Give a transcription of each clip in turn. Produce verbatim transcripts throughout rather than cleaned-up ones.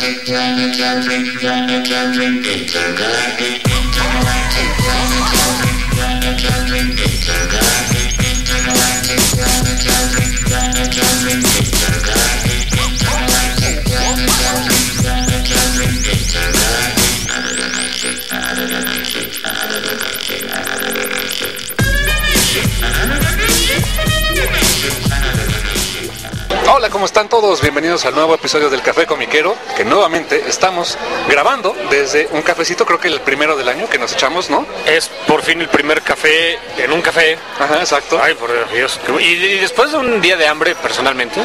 Hola, ¿cómo están todos? Bienvenidos al nuevo episodio del Café Comiquero, que nuevamente estamos grabando desde un cafecito, creo que el primero del año que nos echamos, ¿no? Es por fin el primer café en un café. Ajá, exacto. Ay, por Dios. Y, y después de un día de hambre, personalmente.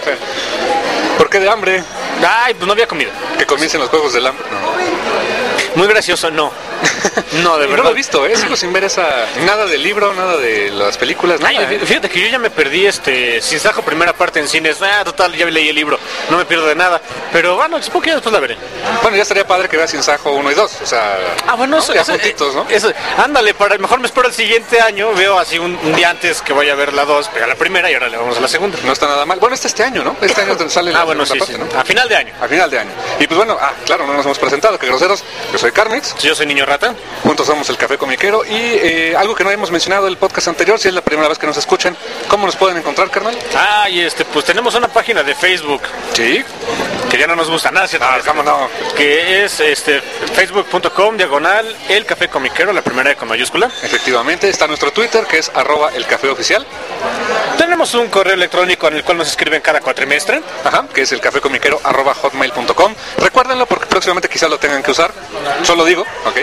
¿Por qué de hambre? Ay, pues no había comido. Que comiencen los juegos del hambre. No. Muy gracioso, no. No, de verdad. No lo he visto, ¿eh? Sigo sin ver esa... Nada del libro, nada de las películas, nada. Ay, fíjate que yo ya me perdí este... Sin Sajo primera parte en cines. Ah, total, ya leí el libro. No me pierdo de nada. Pero bueno, supongo que ya después la veré. Bueno, ya estaría padre que veas Sin Sajo uno y dos. O sea... Ah, bueno, ¿no? eso... Ya eso, juntitos, ¿no? Eso, ándale, para mejor me espero el siguiente año. Veo así un, un día antes que vaya a ver la dos, pero a la primera y ahora le vamos a la segunda. No está nada mal. Bueno, este este año, ¿no? Este año sale la Ah, bueno, sí, parte, sí. ¿no? A final de año. A final de año. Y pues bueno, ah, claro, no nos hemos presentado, que groseros. Yo soy Carmix. Yo soy Niño Rata. Juntos somos el Café Comiquero. Y eh, algo que no habíamos mencionado en el podcast anterior, si es la primera vez que nos escuchan, ¿cómo nos pueden encontrar, carnal? Ah, y este, pues tenemos una página de Facebook. Sí. Que ya no nos gusta nada, ¿cierto? Ah, cómo no. Que es este, facebook punto com, diagonal, el Café Comiquero, la primera con mayúscula. Efectivamente, está nuestro Twitter, que es arroba el café oficial. Tenemos un correo electrónico en el cual nos escriben cada cuatrimestre. Ajá, que es el cafécomiquero arroba hotmail punto com. Recuérdenlo porque próximamente quizás lo tengan que usar. Solo digo,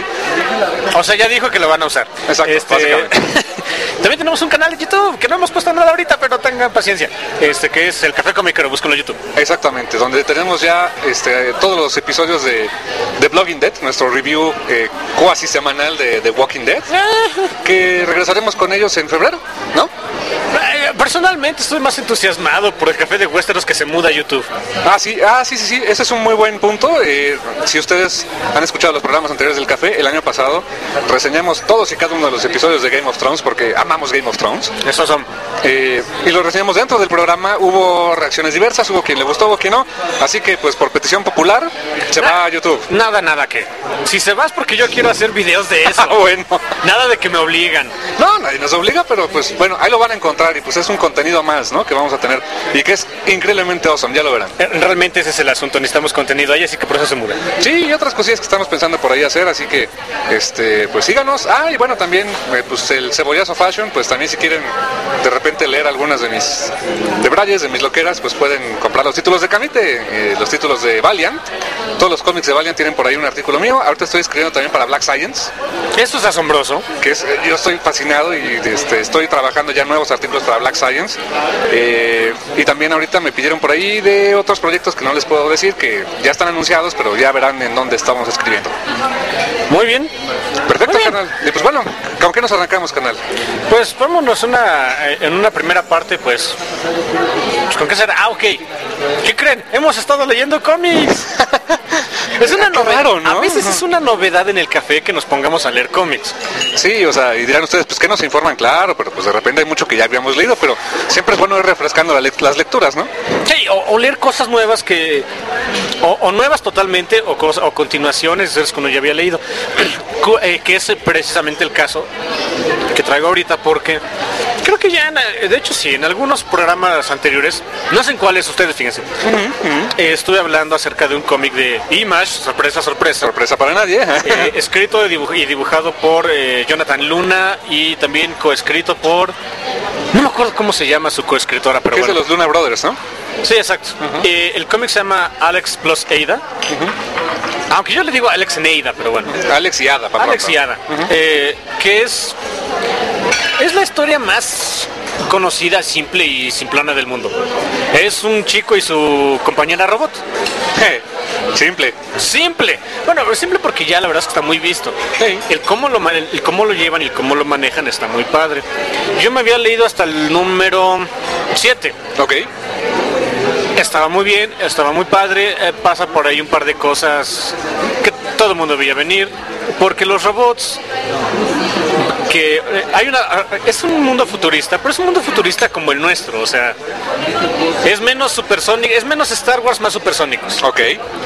ok. O sea, ya dijo que lo van a usar. Exacto, este... básicamente. También tenemos un canal de YouTube, que no hemos puesto nada ahorita, pero tengan paciencia. Este, que es el Café Comiquero, búsquenlo en YouTube. Exactamente, donde tenemos ya este, todos los episodios de, de Blogging Dead, nuestro review eh, cuasi semanal de, de Walking Dead, que regresaremos con ellos en febrero, ¿no? Personalmente estoy más entusiasmado por el Café de Westeros que se muda a YouTube. Ah, sí, ah, sí, sí, sí, ese es un muy buen punto. Eh, si ustedes han escuchado los programas anteriores del Café, el año pasado reseñamos todos y cada uno de los episodios de Game of Thrones, porque amamos Game of Thrones. Esos son. Eh, y lo reseñamos dentro del programa, hubo reacciones diversas, hubo quien le gustó, hubo quien no, así que pues por petición popular se Na- va a YouTube. Nada, nada que. Si se va es porque yo quiero hacer videos de eso. Ah, bueno. Nada de que me obligan. No, nadie nos obliga, pero pues bueno, ahí lo van a encontrar y pues es un contenido más, ¿no? Que vamos a tener y que es increíblemente awesome, ya lo verán. Eh, Realmente ese es el asunto, necesitamos contenido ahí, así que por eso se muda. Sí, y otras cosillas que estamos pensando por ahí hacer, así que este pues síganos. Ah, y bueno, también eh, pues el Cebollazo Fashion, pues también si quieren de repente leer algunas de mis de brayes, de mis loqueras, pues pueden comprar los títulos de Camite, eh, los títulos de Valiant. Todos los cómics de Valiant tienen por ahí un artículo mío. Ahorita estoy escribiendo también para Black Science, Eso es asombroso. que es, eh, yo estoy fascinado y este, estoy trabajando ya nuevos artículos para Black Science. Eh, y también ahorita me pidieron por ahí de otros proyectos que no les puedo decir, que ya están anunciados, pero ya verán en dónde estamos escribiendo. Muy bien. Perfecto, Muy bien. canal. Y pues bueno, ¿con qué nos arrancamos, canal? Pues vámonos una, en una primera parte, pues, pues, ¿con qué será? Ah, ok. ¿Qué creen? Hemos estado leyendo cómics. Es una Qué novedad. raro, ¿no? A veces es una novedad en el café que nos pongamos a leer cómics. Sí, o sea, y dirán ustedes, pues que nos informan, claro, pero pues de repente hay mucho que ya habíamos leído, pero siempre es bueno ir refrescando la le- las lecturas, ¿no? Sí, o, o leer cosas nuevas que... O, o nuevas totalmente, o, cos- o continuaciones de esas que uno ya había leído. Cu- eh, que es precisamente el caso que traigo ahorita, porque creo que ya, en- de hecho sí, en algunos programas anteriores, no sé en cuáles ustedes, fíjense, eh, estuve hablando acerca de un cómic de Image, sorpresa, sorpresa, Sorpresa para nadie. eh, escrito y dibuj- y dibujado por eh, Jonathan Luna y también coescrito por... No me acuerdo cómo se llama su coescritora, pero Que es de bueno. los Luna Brothers, ¿no? Sí, exacto. Eh, el cómic se llama Alex plus Ada. Aunque yo le digo Alex Neida, pero bueno. Alex y Ada, papá. Alex y Ada. Eh, que es... Es la historia más conocida, simple y simplona del mundo. Es un chico y su compañera robot. Simple. Simple. Bueno, pero simple porque ya la verdad es que está muy visto. Sí. El cómo lo man- el cómo lo llevan y el cómo lo manejan está muy padre. Yo me había leído hasta el número siete. Ok. Estaba muy bien, estaba muy padre, eh, pasa por ahí un par de cosas que todo el mundo veía venir, porque los robots que eh, hay una es un mundo futurista, pero es un mundo futurista como el nuestro, o sea, es menos supersónico, es menos Star Wars, más supersónicos. Ok.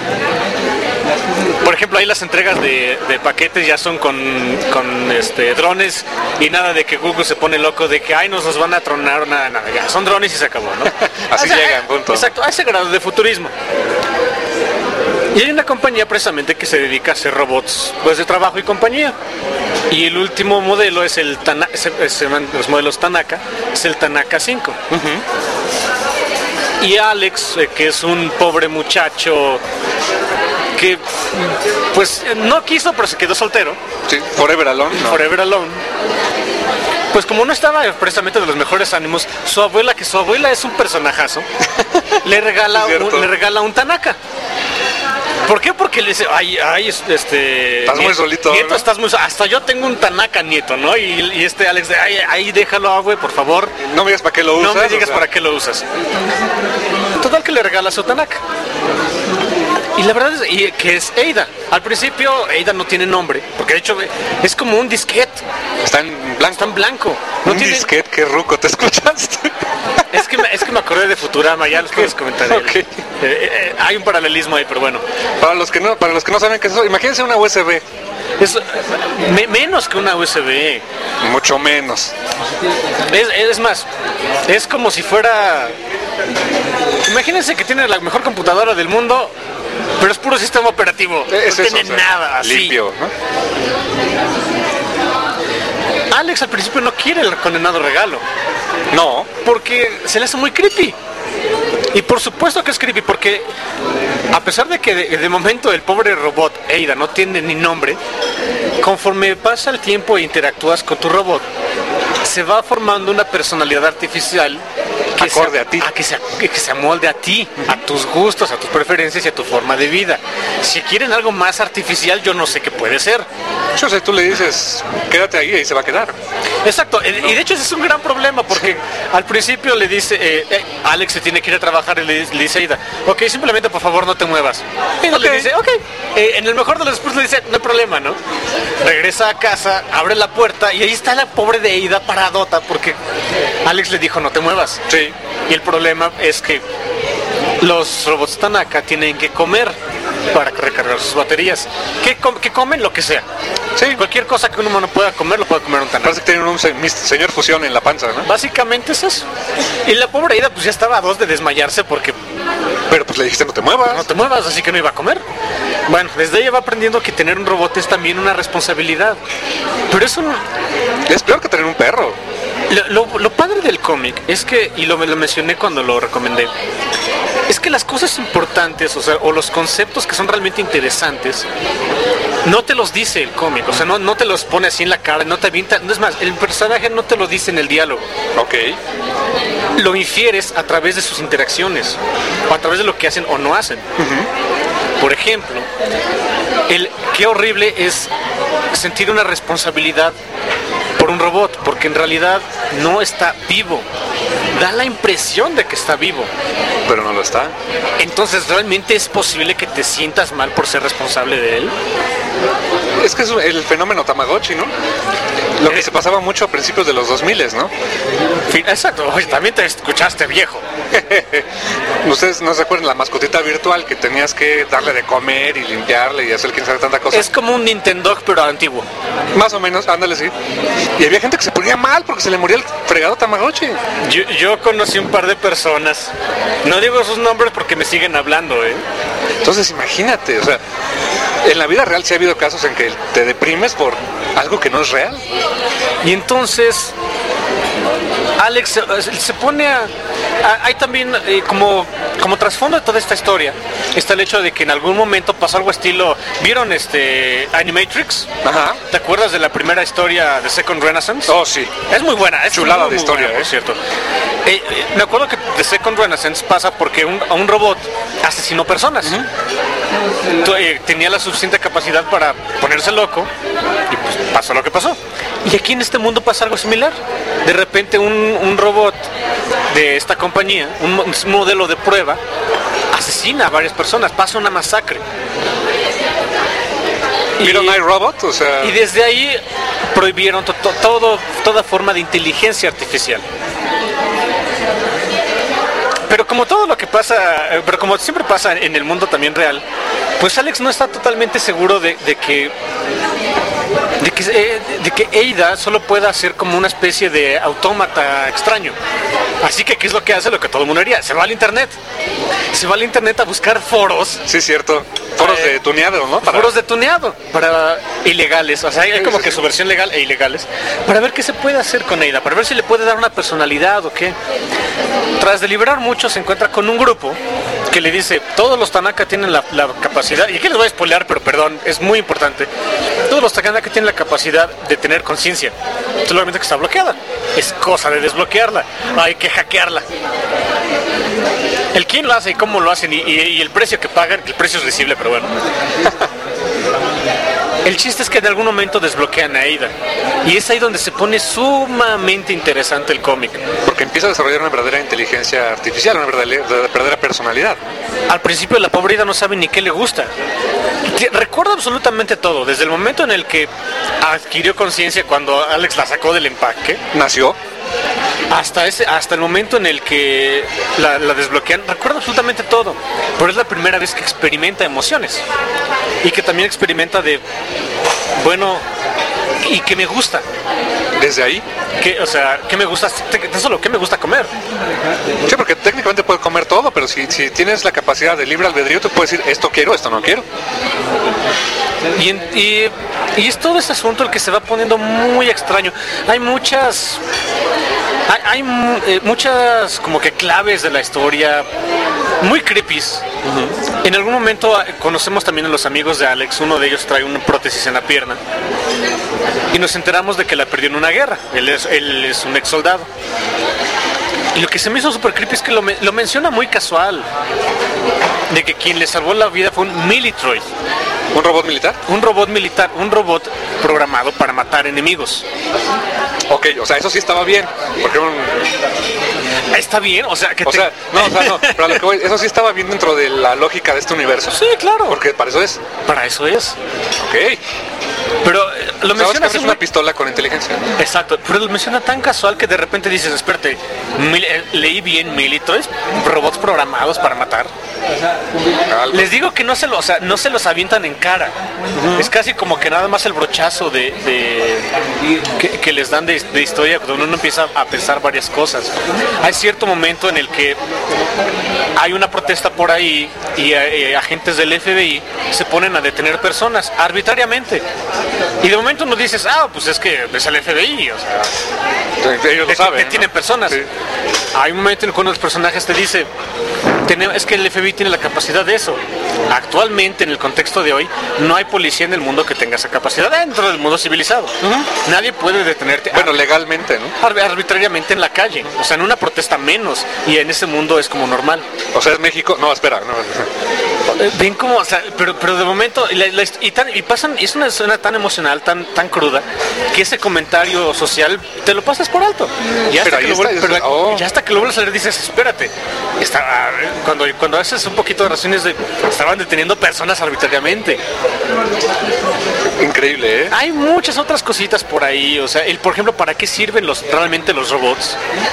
Por ejemplo, ahí las entregas de, de paquetes ya son con, con este, drones y nada de que Google se pone loco de que ay nos los van a tronar, nada, nada, ya son drones y se acabó, ¿no? Así o sea, llegan, punto. Exacto, a ese grado de futurismo. Y hay una compañía precisamente que se dedica a hacer robots pues de trabajo y compañía. Y el último modelo es el Tanaka, los modelos Tanaka, es el Tanaka cinco. Uh-huh. Y Alex, eh, que es un pobre muchacho que pues no quiso pero se quedó soltero. Sí, Forever Alone. No. Forever Alone. Pues como no estaba precisamente de los mejores ánimos, su abuela, que su abuela es un personajazo, le regala un, le regala un Tanaka. ¿Por qué? Porque le dice, ay, ay, este... Estás nieto, muy solito, Nieto, ¿no? estás muy... Hasta yo tengo un Tanaka, nieto, ¿no? Y, y este Alex, de, ay, ahí déjalo, güey, por favor. No me digas para qué lo usas. No me digas o sea... para qué lo usas. Total que le regala su Tanaka. Y la verdad es y, que es Ada. Al principio Ada no tiene nombre, porque de hecho es como un disquete. Está en blanco. Está en blanco. No un tiene... disquete, qué ruco, ¿te escuchaste? Es que, me, es que me acordé de Futurama, ya les puedes comentar. Okay. Eh, eh, hay un paralelismo ahí, pero bueno. Para los que no, para los que no saben qué es eso, imagínense una U S B. Es me, menos que una U S B. Mucho menos. Es, es más, es como si fuera... Imagínense que tiene la mejor computadora del mundo, pero es puro sistema operativo. Es no eso, tiene o sea, nada así. Limpio, ¿no? Alex al principio no quiere el condenado regalo. No. Porque se le hace muy creepy. Y por supuesto que es creepy, porque a pesar de que de, de momento el pobre robot Ada no tiene ni nombre, conforme pasa el tiempo e interactúas con tu robot, se va formando una personalidad artificial que acorde se, a ti, a que, se, que se amolde a ti, uh-huh. a tus gustos, a tus preferencias y a tu forma de vida. Si quieren algo más artificial, yo no sé qué puede ser. Yo sé, tú le dices, quédate ahí y se va a quedar. Exacto, y de hecho ese es un gran problema porque al principio le dice, eh, eh, Alex se tiene que ir a trabajar y le, le dice a Ada, ok, simplemente por favor no te muevas. Y okay. le dice, ok, eh, en el mejor de los después le dice, no hay problema, ¿no? Regresa a casa, abre la puerta y ahí está la pobre de Ada paradota porque Alex le dijo no te muevas. Sí. Y el problema es que los robots Tanaka tienen que comer para recargar sus baterías. Que, com que comen lo que sea. Sí. Cualquier cosa que un humano pueda comer, lo puede comer un Tanaka. Parece que tienen un se señor fusión en la panza, ¿no? Básicamente es eso. Y la pobre Ada pues ya estaba a dos de desmayarse porque... Pero pues le dijiste no te muevas. No te muevas, así que no iba a comer. Bueno, desde ella va aprendiendo que tener un robot es también una responsabilidad. Pero eso no... Es peor que tener un perro. Lo, lo, lo padre del cómic es que, y lo, lo mencioné cuando lo recomendé, es que las cosas importantes, o sea, o los conceptos que son realmente interesantes, no te los dice el cómic, o sea, no, no te los pone así en la cara, no te avienta, no es más, el personaje no te lo dice en el diálogo. Ok. Lo infieres a través de sus interacciones, o a través de lo que hacen o no hacen. Uh-huh. Por ejemplo, el qué horrible es sentir una responsabilidad por un robot, porque en realidad no está vivo. Da la impresión de que está vivo, pero no lo está. Entonces, ¿realmente es posible que te sientas mal por ser responsable de él? Es que es el fenómeno Tamagotchi, ¿no? Lo que eh, se pasaba mucho a principios de los dos mil, ¿no? Exacto, oye, también te escuchaste viejo. Ustedes no se acuerdan la mascotita virtual que tenías que darle de comer y limpiarle y hacer quién sabe tanta cosa. Es como un Nintendo pero antiguo. Más o menos, ándale, sí. Y había gente que se ponía mal porque se le moría el fregado Tamagotchi. Yo, yo conocí un par de personas. No digo sus nombres porque me siguen hablando, ¿eh? Entonces imagínate, o sea, en la vida real sí ha habido casos en que te deprimes por algo que no es real. Y entonces Alex se, se pone a, a... Hay también eh, como, como trasfondo de toda esta historia está el hecho de que en algún momento pasó algo estilo... ¿Vieron este Animatrix? Ajá. ¿Te acuerdas de la primera historia de Second Renaissance? Oh, sí. Es muy buena. Es chulada muy, de muy historia, buena, ¿eh? Por cierto. Eh, eh, me acuerdo que The Second Renaissance pasa porque un, a un robot asesinó personas. Uh-huh. Entonces, eh, tenía la suficiente capacidad para ponerse loco y pues pasó lo que pasó. Y aquí en este mundo pasa algo similar. De repente un, un robot de esta compañía, un, un modelo de prueba, asesina a varias personas, pasa una masacre. ¿Vieron iRobot? O sea... Y desde ahí prohibieron to to todo, toda forma de inteligencia artificial. Pero como todo lo que pasa, pero como siempre pasa en el mundo también real, pues Alex no está totalmente seguro de, de que de que, eh, de que Ada solo pueda ser como una especie de autómata extraño. Así que, ¿qué es lo que hace? Lo que todo el mundo haría: se va al internet. Se va al internet a buscar foros. Sí, cierto. Foros eh, de tuneado, ¿no? Para... Foros de tuneado, para ilegales. O sea, hay como que su versión legal e ilegales, para ver qué se puede hacer con Ada, para ver si le puede dar una personalidad o qué. Tras deliberar mucho, se encuentra con un grupo que le dice: todos los Tanaka tienen la, la capacidad, y aquí les voy a spoilear, pero perdón, es muy importante. Todos los Tanaka tienen la capacidad de tener conciencia, solamente que está bloqueada. Es cosa de desbloquearla, hay que hackearla. El quién lo hace y cómo lo hacen y, y, y el precio que pagan, el precio es risible, pero bueno. El chiste es que en algún momento desbloquean a Ada, y es ahí donde se pone sumamente interesante el cómic. Porque empieza a desarrollar una verdadera inteligencia artificial, una verdadera, verdadera personalidad. Al principio la pobre Ada no sabe ni qué le gusta. Recuerda absolutamente todo, desde el momento en el que adquirió conciencia cuando Alex la sacó del empaque. Nació. Hasta ese, hasta el momento en el que la, la desbloquean, recuerda absolutamente todo. Pero es la primera vez que experimenta emociones. Y que también experimenta de, bueno, y que me gusta. Desde ahí. Que, o sea, ¿qué me gusta? No solo, ¿qué me gusta comer? Sí, porque técnicamente puedes comer todo, pero si, si tienes la capacidad de libre albedrío, tú puedes decir, esto quiero, esto no quiero. Y, en, y, y es todo ese asunto el que se va poniendo muy extraño. Hay muchas... Hay, hay eh, muchas como que claves de la historia muy creepies. Uh-huh. En algún momento conocemos también a los amigos de Alex. Uno de ellos trae una prótesis en la pierna y nos enteramos de que la perdió en una guerra. Él es, él es un ex soldado. Y lo que se me hizo súper creepy es que lo, lo menciona muy casual, de que quien le salvó la vida fue un Militroid. ¿Un robot militar? Un robot militar, un robot programado para matar enemigos. Ok, o sea, eso sí estaba bien. Porque un... Está bien, o sea, que o te... sea, no, o sea, no, pero lo que voy, eso sí estaba bien dentro de la lógica de este universo. Sí, claro. Porque para eso es. Para eso es. Ok. Pero eh, lo menciona es una pistola con inteligencia. Exacto, pero lo menciona tan casual que de repente dices, espérate, mil, eh, leí bien Militroids, robots programados para matar. Algo. Les digo que no se, lo, o sea, no se los avientan en cara. Uh-huh. Es casi como que nada más el brochazo de, de que, que les dan de, de historia, donde uno empieza a pensar varias cosas. Hay cierto momento en el que hay una protesta por ahí y eh, agentes del F B I se ponen a detener personas arbitrariamente. Y de momento no dices, ah, pues es que es el F B I, o sea, ellos lo saben, detienen, ¿no? Personas. Sí. Hay un momento en el que uno de los personajes te dice, es que el F B I tiene la capacidad de eso. Actualmente, en el contexto de hoy, no hay policía en el mundo que tenga esa capacidad dentro del mundo civilizado. Uh-huh. Nadie puede detenerte. Bueno, legalmente, ¿no? Arbitrariamente en la calle, o sea, en una protesta menos, y en ese mundo es como normal. O sea, es México, no, espera, no. Ven como, o sea, pero, pero de momento, y, la, la, y, tan, y pasan, es una escena tan emocional, tan, tan cruda, que ese comentario social te lo pasas por alto. Ya hasta, que lo, está, pero, oh. ya hasta que lo vuelves a leer dices, espérate, está, cuando, cuando haces un poquito de razones de, estaban deteniendo personas arbitrariamente. Increíble, ¿eh? Hay muchas otras cositas por ahí, o sea, el, por ejemplo, ¿para qué sirven los realmente los robots?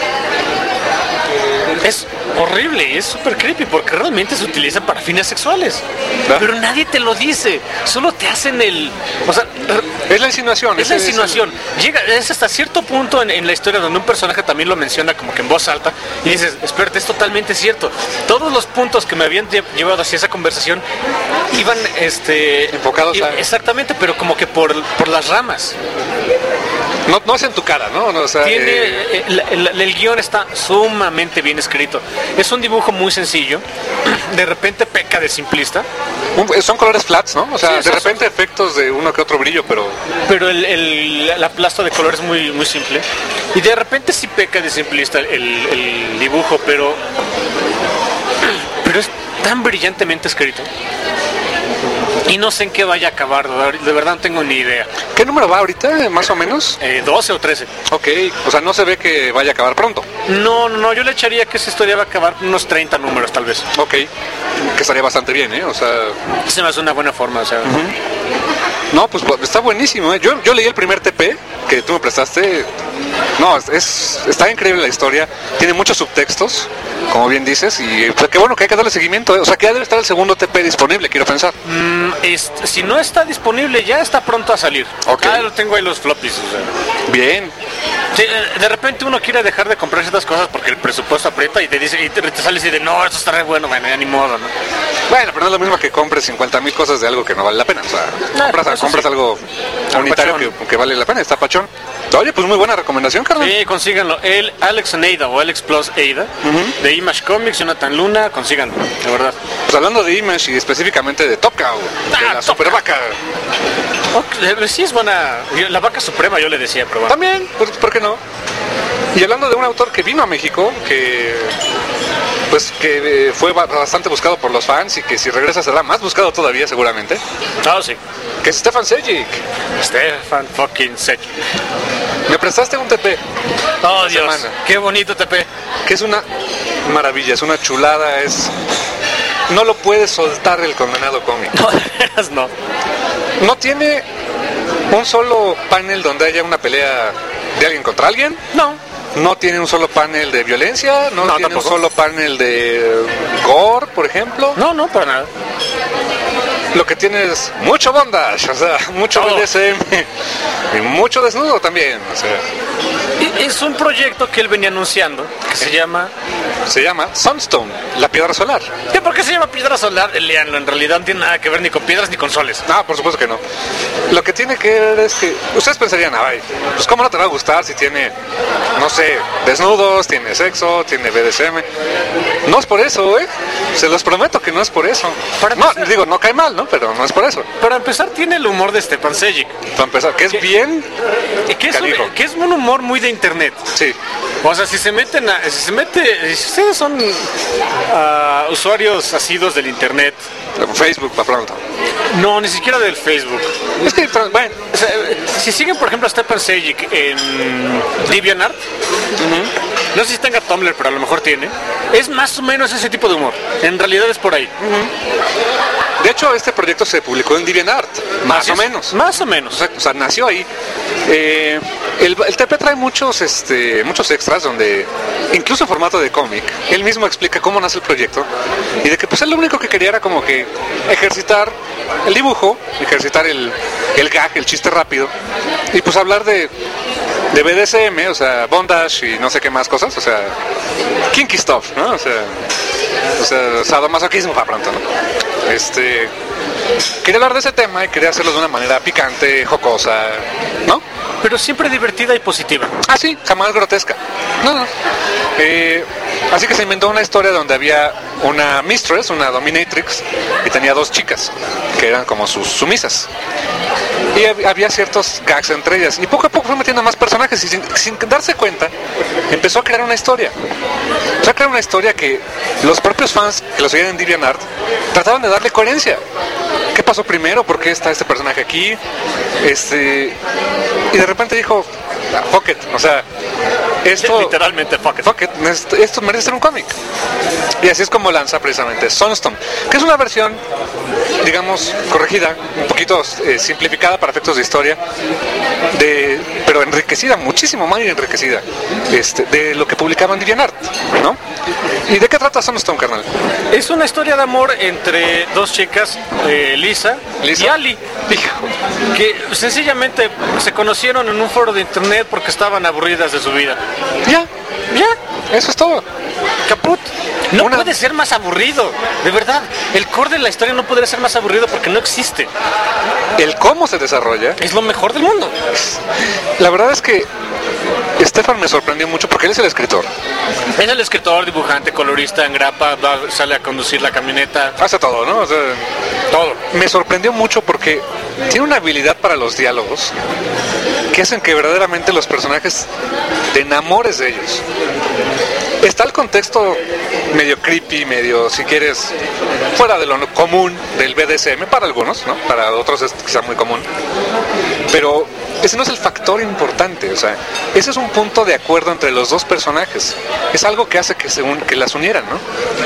Es horrible, es súper creepy porque realmente se utiliza para fines sexuales. ¿Ah? Pero nadie te lo dice, solo te hacen el... O sea, es la insinuación. Es la insinuación. Es el... Llega, es hasta cierto punto en, en la historia donde un personaje también lo menciona como que en voz alta y dices, espérate, es totalmente cierto. Todos los puntos que me habían llevado hacia esa conversación iban este, enfocados a... Exactamente, pero como que por, por las ramas. No, no es en tu cara, ¿no? no o sea, Tiene, eh... el, el, el guión está sumamente bien escrito. Es un dibujo muy sencillo. De repente peca de simplista. Son colores flats, ¿no? O sea, sí, o sea de repente son... efectos de uno que otro brillo, pero... Pero el, el, la plasta de color es muy, muy simple. Y de repente sí peca de simplista el, el dibujo, pero... Pero es tan brillantemente escrito. Y no sé en qué vaya a acabar, de verdad no tengo ni idea. ¿Qué número va ahorita, más o menos? Eh, doce o trece. Ok, o sea, no se ve que vaya a acabar pronto. No, no, yo le echaría que esa historia va a acabar unos treinta números, tal vez. Ok, que estaría bastante bien, ¿eh? O sea... Se me hace una buena forma, o sea... Uh-huh. No, pues está buenísimo, ¿eh? Yo, yo leí el primer T P que tú me prestaste. No, es, está increíble la historia. Tiene muchos subtextos, como bien dices. Y pues, qué bueno que hay que darle seguimiento, ¿eh? O sea, que ya debe estar el segundo T P disponible, quiero pensar. Mm, es, si no está disponible, ya está pronto a salir. Okay. Ah, lo tengo ahí los floppies. O sea. Bien. Sí, de repente uno quiere dejar de comprar ciertas cosas porque el presupuesto aprieta y te dice y te, te sales y de no, esto está re bueno, bueno, ya ni modo, ¿no? Bueno, pero no es lo mismo que compres cincuenta mil cosas de algo que no vale la pena. O sea, no, compras, compras sí. algo unitario que, que vale la pena, está pachón. Oye, pues muy buena recomendación, carnal. Sí, consíganlo. El Alex and Ada o Alex Plus Ada, uh-huh. de Image Comics, Jonathan Luna, consíganlo, de verdad. Pues hablando de Image y específicamente de Top Cow, ah, de la super vaca. Okay, sí es buena, la vaca suprema yo le decía, pero bueno. También, ¿por, ¿por qué no? Y hablando de un autor que vino a México, que pues que eh, fue bastante buscado por los fans y que si regresa será más buscado todavía seguramente. Ah, sí. Que es Stefan Sejic. Stefan fucking Sejic. Me prestaste un T P. Oh, Dios. Semana. Qué bonito T P. Que es una maravilla, es una chulada, es... No lo puedes soltar el condenado cómic. No, de veras no. No tiene un solo panel donde haya una pelea de alguien contra alguien. No. No tiene un solo panel de violencia, no, no tiene tampoco. un solo panel de gore, por ejemplo. No, no, para nada. Lo que tiene es mucho bondage, o sea, mucho B D S M y mucho desnudo también, o sea. Es un proyecto que él venía anunciando, que se llama... Se llama Sunstone, la piedra solar. ¿Qué? ¿Por qué se llama piedra solar? Leanlo, en realidad no tiene nada que ver ni con piedras ni con soles. No, por supuesto que no. Lo que tiene que ver es que... Ustedes pensarían, ay, pues cómo no te va a gustar si tiene, no sé, desnudos, tiene sexo, tiene B D S M. No es por eso, ¿eh? Se los prometo que no es por eso. Para no, empezar, digo, no cae mal, ¿no? Pero no es por eso. Para empezar, tiene el humor de Stefan Sejic. Para empezar, que es ¿Qué? bien... Que es, un, que es un humor muy de internet. Sí. O sea, si se meten a, si se mete, si ustedes son uh, usuarios asiduos del internet, Facebook para pronto. No, ni siquiera del Facebook. Es que, bueno, o sea, si siguen por ejemplo a Stefan Sejic en DeviantArt, uh-huh. no sé si tenga Tumblr, pero a lo mejor tiene. Es más o menos ese tipo de humor. En realidad es por ahí. Uh-huh. De hecho, este proyecto se publicó en DeviantArt, más o menos. Más o menos. O sea, o sea nació ahí. Eh, el, el T P trae muchos, este, muchos extras donde, incluso en formato de cómic, él mismo explica cómo nace el proyecto y de que pues él lo único que quería era como que ejercitar el dibujo, ejercitar el, el gag, el chiste rápido y pues hablar de, de B D S M, o sea, bondage y no sé qué más cosas, o sea, kinky stuff, ¿no? O sea, o sea, sadomasoquismo para pronto, ¿no? Este, quería hablar de ese tema y quería hacerlo de una manera picante, jocosa, ¿no? Pero siempre divertida y positiva. Ah, sí, jamás grotesca. No, no. Eh, así que se inventó una historia donde había una mistress, una dominatrix, y tenía dos chicas, que eran como sus sumisas. Y había ciertos gags entre ellas. Y poco a poco fue metiendo más personajes y sin, sin darse cuenta, empezó a crear una historia. Empezó a crear una historia que los propios fans que lo seguían en DeviantArt trataban de darle coherencia. ¿Qué pasó primero? ¿Por qué está este personaje aquí? Este... Y de repente dijo, ah, fuck it, o sea, esto... Literalmente, fuck it. Fuck it, esto merece ser un cómic. Y así es como lanza precisamente Sunstone, que es una versión, digamos, corregida, un poquito eh, simplificada para efectos de historia, de, pero enriquecida, muchísimo más enriquecida, este, de lo que publicaban DeviantArt, ¿no? ¿Y de qué trata Sunstone, carnal? Es una historia de amor entre dos chicas, eh, Lisa, Lisa y Ali, Hijo. que sencillamente se conocieron en un foro de internet porque estaban aburridas de su vida. Ya, ya, eso es todo. Caput. No Una... puede ser más aburrido, de verdad. El core de la historia no podría ser más aburrido porque no existe. El cómo se desarrolla es lo mejor del mundo. La verdad es que Stefan me sorprendió mucho porque él es el escritor. Es el escritor, dibujante, colorista, engrapa, va, sale a conducir la camioneta. Hace todo, ¿no? O sea, todo. Me sorprendió mucho porque tiene una habilidad para los diálogos que hacen que verdaderamente los personajes te enamores de ellos. Está el contexto medio creepy, medio, si quieres, fuera de lo común del B D S M para algunos, ¿no? Para otros es quizá muy común. Pero ese no es el factor importante, o sea, ese es un punto de acuerdo entre los dos personajes. Es algo que hace que, se un, que las unieran, ¿no?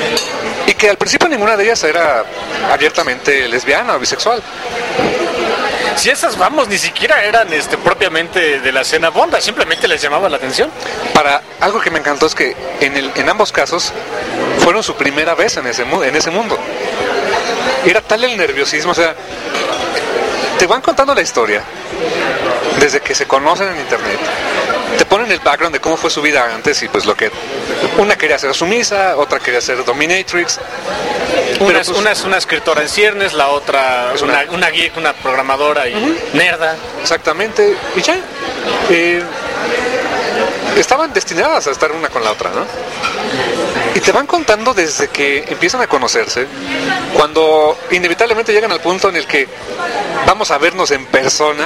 Y que al principio ninguna de ellas era abiertamente lesbiana o bisexual. si esas vamos ni siquiera eran este propiamente de la escena Bond, simplemente les llamaba la atención. Para algo que me encantó es que en, el, en ambos casos fueron su primera vez en ese, en ese mundo. Era tal el nerviosismo, o sea, te van contando la historia desde que se conocen en internet, te ponen el background de cómo fue su vida antes y pues lo que una quería ser sumisa, otra quería ser dominatrix. Una es, pues, una es una escritora en ciernes, la otra es una, una, una geek, una programadora y uh-huh. nerda. Exactamente, y ya eh, estaban destinadas a estar una con la otra, ¿no? Y te van contando desde que empiezan a conocerse, cuando inevitablemente llegan al punto en el que vamos a vernos en persona.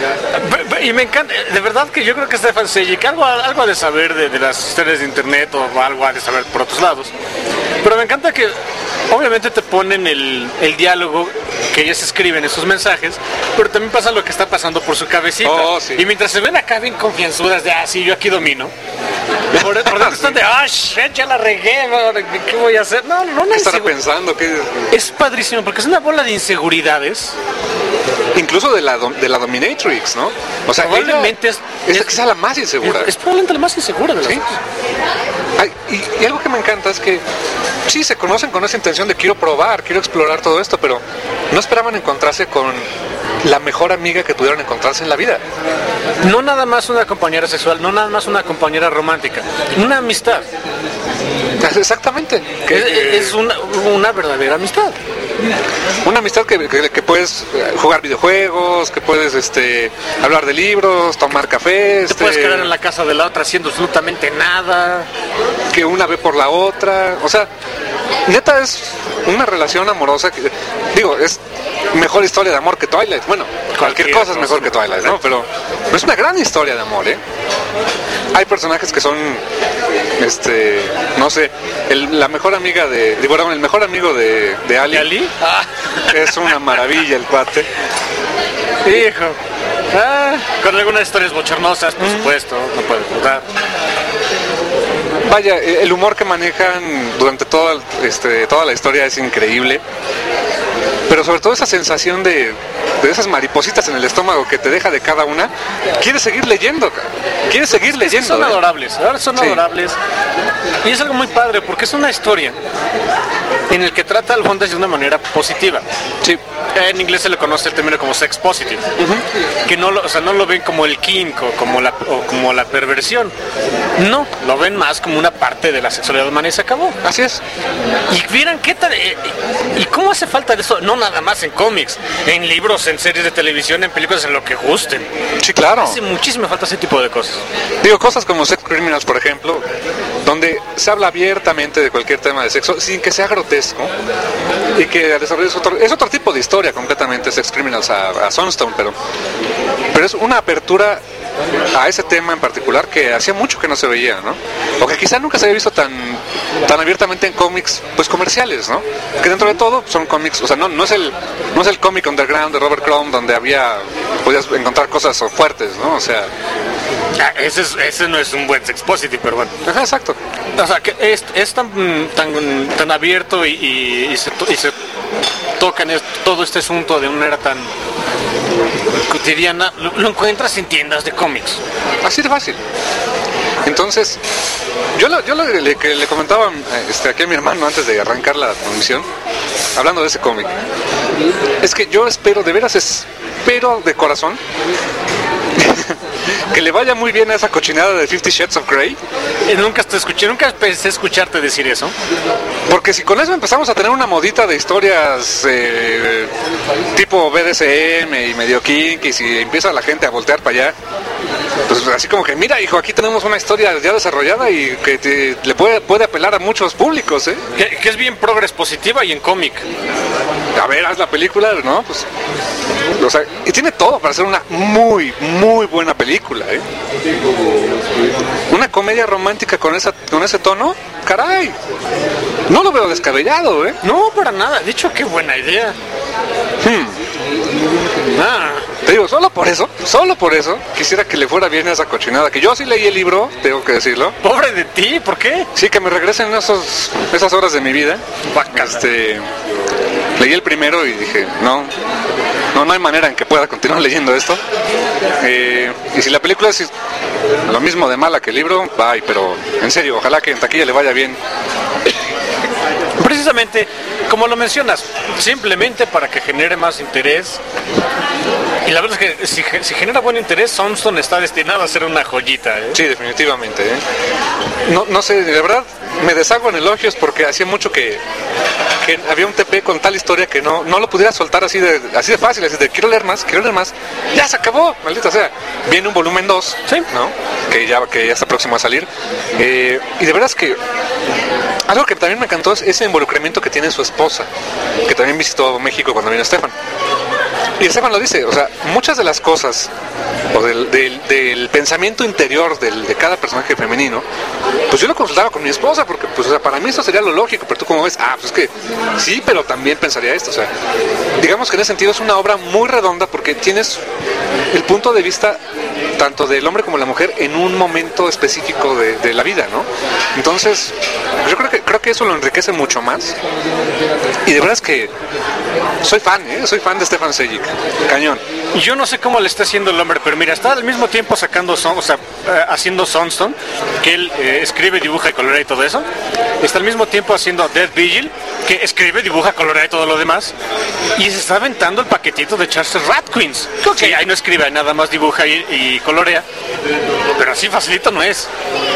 Y me encanta, de verdad que yo creo que Stefan Sejic algo, algo ha de saber de, de las historias de internet o algo ha de saber por otros lados. Pero me encanta que obviamente te ponen el, el diálogo que ellas escriben en sus mensajes, pero también pasa lo que está pasando por su cabecita. Oh, sí. Y mientras se ven acá bien confianzudas de, ah, sí, yo aquí domino. Por, por dentro están de, ah, shit, ya la regué, ¿qué voy a hacer? No, no, no. ¿Qué estará pensando? ¿Qué... Es padrísimo, porque es una bola de inseguridades. Incluso de la, de la dominatrix, ¿no? O sea, probablemente es, es, es quizá la más insegura. Es, es probablemente la más insegura de las ¿sí? dos. Ay, y, y algo que me encanta es que sí, se conocen con esa intención de quiero probar, quiero explorar todo esto, pero no esperaban encontrarse con la mejor amiga que pudieron encontrarse en la vida. No nada más una compañera sexual, no nada más una compañera romántica, una amistad. Exactamente. Que, es es una, una verdadera amistad. Una amistad que, que, que puedes jugar videojuegos, que puedes este, hablar de libros, tomar café. Este, Te puedes quedar en la casa de la otra haciendo absolutamente nada. Que una ve por la otra. O sea, neta es una relación amorosa que, digo, es mejor historia de amor que Twilight. Bueno, cualquier, cualquier cosa es mejor que Twilight, ¿no? Pero, pero es una gran historia de amor, ¿eh? Hay personajes que son, este, no sé, el, la mejor amiga de, de bueno, el mejor amigo de, de Ali. ¿De Ali? Ah, es una maravilla el cuate. Hijo. Ah, con algunas historias bochornosas, por mm. supuesto, no puede faltar. Vaya, el humor que manejan durante toda, este, toda la historia es increíble. Pero sobre todo esa sensación de, de esas maripositas en el estómago que te deja de cada una. Quieres seguir leyendo, quieres seguir es leyendo. Son ¿eh? adorables, ahora son sí. adorables. Y es algo muy padre porque es una historia en el que trata al bondage de una manera positiva. Sí. En inglés se le conoce el término como sex positive, uh-huh. que no lo, o sea, no lo ven como el kink o como la, o como la perversión. No, lo ven más como una parte de la sexualidad humana y se acabó. Así es. Y miran qué tal, eh, y cómo hace falta de eso, no nada más en cómics, en libros, en series de televisión, en películas, en lo que gusten. Sí, claro. Hace muchísima falta ese tipo de cosas. Digo, cosas como Sex Criminals, por ejemplo, donde se habla abiertamente de cualquier tema de sexo sin que sea grotesco y que desarrolla otro, es otro tipo de historia completamente, Sex Criminals a, a Sunstone, pero, pero es una apertura a ese tema en particular que hacía mucho que no se veía, ¿no? O que quizá nunca se había visto tan tan abiertamente en cómics pues comerciales, ¿no? Que dentro de todo son cómics, o sea, no, no es el no es el cómic underground de Robert Crumb donde había podías encontrar cosas fuertes, ¿no? O sea, ah, ese, es, ese no es un buen sex positive, pero bueno. Ajá, exacto. O sea, que es, es tan, tan tan abierto y, y, y, se, y se tocan es, todo este asunto de una manera tan cotidiana, lo, lo encuentras en tiendas de cómics. Así de fácil. Entonces, yo, lo, yo lo, le, que le comentaba este, aquí a mi hermano antes de arrancar la transmisión, hablando de ese cómic, es que yo espero, de veras espero de corazón, que le vaya muy bien a esa cochinada de Fifty Shades of Grey. Eh, nunca te escuché, nunca pensé escucharte decir eso. Porque si con eso empezamos a tener una modita de historias eh, tipo B D S M y medio kink, y si empieza la gente a voltear para allá, pues así como que, mira, hijo, aquí tenemos una historia ya desarrollada y que te, le puede, puede apelar a muchos públicos, ¿eh? Que, que es bien progres positiva y en cómic. A ver, haz la película, ¿no? Pues, o sea, y tiene todo para ser una muy, muy buena película, ¿eh? Una comedia romántica con esa, con ese tono, caray, no lo veo descabellado, ¿eh? No, para nada, de hecho, qué buena idea. Hmm. Ah. Te digo, solo por eso, solo por eso, quisiera que le fuera bien a esa cochinada, que yo sí leí el libro, tengo que decirlo. Pobre de ti, ¿por qué? Sí, que me regresen esos, esas horas de mi vida. Este, leí el primero y dije, no, no, no hay manera en que pueda continuar leyendo esto. Eh, y si la película es lo mismo de mala que el libro, bye, pero en serio, ojalá que en taquilla le vaya bien. Precisamente, como lo mencionas, simplemente para que genere más interés. Y la verdad es que si, si genera buen interés, Sunstone está destinado a ser una joyita, ¿eh? Sí, definitivamente, ¿eh? No, no sé, de verdad, me deshago en elogios porque hacía mucho que, que había un T P con tal historia que no, no lo pudiera soltar así de, así de fácil, así de quiero leer más, quiero leer más. Ya se acabó, maldita sea. Viene un volumen dos, ¿sí? ¿no? Que ya, que ya está próximo a salir. Eh, y de verdad es que algo que también me encantó es ese involucramiento que tiene su esposa, que también visitó México cuando vino Estefan. Y Estefan lo dice, o sea, muchas de las cosas, o del, del, del pensamiento interior del, de cada personaje femenino, pues yo lo consultaba con mi esposa, porque pues, o sea, para mí esto sería lo lógico, pero tú como ves, ah, pues es que sí, pero también pensaría esto, o sea, digamos que en ese sentido es una obra muy redonda, porque tienes el punto de vista tanto del hombre como de la mujer en un momento específico de, de la vida, ¿no? Entonces, yo creo que, creo que eso lo enriquece mucho más, y de verdad es que soy fan, ¿eh? Soy fan de Stefan Sejic, cañón. Yo no sé cómo le está haciendo el hombre, pero mira, está al mismo tiempo sacando, son, o sea, eh, haciendo Sunstone, que él eh, escribe, dibuja y colorea y todo eso. Está al mismo tiempo haciendo Death Vigil, que escribe, dibuja, colorea y todo lo demás. Y se está aventando el paquetito de Charles Radquins. Que sí, ahí no escribe, nada más dibuja y, y colorea. Pero así facilito no es.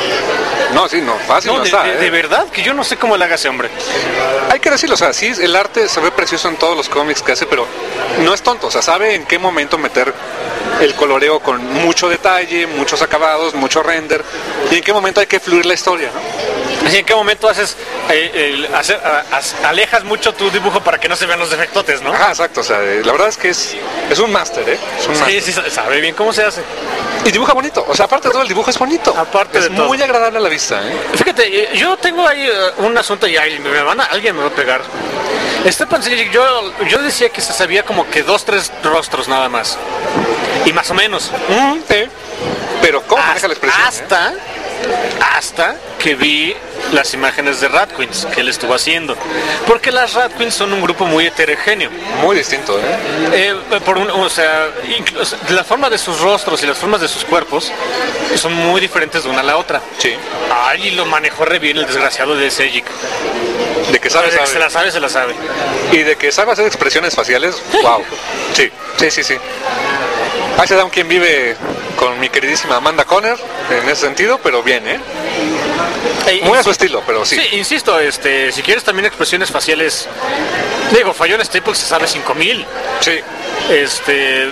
No, sí, no, fácil no, no de, está. De, ¿eh? de verdad que yo no sé cómo le haga ese hombre. Hay que decirlo, o sea, sí, el arte se ve precioso en todos los cómics que hace, pero no es tonto, o sea, sabe en qué momento meter el coloreo con mucho detalle, muchos acabados, mucho render, y en qué momento hay que fluir la historia, ¿no? Así, en qué momento haces, eh, el, hacer, a, a, alejas mucho tu dibujo para que no se vean los defectotes, ¿no? Ah, exacto, o sea, la verdad es que es, es un máster, ¿eh? Es un sí, máster. sí, sabe bien cómo se hace. Y dibuja bonito, o sea, aparte de todo el dibujo es bonito. Aparte es de todo. muy agradable a la vista, ¿eh? Fíjate, yo tengo ahí uh, un asunto y ahí me van a, alguien me va a pegar. Stefan Sejic, yo, yo decía que se sabía como que dos, tres rostros nada más. Y más o menos. Mm, sí. Pero ¿cómo hasta, maneja la expresión? Hasta, eh? hasta que vi las imágenes de Radquins que él estuvo haciendo. Porque las Radquins son un grupo muy heterogéneo. Muy distinto, ¿eh? eh por un, o sea, incluso, la forma de sus rostros y las formas de sus cuerpos son muy diferentes de una a la otra. Sí. Ay, lo manejó re bien el desgraciado de Sejic. De que sabe, de que sabe. se la sabe, se la sabe. Y de que sabe hacer expresiones faciales, wow. Sí, sí, sí, sí. Ahí se da un quien vive con mi queridísima Amanda Conner en ese sentido, pero bien, ¿eh? Hey, muy a su estilo, pero sí. Sí, insisto, este, si quieres también expresiones faciales, digo, falló en Staples se sabe cinco mil. Sí. Este,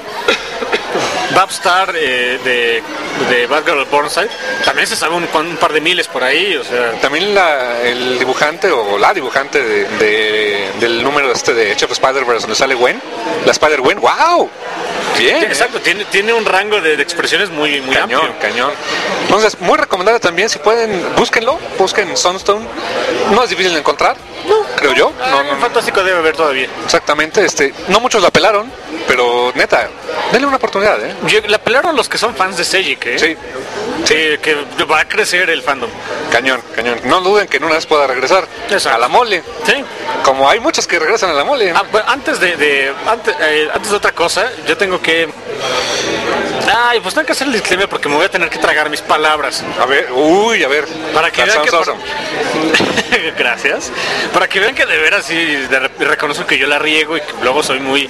Babstar eh, de, de Bad Girl Burnside también se sabe un, un par de miles por ahí, o sea. También la, el dibujante o la dibujante de, de, del número este de Edge of Spider-Verse donde sale Gwen, la Spider-Gwen, wow. Bien. Exacto, ¿eh? tiene, tiene un rango de, de expresiones muy, muy cañón, amplio. Cañón. Entonces, muy recomendable también, si pueden, búsquenlo, busquen Sunstone. No es difícil de encontrar, no, creo yo. Ah, no, no, fantástico debe haber todavía. Exactamente, este, no muchos la pelaron, pero neta, denle una oportunidad, ¿eh? La pelaron los que son fans de Sejic, ¿eh? Sí. Sí, que va a crecer el fandom. Cañón, cañón. No duden que en una vez pueda regresar. Exacto. A la mole. Sí. Como hay muchos que regresan a la mole. Ah, bueno, antes de, de antes, eh, antes de otra cosa, yo tengo que... Ay, pues tengo que hacer el disclaimer porque me voy a tener que tragar mis palabras. A ver, uy, a ver. Para que vean que... Awesome. Por... Gracias. Para que vean que de veras sí, de re... reconozco que yo la riego y que luego soy muy...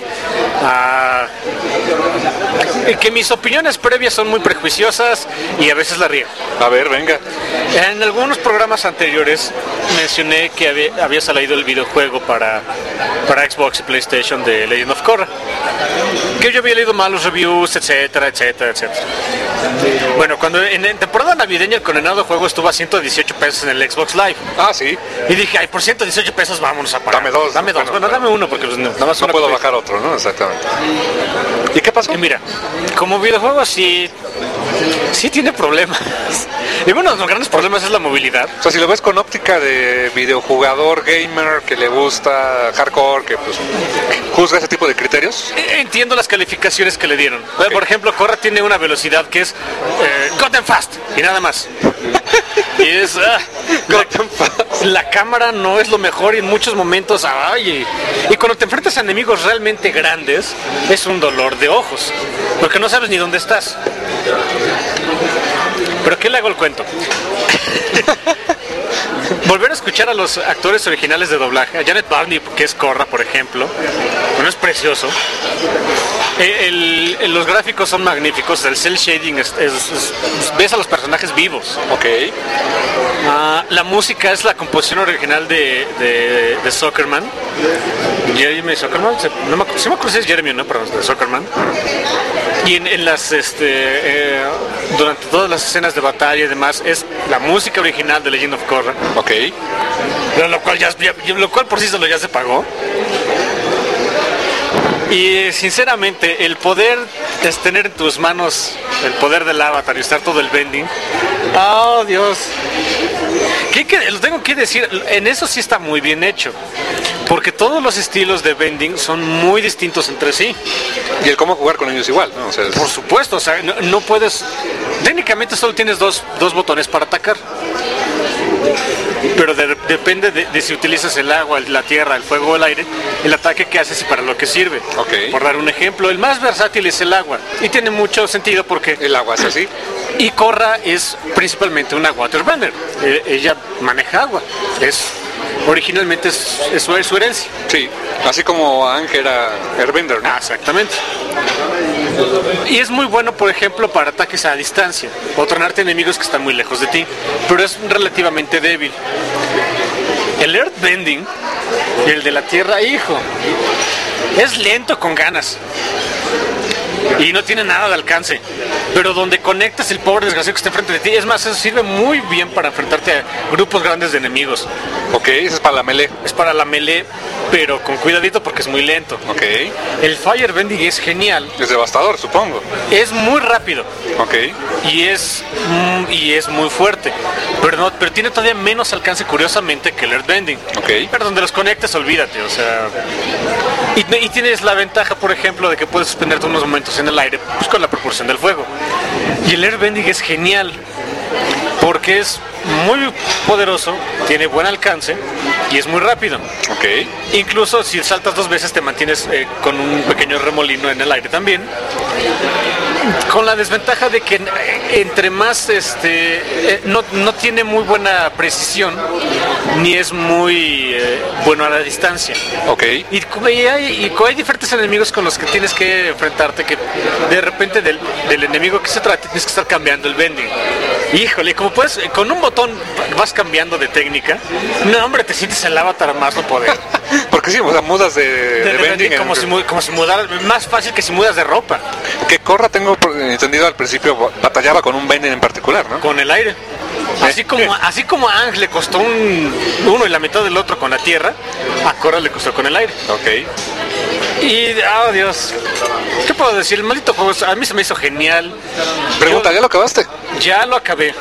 Uh... que mis opiniones previas son muy prejuiciosas y a veces la riego. A ver, venga. En algunos programas anteriores mencioné que había, había salido el videojuego para, para Xbox y PlayStation de Legend of Korra. Que yo había leído malos reviews, etcétera, etcétera, etcétera. Bueno, cuando en, en temporada navideña el condenado juego estuvo a ciento dieciocho pesos en el Xbox Live. Ah, sí. Y dije, ay, por ciento dieciocho pesos vámonos a pagar. Dame dos. Dame dos. Bueno, bueno dame uno porque pues, nada más no puedo bajar otro, ¿no? Exactamente. ¿Y qué pasó? Y mira, como videojuego sí Sí tiene problemas. Y uno de los grandes problemas es la movilidad. O sea, si lo ves con óptica de videojugador, gamer, que le gusta hardcore, que pues juzga ese tipo de criterios. Entiendo las calificaciones que le dieron. Okay. Por ejemplo, Corra tiene una velocidad que es eh, Goddamn Fast y nada más. Y es ah, la, la cámara no es lo mejor y en muchos momentos ay, y, y cuando te enfrentas a enemigos realmente grandes es un dolor de ojos porque no sabes ni dónde estás. Pero ¿qué le hago el cuento? Volver a escuchar a los actores originales de doblaje, a Janet Barney, que es Corra, por ejemplo, bueno, es precioso. El, el, los gráficos son magníficos, el cel shading es, es, es, ves a los personajes vivos. Ok. Uh, la música es la composición original de, de, de Zuckerman. Jeremy Zuckerman, no me, sí me acuerdo si es Jeremy, ¿no? Pero de Zuckerman. Y en, en las este eh, durante todas las escenas de batalla y demás es la música original de Legend of Korra. Ok. Pero lo cual ya, ya lo cual por sí solo ya se pagó. Y sinceramente el poder es tener en tus manos el poder del avatar y usar todo el bending. Oh Dios. ¿Qué, qué, lo tengo que decir, en eso sí está muy bien hecho. Porque todos los estilos de bending son muy distintos entre sí. Y el cómo jugar con ellos igual, ¿no? O sea, es... Por supuesto, o sea, no, no puedes... Técnicamente solo tienes dos, dos botones para atacar. Pero de, depende de, de si utilizas el agua, la tierra, el fuego o el aire, el ataque que haces y para lo que sirve. Okay. Por dar un ejemplo, el más versátil es el agua. Y tiene mucho sentido porque... El agua es así. Y Korra es principalmente una waterbender. Eh, ella maneja agua. Es... Originalmente es, es, su, es su herencia. Sí, así como Aang era Airbender, ¿no? Ah, exactamente. Y es muy bueno, por ejemplo, para ataques a distancia o tronarte enemigos que están muy lejos de ti, pero es relativamente débil. El Earthbending, el de la tierra, hijo, es lento con ganas y no tiene nada de alcance, pero donde conectas el pobre desgraciado que está enfrente de ti, es más, eso sirve muy bien para enfrentarte a grupos grandes de enemigos. Ok, eso es para la melee. Es para la melee, pero con cuidadito porque es muy lento. Ok. El Firebending es genial. Es devastador, supongo. Es muy rápido. Ok. Y es, mm, y es muy fuerte, pero, no, pero tiene todavía menos alcance, curiosamente, que el Earthbending. Ok. Pero donde los conectas, olvídate, o sea... Y, y tienes la ventaja, por ejemplo, de que puedes suspenderte unos momentos en el aire, pues con la propulsión del fuego. Y el Airbending es genial, porque es muy poderoso, tiene buen alcance y es muy rápido. Ok. Incluso si saltas dos veces te mantienes eh, con un pequeño remolino en el aire también. Con la desventaja de que eh, entre más este eh, no, no tiene muy buena precisión ni es muy eh, bueno a la distancia. Ok. Y, y, hay, y hay diferentes enemigos con los que tienes que enfrentarte que de repente del, del enemigo que se trate tienes que estar cambiando el bending. Híjole, como puedes, con un botón vas cambiando de técnica. No, hombre, te sientes el avatar más no poder. Porque sí, o sea, mudas de, de, de, de bending. Como, si, como si mudar, más fácil que si mudas de ropa. Que Korra, tengo entendido al principio, batallaba con un bending en particular, ¿no? Con el aire. Así como, así como a Aang le costó un, uno y la mitad del otro con la tierra, a Korra le costó con el aire. Ok. Y, oh Dios, ¿qué puedo decir? El maldito juego a mí se me hizo genial. Pregunta, Yo, ¿ya lo acabaste? Ya lo acabé.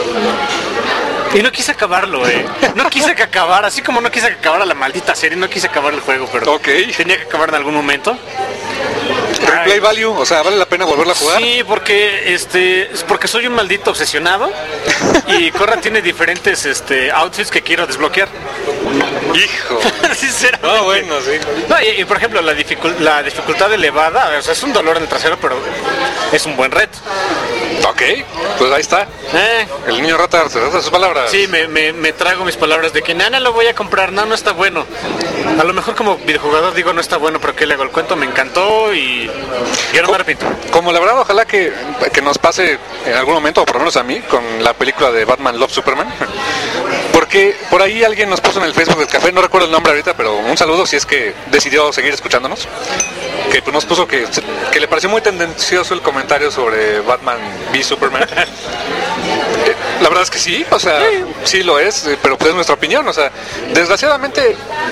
Y no quise acabarlo, eh. No quise que acabara, así como no quise que acabara la maldita serie, no quise acabar el juego, pero okay. Tenía que acabar en algún momento. Replay value, o sea, ¿vale la pena volverla a jugar? Sí, porque este, es porque soy un maldito obsesionado y Korra tiene diferentes este outfits que quiero desbloquear. Hijo. Sinceramente. Ah, bueno, sí. No, y, y por ejemplo, la, dificul la dificultad elevada, o sea, es un dolor en el trasero, pero es un buen reto. Ok, pues ahí está. Eh. El niño rata se trata sus palabras. Sí, me, me, me trago mis palabras de que nada lo voy a comprar, no, no está bueno. A lo mejor como videojugador digo no está bueno, pero que le hago el cuento, me encantó y yo no me arrepiento. Como la verdad, ojalá que, que nos pase en algún momento, o por lo menos a mí, con la película de Batman Love Superman. Porque por ahí alguien nos puso en el Facebook del café, no recuerdo el nombre ahorita, pero un saludo si es que decidió seguir escuchándonos. Que pues, nos puso que, que le pareció muy tendencioso el comentario sobre Batman v Superman. La verdad es que sí, o sea, sí, sí lo es, pero pues es nuestra opinión, o sea, desgraciadamente,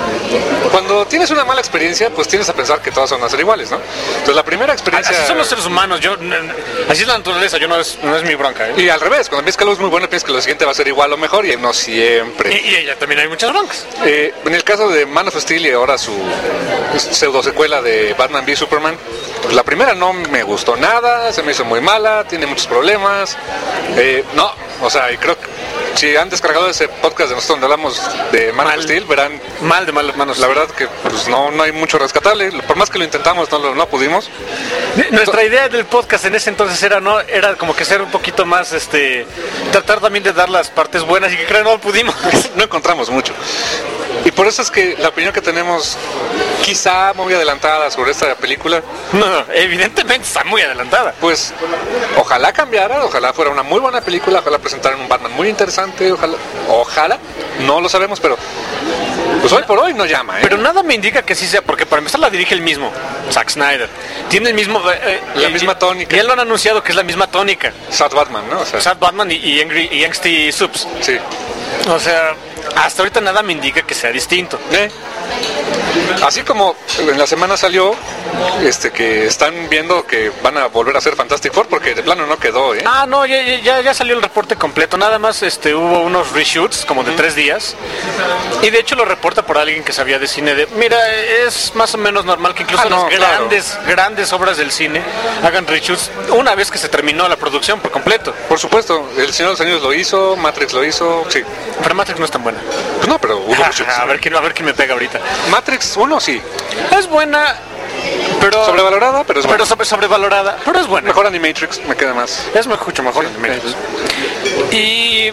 cuando tienes una mala experiencia, pues tienes a pensar que todas van a ser iguales, ¿no? Entonces la primera experiencia... Así son los seres humanos, yo, así es la naturaleza, yo no es, no es mi bronca, ¿eh? Y al revés, cuando piensas que algo es muy bueno, piensas que lo siguiente va a ser igual o mejor, y no siempre. Y, y ella también hay muchas broncas. Eh, en el caso de Man of Steel y ahora su pseudo secuela de Batman v Superman, pues la primera no me gustó nada, se me hizo muy mala, tiene muchos problemas, eh, no, o sea, y creo que si han descargado ese podcast de nosotros donde hablamos de Man of Steel, verán mal de mal manos. La verdad que pues no, no hay mucho rescatable, por más que lo intentamos no, no pudimos. Nuestra idea del podcast en ese entonces era no era como que ser un poquito más, este, tratar también de dar las partes buenas y que creo no pudimos. No encontramos mucho. Y por eso es que la opinión que tenemos quizá muy adelantada sobre esta película. No, no, evidentemente está muy adelantada. Pues ojalá cambiara, ojalá fuera una muy buena película, ojalá presentaran un Batman muy interesante, ojalá, ojalá, no lo sabemos, pero pues hoy por hoy no llama, ¿eh? Pero nada me indica que sí sea, porque para empezar la dirige el mismo, Zack Snyder. Tiene el mismo... Eh, la eh, misma y, tónica. Y él lo han anunciado que es la misma tónica. Sad Batman, ¿no? O sea, Sad Batman y, y, Angry, y Angsty Subs. Sí. O sea, hasta ahorita nada me indica que sea distinto. ¿Eh? Así como en la semana salió este que están viendo que van a volver a hacer Fantastic Four porque de plano no quedó, ¿eh? Ah, no, ya, ya, ya salió el reporte completo. Nada más este hubo unos reshoots como de mm. tres días. Y de hecho lo reporta por alguien que sabía de cine. De, mira, es más o menos normal que incluso ah, no, las grandes, claro. grandes obras del cine hagan reshoots una vez que se terminó la producción por completo. Por supuesto, El Señor de los Anillos lo hizo, Matrix lo hizo, sí. Pero Matrix no es tan buena. Pues no, pero hubo reshoots. A ver quién, a ver quién me pega ahorita. Matrix uno sí. Es buena, pero... Sobrevalorada, pero es buena. Pero sobre, sobrevalorada, pero es buena. Mejor Animatrix, me queda más. Es mucho mejor sí, Animatrix. Y...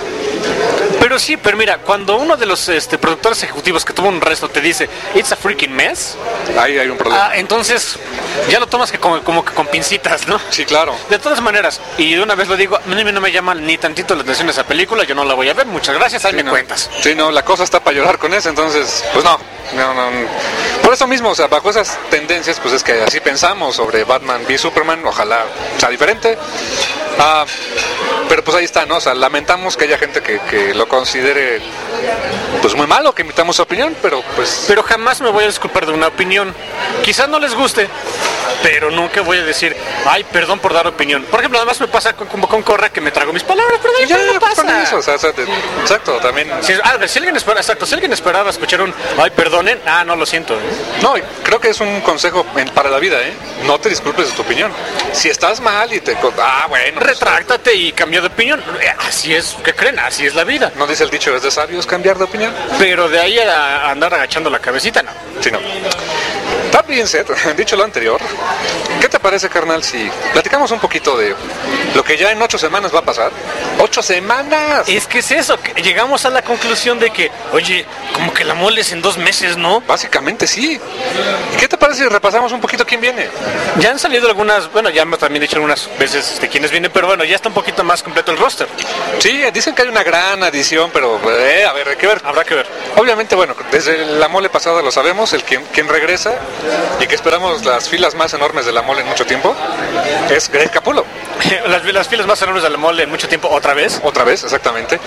Pero sí, pero mira, cuando uno de los este, productores ejecutivos que tuvo un resto te dice it's a freaking mess, ahí hay un problema. Ah, entonces ya lo tomas que como, como que con pincitas, ¿no? Sí, claro. De todas maneras, y de una vez lo digo, a mí no me llama ni tantito la atención esa película, yo no la voy a ver, muchas gracias, ahí sí, me no. cuentas. Sí, no, la cosa está para llorar con eso, entonces, pues no, no, no. Por eso mismo, o sea, bajo esas tendencias, pues es que así pensamos sobre Batman v Superman, ojalá sea diferente. Ah, pero pues ahí está, ¿no? O sea, lamentamos que haya gente que, que lo considere pues muy malo, que imitamos su opinión, pero pues... Pero jamás me voy a disculpar de una opinión. Quizás no les guste, pero nunca voy a decir, ay, perdón por dar opinión. Por ejemplo, además me pasa con, con Corra que me trago mis palabras, pero ya, no pasa. Con eso, o sea, o sea, de, exacto, también... Si, ah, si alguien espera, exacto, si alguien esperaba escuchar un, ay, perdonen, ah, no, lo siento. ¿eh? No, creo que es un consejo en, para la vida, ¿eh? No te disculpes de tu opinión. Si estás mal y te... Ah, bueno... Retráctate pues, y cambia de opinión. Así es, ¿qué creen? Así es la vida. ¿No dice el dicho, es de sabios cambiar de opinión? Pero de ahí a andar agachando la cabecita, no. Sí, no. That being said, dicho lo anterior, ¿qué te parece, carnal, si platicamos un poquito de lo que ya en ocho semanas va a pasar? ¡Ocho semanas! Es que es eso, que llegamos a la conclusión de que, oye, como que la mole es en dos meses, ¿no? Básicamente sí. ¿Y qué te parece si repasamos un poquito quién viene? Ya han salido algunas, bueno, ya hemos también dicho algunas veces de quiénes vienen, pero bueno, ya está un poquito más completo el roster. Sí, dicen que hay una gran adición, pero eh, a ver, hay que ver. Habrá que ver. Obviamente, bueno, desde la mole pasada lo sabemos, el quien, quien regresa y que esperamos las filas más enormes de la mole en mucho tiempo, es Greg Capullo. las, las filas más enormes de la mole en mucho tiempo, ¿otra vez? Otra vez, exactamente.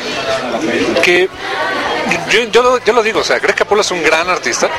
Que yo, yo, yo lo digo, o sea, Greg Capullo es un gran artista.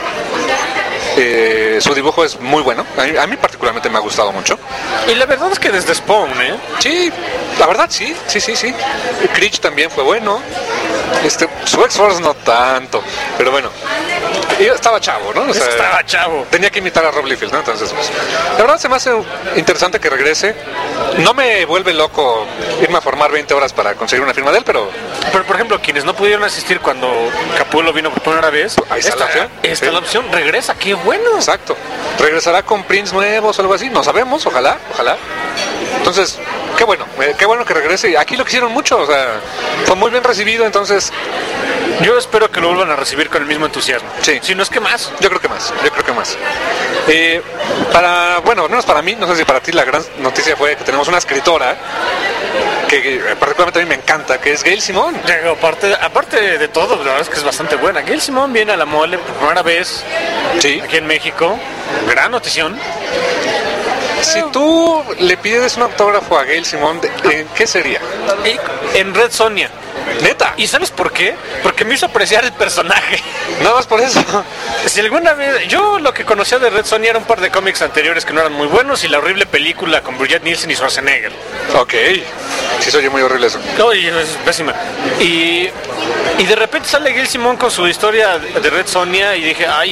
Eh, su dibujo es muy bueno, a mí, a mí particularmente me ha gustado mucho. Y la verdad es que desde Spawn, ¿eh? Sí, la verdad sí, sí, sí, sí. Creech también fue bueno. Este, su X-Force no tanto, pero bueno. Yo estaba chavo, ¿no? O sea, estaba chavo. Tenía que imitar a Rob Liefeld, ¿no? Entonces, pues, la verdad se me hace interesante que regrese. No me vuelve loco irme a formar veinte horas para conseguir una firma de él, pero... Pero, por ejemplo, quienes no pudieron asistir cuando Capullo vino por primera vez, ahí está esta, la opción. Esta sí. la opción, regresa, qué bueno. Exacto. Regresará con prints nuevos o algo así, no sabemos, ojalá, ojalá. Entonces, qué bueno, eh, qué bueno que regrese. Aquí lo quisieron mucho, o sea, fue muy bien recibido, entonces... Yo espero que lo vuelvan a recibir con el mismo entusiasmo. Sí. Si no es que más. Yo creo que más, yo creo que más. Eh, para, bueno, al menos para mí, no sé si para ti la gran noticia fue que tenemos una escritora que particularmente a mí me encanta, que es Gail Simone. Aparte, aparte de todo, la verdad es que es bastante buena. Gail Simone viene a la mole por primera vez sí. aquí en México. Gran notición. Si tú le pides un autógrafo a Gail Simone, ¿qué sería? en Red Sonja. ¿Neta? ¿Y sabes por qué? Porque me hizo apreciar el personaje. Nada más por eso. Si alguna vez... Yo lo que conocía de Red Sonja era un par de cómics anteriores que no eran muy buenos y la horrible película con Brigitte Nielsen y Schwarzenegger. Ok. Sí, soy muy horrible eso. Oye, es pésima. Y, y de repente sale Gail Simón con su historia de Red Sonja y dije, ay,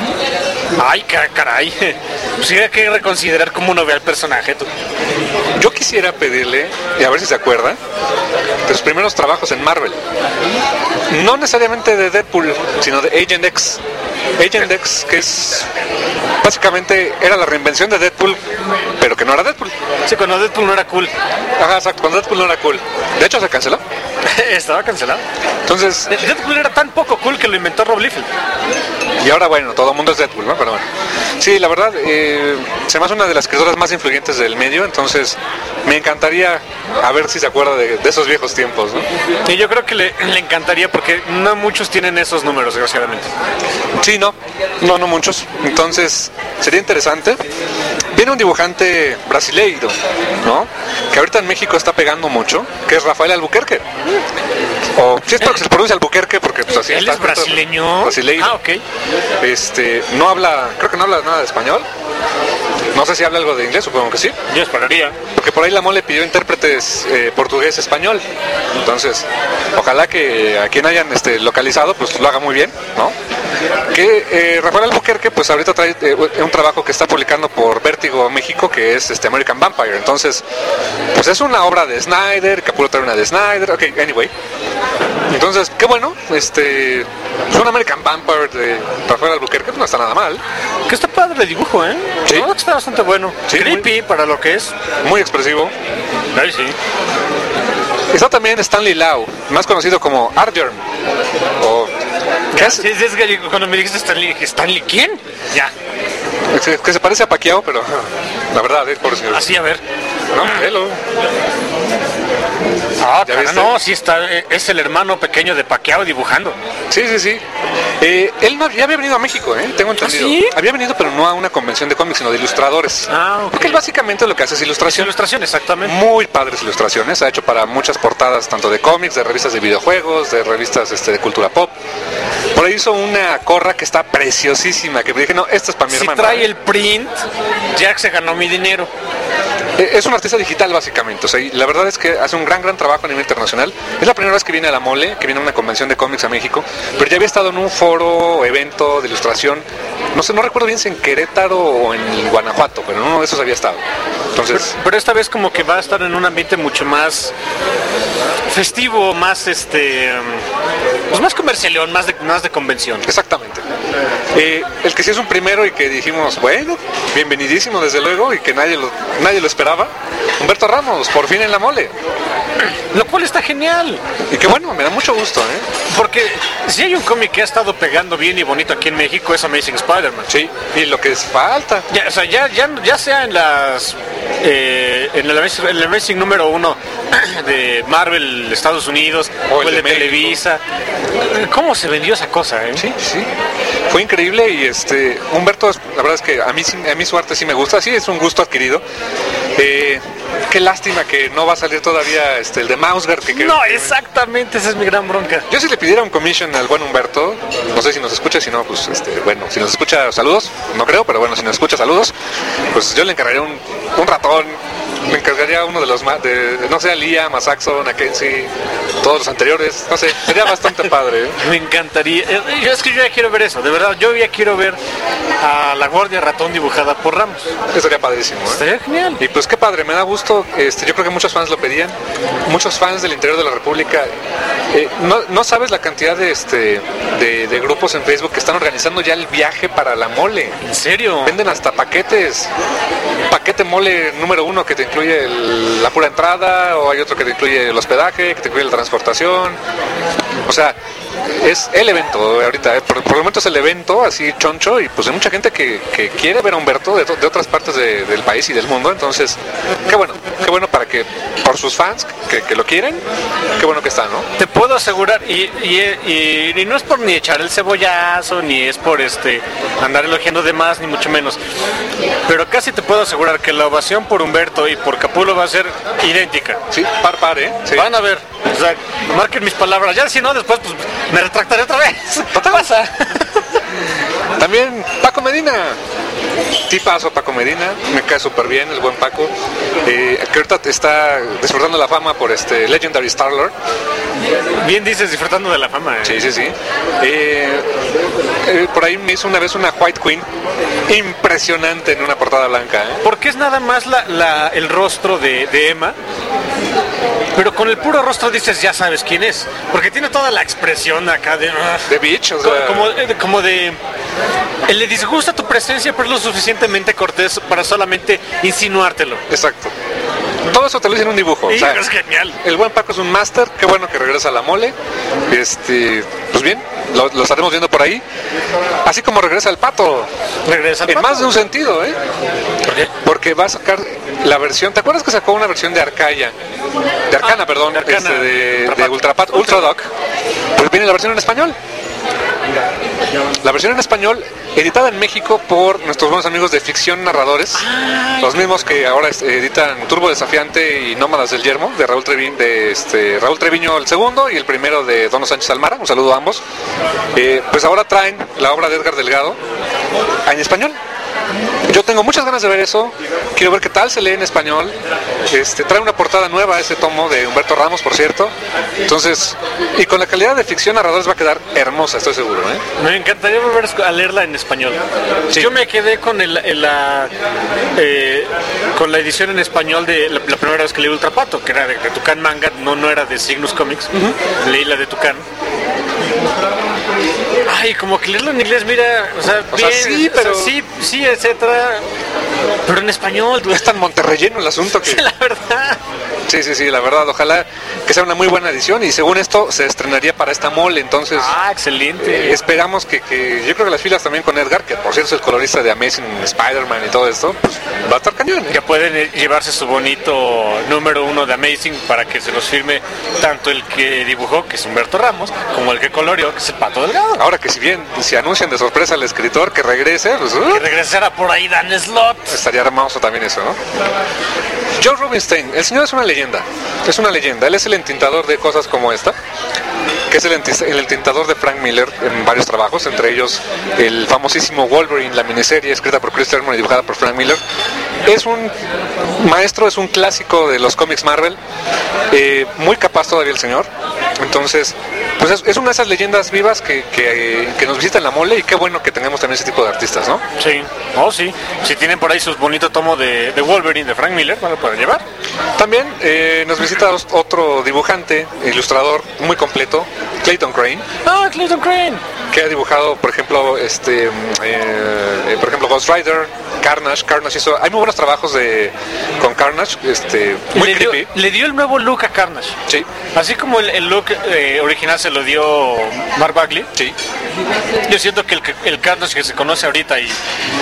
ay, caray. Pues sí hay que reconsiderar cómo uno ve al personaje. Tú. Yo quisiera pedirle, y a ver si se acuerda, de sus primeros trabajos en Marvel. No necesariamente de Deadpool, sino de Agent X. Agent X, que es... básicamente era la reinvención de Deadpool, pero que no era Deadpool. Sí, cuando Deadpool no era cool. Ajá, exacto, cuando Deadpool no era cool. De hecho, se canceló. Estaba cancelado. Entonces... Deadpool era tan poco cool que lo inventó Rob Liefeld. Y ahora, bueno, todo el mundo es Deadpool, ¿no? Pero bueno. Sí, la verdad, eh, se me hace una de las escritoras más influyentes del medio, entonces me encantaría a ver si se acuerda de, de esos viejos tiempos, ¿no? Y yo creo que le, le encantaría porque no muchos tienen esos números, desgraciadamente. Sí, no, no, no muchos. Entonces, sería interesante. Viene un dibujante brasileiro, ¿no? Que ahorita en México está pegando mucho, que es Rafael Albuquerque. O, sí, espero que se pronuncia Albuquerque porque pues así ¿Él está. es brasileño? Brasileiro. Ah, ok. Este, no habla, creo que no habla nada de español. No sé si habla algo de inglés, supongo que sí. Yo esperaría. Porque por ahí la mole pidió intérpretes eh, portugués-español. Entonces, ojalá que a quien hayan este, localizado, pues lo haga muy bien, ¿no? Que eh, Rafael Albuquerque, pues ahorita trae eh, un trabajo que está publicando por Vértigo México, que es este American Vampire. Entonces, pues es una obra de Snyder, Capullo trae una de Snyder, ok, anyway. Entonces, qué bueno, este... es un American Vampire de Rafael Albuquerque, pues no está nada mal. Que está padre el dibujo, ¿eh? Sí. No, que está bastante bueno. Sí, Creepy muy... para lo que es. Muy expresivo. Ay, sí. Está también Stanley Lau, más conocido como Arjorn. O... ¿Qué es? Sí, es que cuando me dijiste Stanley, dije, ¿Stanley quién? Ya. Que, que se parece a Pacquiao, pero la verdad, es por señor. Así, a ver. No, hello. Ah, cara, no, sí está, es el hermano pequeño de Pacquiao dibujando. Sí, sí, sí. Eh, él no, ya había venido a México, ¿eh? Tengo entendido. ¿Ah, sí? Había venido, pero no a una convención de cómics, sino de ilustradores. Ah, okay. Porque él básicamente lo que hace es ilustración. Ilustración, exactamente. Muy padres ilustraciones. Ha hecho para muchas portadas, tanto de cómics, de revistas de videojuegos, de revistas este, de cultura pop. Por ahí hizo una corra que está preciosísima, que me dije, no, esta es para mi si hermano. Si trae el print, Jack se ganó mi dinero. Es un artista digital básicamente, o sea, y la verdad es que hace un gran, gran trabajo a nivel internacional. Es la primera vez que viene a la Mole, que viene a una convención de cómics a México, pero ya había estado en un foro o evento de ilustración, no sé, no recuerdo bien si en Querétaro o en Guanajuato, pero en uno de esos había estado. Entonces, pero, pero esta vez como que va a estar en un ambiente mucho más festivo, más este, pues más comercialón, más de, más de convención. Exactamente. Eh, el que sí es un primero y que dijimos, bueno, bienvenidísimo desde luego y que nadie lo, nadie lo esperaba, Humberto Ramos, por fin en la Mole. Lo cual está genial. Y que bueno, me da mucho gusto, ¿eh? Porque si hay un cómic que ha estado pegando bien y bonito aquí en México es Amazing Spider-Man. Sí, y lo que es falta. Ya, o sea, ya, ya, ya sea en las eh, en el Amazing, el Amazing número uno de Marvel Estados Unidos o, o el de, de Televisa. ¿Cómo se vendió esa cosa, eh? Sí, sí. Fue increíble y este Humberto, la verdad es que a mí, a mí su arte sí me gusta, sí es un gusto adquirido. Eh, qué lástima que no va a salir todavía este el de Mausgar que, que no, exactamente, esa es mi gran bronca. Yo si le pidiera un commission al buen Humberto, no sé si nos escucha, si no, pues este, bueno, si nos escucha, saludos, no creo, pero bueno, si nos escucha, saludos, pues yo le encargaría un, un ratón, me encargaría uno de los más, de, de, no sé, a Liam, a Saxon, a Kenzie, todos los anteriores, no sé, sería bastante padre. ¿eh? Me encantaría, es que yo ya quiero ver eso, de verdad, yo ya quiero ver a la Guardia Ratón dibujada por Ramos. Eso sería padrísimo, ¿eh? Estaría genial. Y pues qué padre, me da gusto, este, yo creo que muchos fans lo pedían, muchos fans del interior de la República, eh, no, no sabes la cantidad de, este, de, de grupos en Facebook que están organizando ya el viaje para la Mole. ¿En serio? Venden hasta paquetes, paquete Mole número uno que te incluye el, la pura entrada, o hay otro que te incluye el hospedaje, que te incluye la transportación, o sea, es el evento ahorita, eh, por, por el momento es el evento así choncho y pues hay mucha gente que, que quiere ver a Humberto de, de otras partes de, del país y del mundo, entonces qué bueno, qué bueno para que por sus fans que, que lo quieren, qué bueno que está, ¿no? Te puedo asegurar, y, y, y, y no es por ni echar el cebollazo, ni es por este andar elogiando de más, ni mucho menos, pero casi te puedo asegurar que la ovación por Humberto y por Capullo va a ser idéntica. Sí, par par, ¿eh? Sí. Van a ver, o sea, marquen mis palabras, ya si no, después pues me retractaré otra vez. ¿Qué pasa? También Paco Medina, tipazo Paco Medina, me cae súper bien el buen Paco, eh, que ahorita está disfrutando la fama por este Legendary Star-Lord. Bien dices, disfrutando de la fama. Eh. Sí, sí, sí. Eh, eh, por ahí me hizo una vez una White Queen impresionante en una portada blanca. ¿eh? Porque es nada más la, la, el rostro de, de Emma, pero con el puro rostro dices, ya sabes quién es, porque tiene toda la expresión acá de... De bitch, o sea... Como, como de... Le disgusta tu presencia, pero es lo suficientemente cortés para solamente insinuártelo. Exacto. Todo eso te lo hice en un dibujo. Sí, o sea, es genial. El buen Paco es un máster, qué bueno que regresa a la mole. Este, pues bien, lo, lo estaremos viendo por ahí. Así como regresa el Pato. Regresa el en Pato. más de un sentido, ¿eh? ¿Por qué? Porque va a sacar la versión. ¿Te acuerdas que sacó una versión de Arcaya? De Arcana, ah, perdón, de, Arcana. Este, de, de Ultrapat, Ultra Doc. Pues viene la versión en español. La versión en español, editada en México por nuestros buenos amigos de Ficción Narradores, Ay. los mismos que ahora editan Turbo Desafiante y Nómadas del Yermo, de Raúl Treviño, de este, Raúl Treviño el segundo y el primero de Dono Sánchez Almara, un saludo a ambos. Eh, pues ahora traen la obra de Edgar Delgado en español. Yo tengo muchas ganas de ver eso, quiero ver qué tal se lee en español. Este, trae una portada nueva ese tomo de Humberto Ramos, por cierto. Entonces, y con la calidad de Ficción Narradores va a quedar hermosa, estoy seguro, ¿eh? Me encantaría volver a leerla en español. Sí. Yo me quedé con el, el, la eh, con la edición en español de la, la primera vez que leí Ultrapato, que era de, de Tucán Manga, no, no era de Cygnus Comics. Uh-huh. Leí la de Tucán. Ay, como que leerlo en inglés, mira, o sea, o bien, sea sí, pero... O sea, sí, sí, etcétera, pero en español. Es tan monterrelleno el asunto que... Sí, la verdad. Sí, sí, sí, la verdad, ojalá que sea una muy buena edición y según esto se estrenaría para esta mole, entonces... Ah, excelente. Eh, esperamos que, que, yo creo que las filas también con Edgar, que por cierto es el colorista de Amazing Spider-Man y todo esto, pues va a estar cañón, ¿eh? Ya pueden llevarse su bonito número uno de Amazing para que se los firme tanto el que dibujó, que es Humberto Ramos, como el que coloreó, que es el Pato Delgado. Ahora que si bien se anuncian de sorpresa al escritor que regrese, pues, uh, que regresara por ahí Dan Slott. Estaría hermoso también eso, ¿no? Joe Rubinstein, el señor es una leyenda, es una leyenda, él es el entintador de cosas como esta, que es el, enti- el entintador de Frank Miller en varios trabajos, entre ellos el famosísimo Wolverine, la miniserie escrita por Chris Claremont y dibujada por Frank Miller. Es un maestro, es un clásico de los cómics Marvel, eh, muy capaz todavía el señor, entonces pues es, es una de esas leyendas vivas que, que, que nos visita en la mole y qué bueno que tengamos también ese tipo de artistas, ¿no? Sí, oh sí, si tienen por ahí sus bonitos tomos de, de Wolverine de Frank Miller, van a poder llevar. También eh, nos visita otro dibujante, ilustrador muy completo, Clayton Crane. Ah, Clayton Crane. Que ha dibujado, por ejemplo, este, eh, por ejemplo, Ghost Rider, Carnage. Carnage hizo, hay muy buenos trabajos de con Carnage, este, muy le creepy. Dio, le dio el nuevo look a Carnage. Sí. Así como el, el look eh, original se lo dio Mark Bagley. Sí. Yo siento que el, el Carnage que se conoce ahorita y,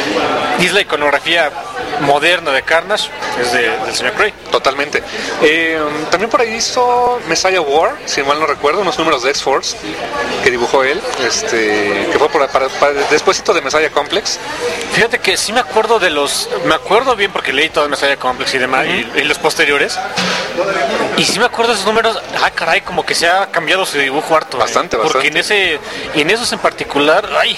y es la iconografía moderna de Carnage es de, del señor Cray. Totalmente. Eh, también por ahí hizo Messiah War, si mal no recuerdo, unos números de X-Force que dibujó él, este, que fue por, para, para, despuésito de Messiah Complex. Fíjate que sí me acuerdo de los, me acuerdo bien porque leí todo Messiah Complex y demás, uh-huh. y, y los posteriores, y sí me acuerdo de esos números. Ah, caray, como que se ha cambiado su dibujo harto. Bastante, eh, bastante. Porque en ese, y en esos en particular, ay,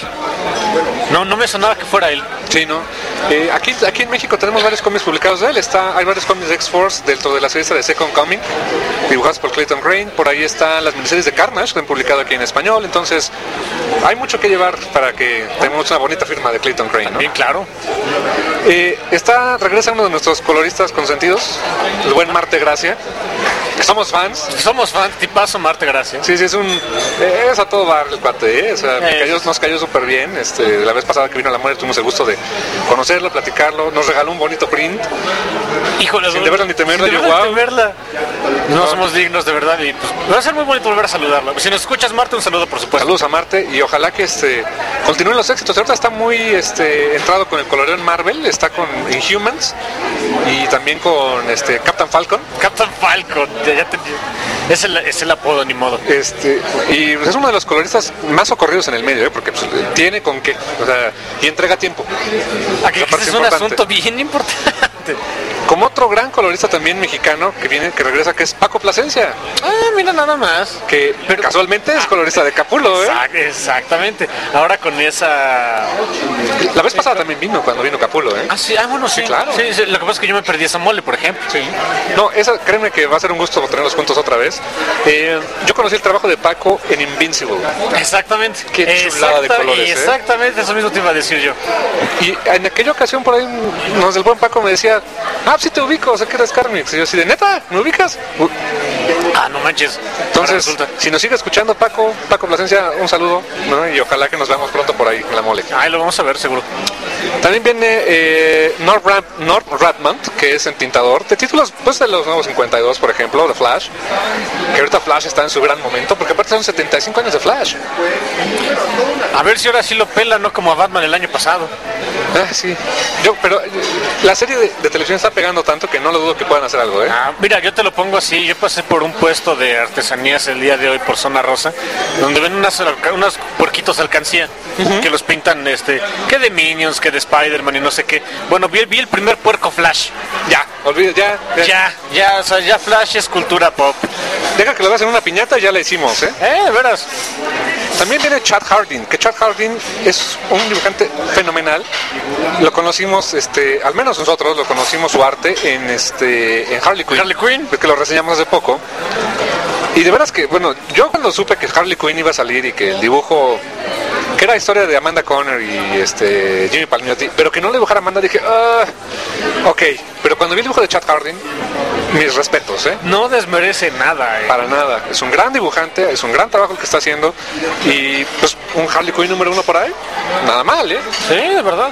no, no me sonaba que fuera él. Sí, no. Eh, aquí, aquí en México tenemos varios cómics publicados de él. Está, hay varios cómics de X-Force dentro de la serie de Second Coming, dibujados por Clayton Crane. Por ahí están las miniseries de Carnage que han publicado aquí en español. Entonces, hay mucho que llevar para que tengamos una bonita firma de Clayton Crane, ¿no? Bien, claro. Eh, está, regresa uno de nuestros coloristas consentidos, el buen Marte Gracia. Somos fans. Somos fans, tipazo, Marte, gracias. Sí, sí, es un... Es a todo dar el cuate, ¿eh? O sea, me cayó, nos cayó súper bien. Este, la vez pasada que vino a la muerte tuvimos el gusto de conocerlo, platicarlo. Nos regaló un bonito print. Híjole, sin deberla ni temerla, sin yo, deberla, wow. ni temerla. No, no somos dignos, de verdad. Y pues, va a ser muy bonito volver a saludarlo. Si nos escuchas, Marte, un saludo, por supuesto. Saludos a Marte y ojalá que este continúen los éxitos. Ahorita está muy este entrado con el coloreo en Marvel. Está con Inhumans y también con este Captain Falcon. Captain Falcon, ya, ya te... es, el, es el apodo, ni modo. Este, y es uno de los coloristas más socorridos en el medio, ¿eh? Porque pues, tiene con qué, o sea, y entrega tiempo. Aquí es un importante. Asunto bien importante. Como otro gran colorista también mexicano que viene, que regresa, que es Paco Plasencia. Ah, mira nada más. Que pero, casualmente es colorista de Capullo, ¿eh? Exact, exactamente. Ahora con esa... La vez pasada también vino, cuando vino Capullo, ¿eh? Ah, sí, ah, bueno, sí. Sí, claro. Sí, sí, lo que pasa es que yo me perdí esa mole, por ejemplo. Sí. No, esa, créeme que va a ser un gusto tenerlos juntos otra vez. Eh, yo conocí el trabajo de Paco en Invincible. Exactamente. Qué chulada de colores, ¿eh? Exactamente, eso mismo te iba a decir yo. Y en aquella ocasión por ahí, nos del buen Paco me decía, ah, sí te ubico, o sea que eres Carmix. Y yo así de, ¿neta? ¿Me ubicas? Uh. Ah, no manches. Entonces, si nos sigue escuchando Paco, Paco Plasencia, un saludo, ¿no? Y ojalá que nos veamos pronto por ahí en la mole. Ahí lo vamos a ver, seguro. También viene eh, North, Ram, North Radmont, que es entintador de títulos pues de los nuevos cincuenta y dos, por ejemplo, de Flash, que ahorita Flash está en su gran momento, porque aparte son setenta y cinco años de Flash. A ver si ahora sí lo pela, no como a Batman el año pasado. Ah, sí. Yo, pero la serie de, de televisión está pegando tanto que no lo dudo que puedan hacer algo, ¿eh? Ah, mira, yo te lo pongo así. Yo pasé por un puesto de artesanías el día de hoy por Zona Rosa, donde ven unas, unos puerquitos de alcancía, uh-huh, que los pintan, este, que de Minions, que de Spider-Man y no sé qué. Bueno, vi, vi el primer puerco Flash. Ya, olvide, ya, ya. Ya, ya, o sea, ya Flash es cultura pop. Deja que lo veas en una piñata y ya la hicimos, ¿eh? Eh, de veras. También viene Chad Hardin, que Chad Hardin es un dibujante fenomenal. Lo conocimos, este, al menos nosotros lo conocimos su arte en este en Harley Quinn. Harley Quinn. Que lo reseñamos hace poco. Y de veras que, bueno, yo cuando supe que Harley Quinn iba a salir y que el dibujo, que era historia de Amanda Conner y este Jimmy Palmiotti, pero que no le dibujara Amanda, dije, ah, ok. Pero cuando vi el dibujo de Chad Hardin, mis respetos, ¿eh? No desmerece nada, ¿eh? Para nada. Es un gran dibujante, es un gran trabajo el que está haciendo. Y pues un Harley Quinn número uno por ahí, nada mal, ¿eh? Sí, de verdad.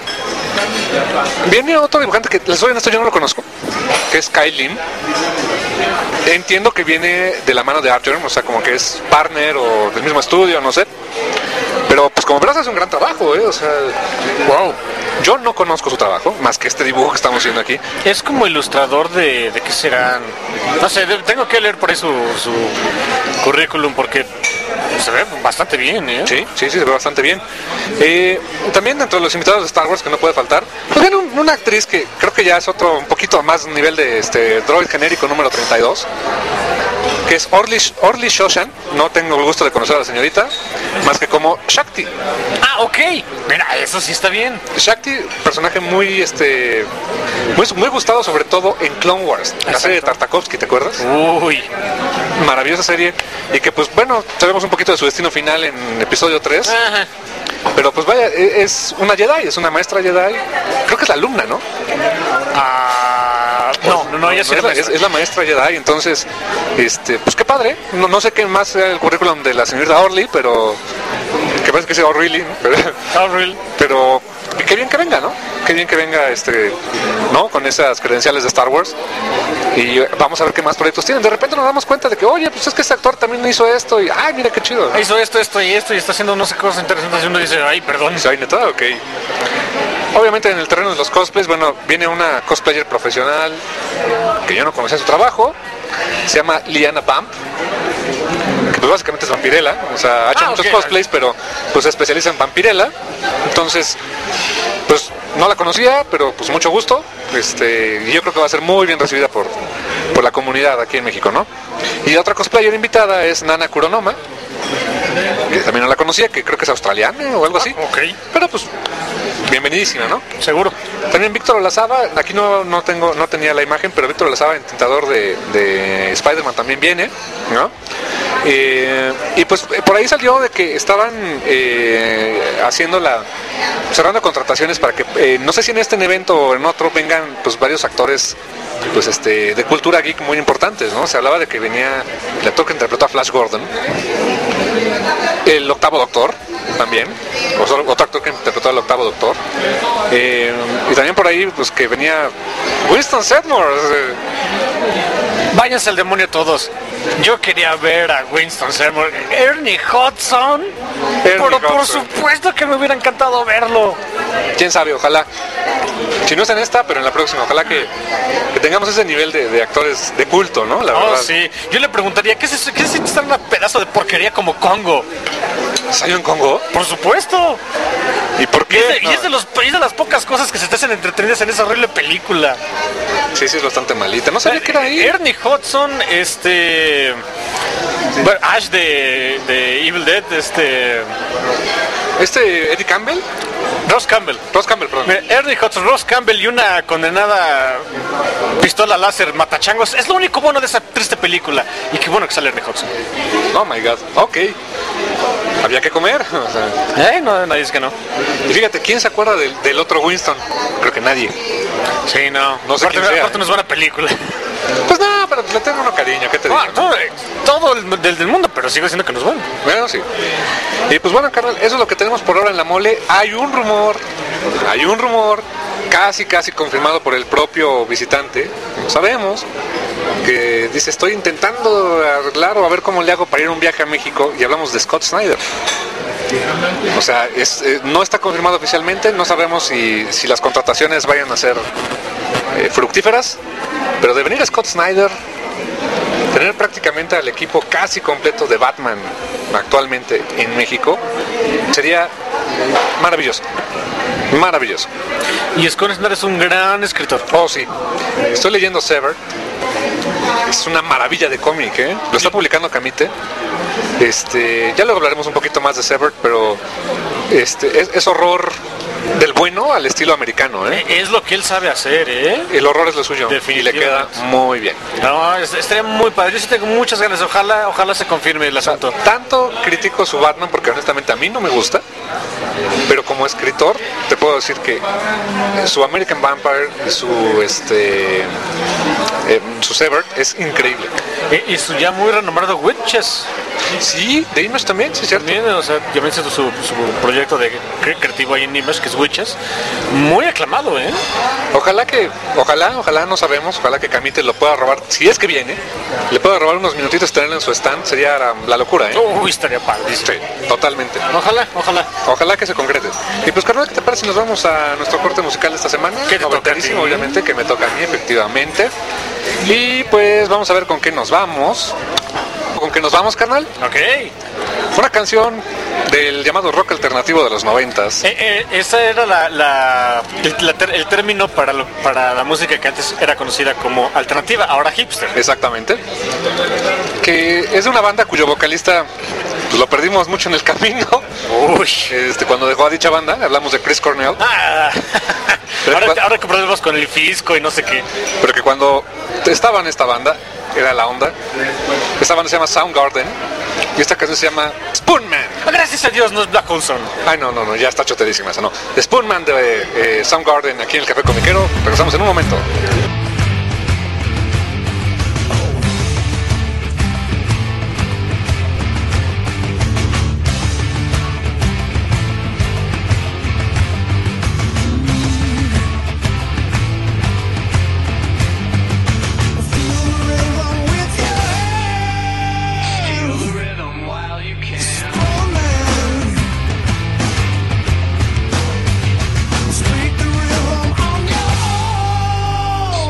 Viene otro dibujante que, les soy honesto, yo no lo conozco, que es Kyle Lim. Entiendo que viene de la mano de Archer, o sea, como que es partner o del mismo estudio, no sé. Pero pues como verás hace un gran trabajo, ¿eh? O sea, wow. Yo no conozco su trabajo, más que este dibujo que estamos haciendo aquí. Es como ilustrador de, de qué serán. No sé, de, tengo que leer por ahí su, su currículum porque se ve bastante bien, ¿eh? Sí, sí, sí, se ve bastante bien. Eh, también dentro de los invitados de Star Wars, que no puede faltar, pues viene un, una actriz que creo que ya es otro, un poquito más nivel de este droid genérico número treinta y dos, que es Orly, Orly Shoshan. No tengo el gusto de conocer a la señorita, más que como Shakti. Ah, ok. Mira, eso sí está bien. Shakti, personaje muy, este, muy, muy gustado, sobre todo en Clone Wars, la Exacto. serie de Tartakovsky, ¿te acuerdas? Uy. Maravillosa serie. Y que, pues, bueno, sabemos un poquito de su destino final en episodio tres. Ajá. Pero, pues, vaya, es una Jedi, es una maestra Jedi. Creo que es la alumna, ¿no? Ah... No, no, no, ella sí no, es, la, es, es la maestra Jedi, entonces, este, pues qué padre. No, no sé qué más sea el currículum de la señorita Orly, pero que parece que sea O'Reilly, ¿no? Pero, O'Reilly. Pero qué bien que venga, ¿no? Qué bien que venga, este, ¿no? Con esas credenciales de Star Wars. Y vamos a ver qué más proyectos tienen. De repente nos damos cuenta de que, oye, pues es que este actor también hizo esto y, ay, mira qué chido, ¿no? Hizo esto, esto y esto y está haciendo no sé qué cosas interesantes y uno dice, ay, perdón. Ay, neta, ok. Obviamente en el terreno de los cosplays, bueno, viene una cosplayer profesional que yo no conocía su trabajo, se llama Liana Bump, que pues básicamente es vampirela, o sea, ha hecho ah, muchos okay. cosplays, pero pues se especializa en vampirela, entonces, pues no la conocía, pero pues mucho gusto, este, y yo creo que va a ser muy bien recibida por, por la comunidad aquí en México, ¿no? Y otra cosplayer invitada es Nana Kuronoma, que también no la conocía, que creo que es australiana o algo así, ah, okay. Pero pues bienvenidísima, ¿no? Seguro. También Víctor Olazaba, aquí no, no tengo, no tenía la imagen, pero Víctor Olazaba, entintador de, de Spider-Man, también viene, ¿no? Eh, y pues por ahí salió de que estaban eh, haciendo la cerrando contrataciones para que eh, no sé si en este evento o en otro vengan pues varios actores pues este de cultura geek muy importantes, ¿no? Se hablaba de que venía el actor que interpretó a Flash Gordon, el octavo Doctor también, o sea, otro actor que interpretó al octavo Doctor, eh, y también por ahí pues que venía Winston Sedmore. Eh, Váyanse al demonio todos. Yo quería ver a Winston Sedmore. Ernie Hudson. Ernie Pero por Hudson. supuesto que me hubiera encantado verlo. Quién sabe, ojalá. Si no es en esta, pero en la próxima. Ojalá que, que tengamos ese nivel de, de actores de culto, ¿no? La Oh, verdad. sí. Yo le preguntaría, ¿qué es ¿qué es estar en un pedazo de porquería como Congo? ¿Salió en Congo? Por supuesto. ¿Y por Y qué? es, de, No. y es de los, y es de las pocas cosas que se te hacen entretenidas en esa horrible película. Sí, sí, es bastante malita. No sabía que era ahí. Ernie Hudson, este... Bueno, Ash de, de Evil Dead, este... Este, Eddie Campbell. Ross Campbell. Ross Campbell, perdón. Mira, Ernie Hudson, Ross Campbell y una condenada pistola láser matachangos. Es lo único bueno de esa triste película. Y qué bueno que sale Ernie Hudson. Oh my god. Ok. Había que comer. O sea, Eh, no, nadie dice que no. y fíjate, ¿quién se acuerda del, del otro Winston? Creo que nadie. Sí, no. No sé aparte, quién sea. aparte no es buena película. Pues no, pero le tengo uno cariño. ¿Qué te digo? Ah, no, eh, todo el del, del mundo, pero sigo diciendo que no es bueno. Bueno, sí. Y pues bueno, carnal, eso es lo que tenemos por ahora en la mole. Hay un rumor, hay un rumor, casi, casi confirmado por el propio visitante, no sabemos, que dice, estoy intentando arreglar o a ver cómo le hago para ir a un viaje a México, y hablamos de Scott Snyder. O sea, es, eh, no está confirmado oficialmente, no sabemos si, si las contrataciones vayan a ser eh, fructíferas, pero de venir a Scott Snyder, tener prácticamente al equipo casi completo de Batman actualmente en México sería maravilloso, maravilloso. Y Scott Snyder es un gran escritor. Oh sí, estoy leyendo Severed, es una maravilla de cómic, ¿eh? Lo está publicando Camite. Este, ya luego hablaremos un poquito más de Severed, pero este es, es horror del bueno al estilo americano, ¿eh? Es lo que él sabe hacer, ¿eh? El horror es lo suyo y le Definitivamente. queda muy bien. No, es- estaría muy padre. Yo sí tengo muchas ganas. Ojalá, ojalá se confirme el asunto. Tanto critico su Batman porque honestamente a mí no me gusta, pero como escritor te puedo decir que su American Vampire y su este eh, su Severed es increíble. Y, y su ya muy renombrado Witches. Sí, de Image también, sí, cierto. También, o sea, ya me hizo su, su proyecto de cre- creativo ahí en Image, que es Witches. Muy aclamado, ¿eh? Ojalá que, ojalá, ojalá, no sabemos, ojalá que Camite lo pueda robar, si es que viene, le pueda robar unos minutitos, tenerlo en su stand, sería la, la locura, ¿eh? Uy, estaría padre. Sí, totalmente. Ojalá, ojalá. Ojalá que se concrete. Y pues, carnal, ¿qué te parece si nos vamos a nuestro corte musical de esta semana? ¿Qué te toca a Noventerísimo, ti? obviamente, que me toca a mí, efectivamente. Y pues vamos a ver con qué nos vamos. ¿Con qué nos vamos, carnal? Ok. Eh, Una canción del llamado rock alternativo de los noventas. eh, esa era la, la- el, la ter- el término para, lo- para la música que antes era conocida como alternativa, ahora hipster. Exactamente. Que es de una banda cuyo vocalista pues, lo perdimos mucho en el camino. Uy. Este, cuando dejó a dicha banda, hablamos de Chris Cornell. Ah, Pero ahora, cua- ahora que problemas con el fisco y no sé qué. Pero que cuando estaba en esta banda, era la onda. Esta banda se llama Soundgarden. Y esta canción se llama Spoonman. Ah, gracias a Dios no es Black Hole Sun. Ay, no, no, no, ya está choterísima esa, no. Spoonman de eh, Soundgarden aquí en el Café Comiquero. Regresamos en un momento. Speak the rhythm on your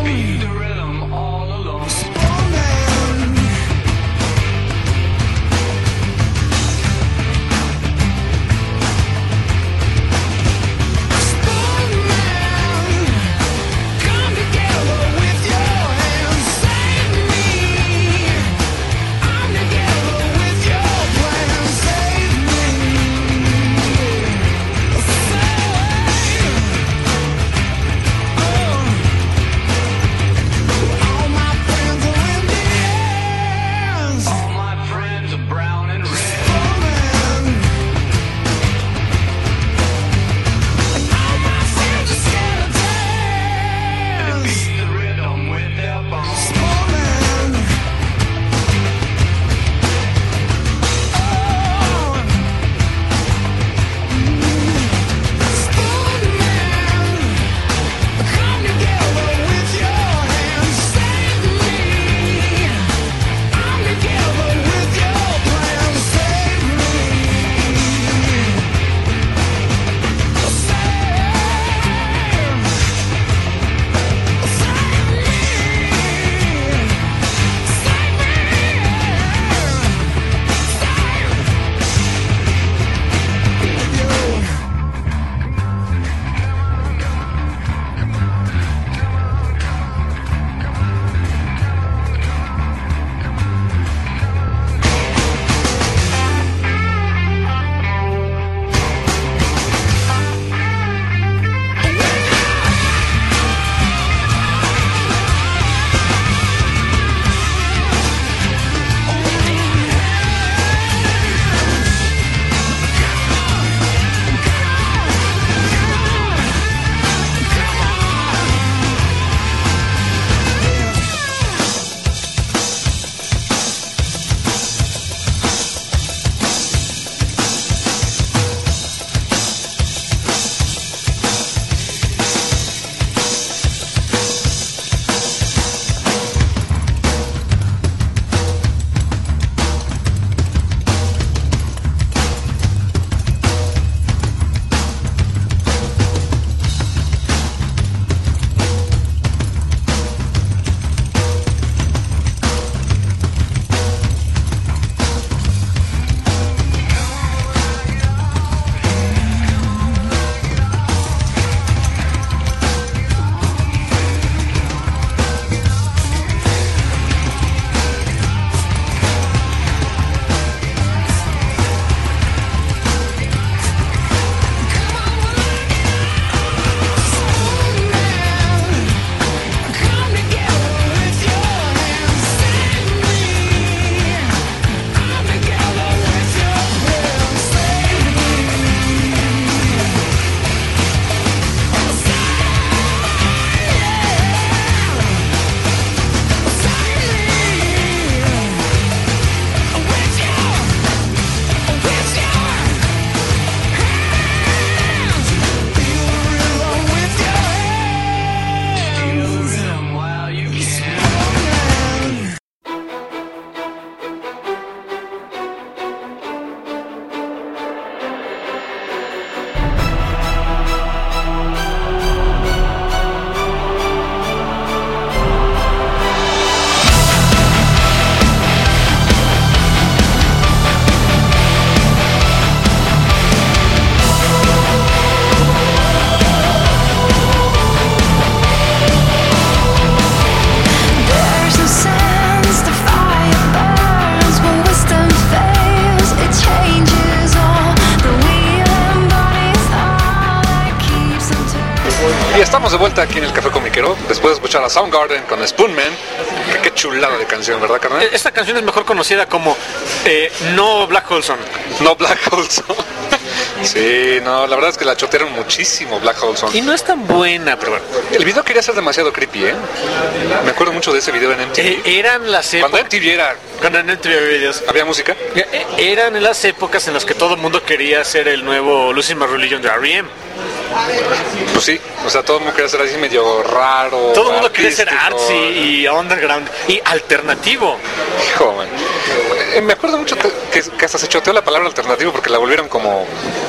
Estamos de vuelta aquí en el Café Comiquero, después de escuchar a Soundgarden con Spoonman. Que qué chulada de canción, ¿verdad, carnal? Esta canción es mejor conocida como eh, No Black Hole Zone. No Black Hole Zone. Sí, no, la verdad es que la chotearon muchísimo Black Hole Zone. Y no es tan buena, pero bueno. El video quería ser demasiado creepy, ¿eh? Me acuerdo mucho de ese video en M T V. Eh, eran las épocas... Cuando M T V era... Cuando en M T V había videos. ¿Había música? Eh, eran las épocas en las que todo el mundo quería ser el nuevo Losing My Religion de R E M. Pues sí, o sea, todo el mundo quería ser así medio raro. Todo el mundo quería ser artístico. artsy y underground y alternativo. Hijo, man. Eh, me acuerdo mucho que, que hasta se choteó la palabra alternativo porque la volvieron como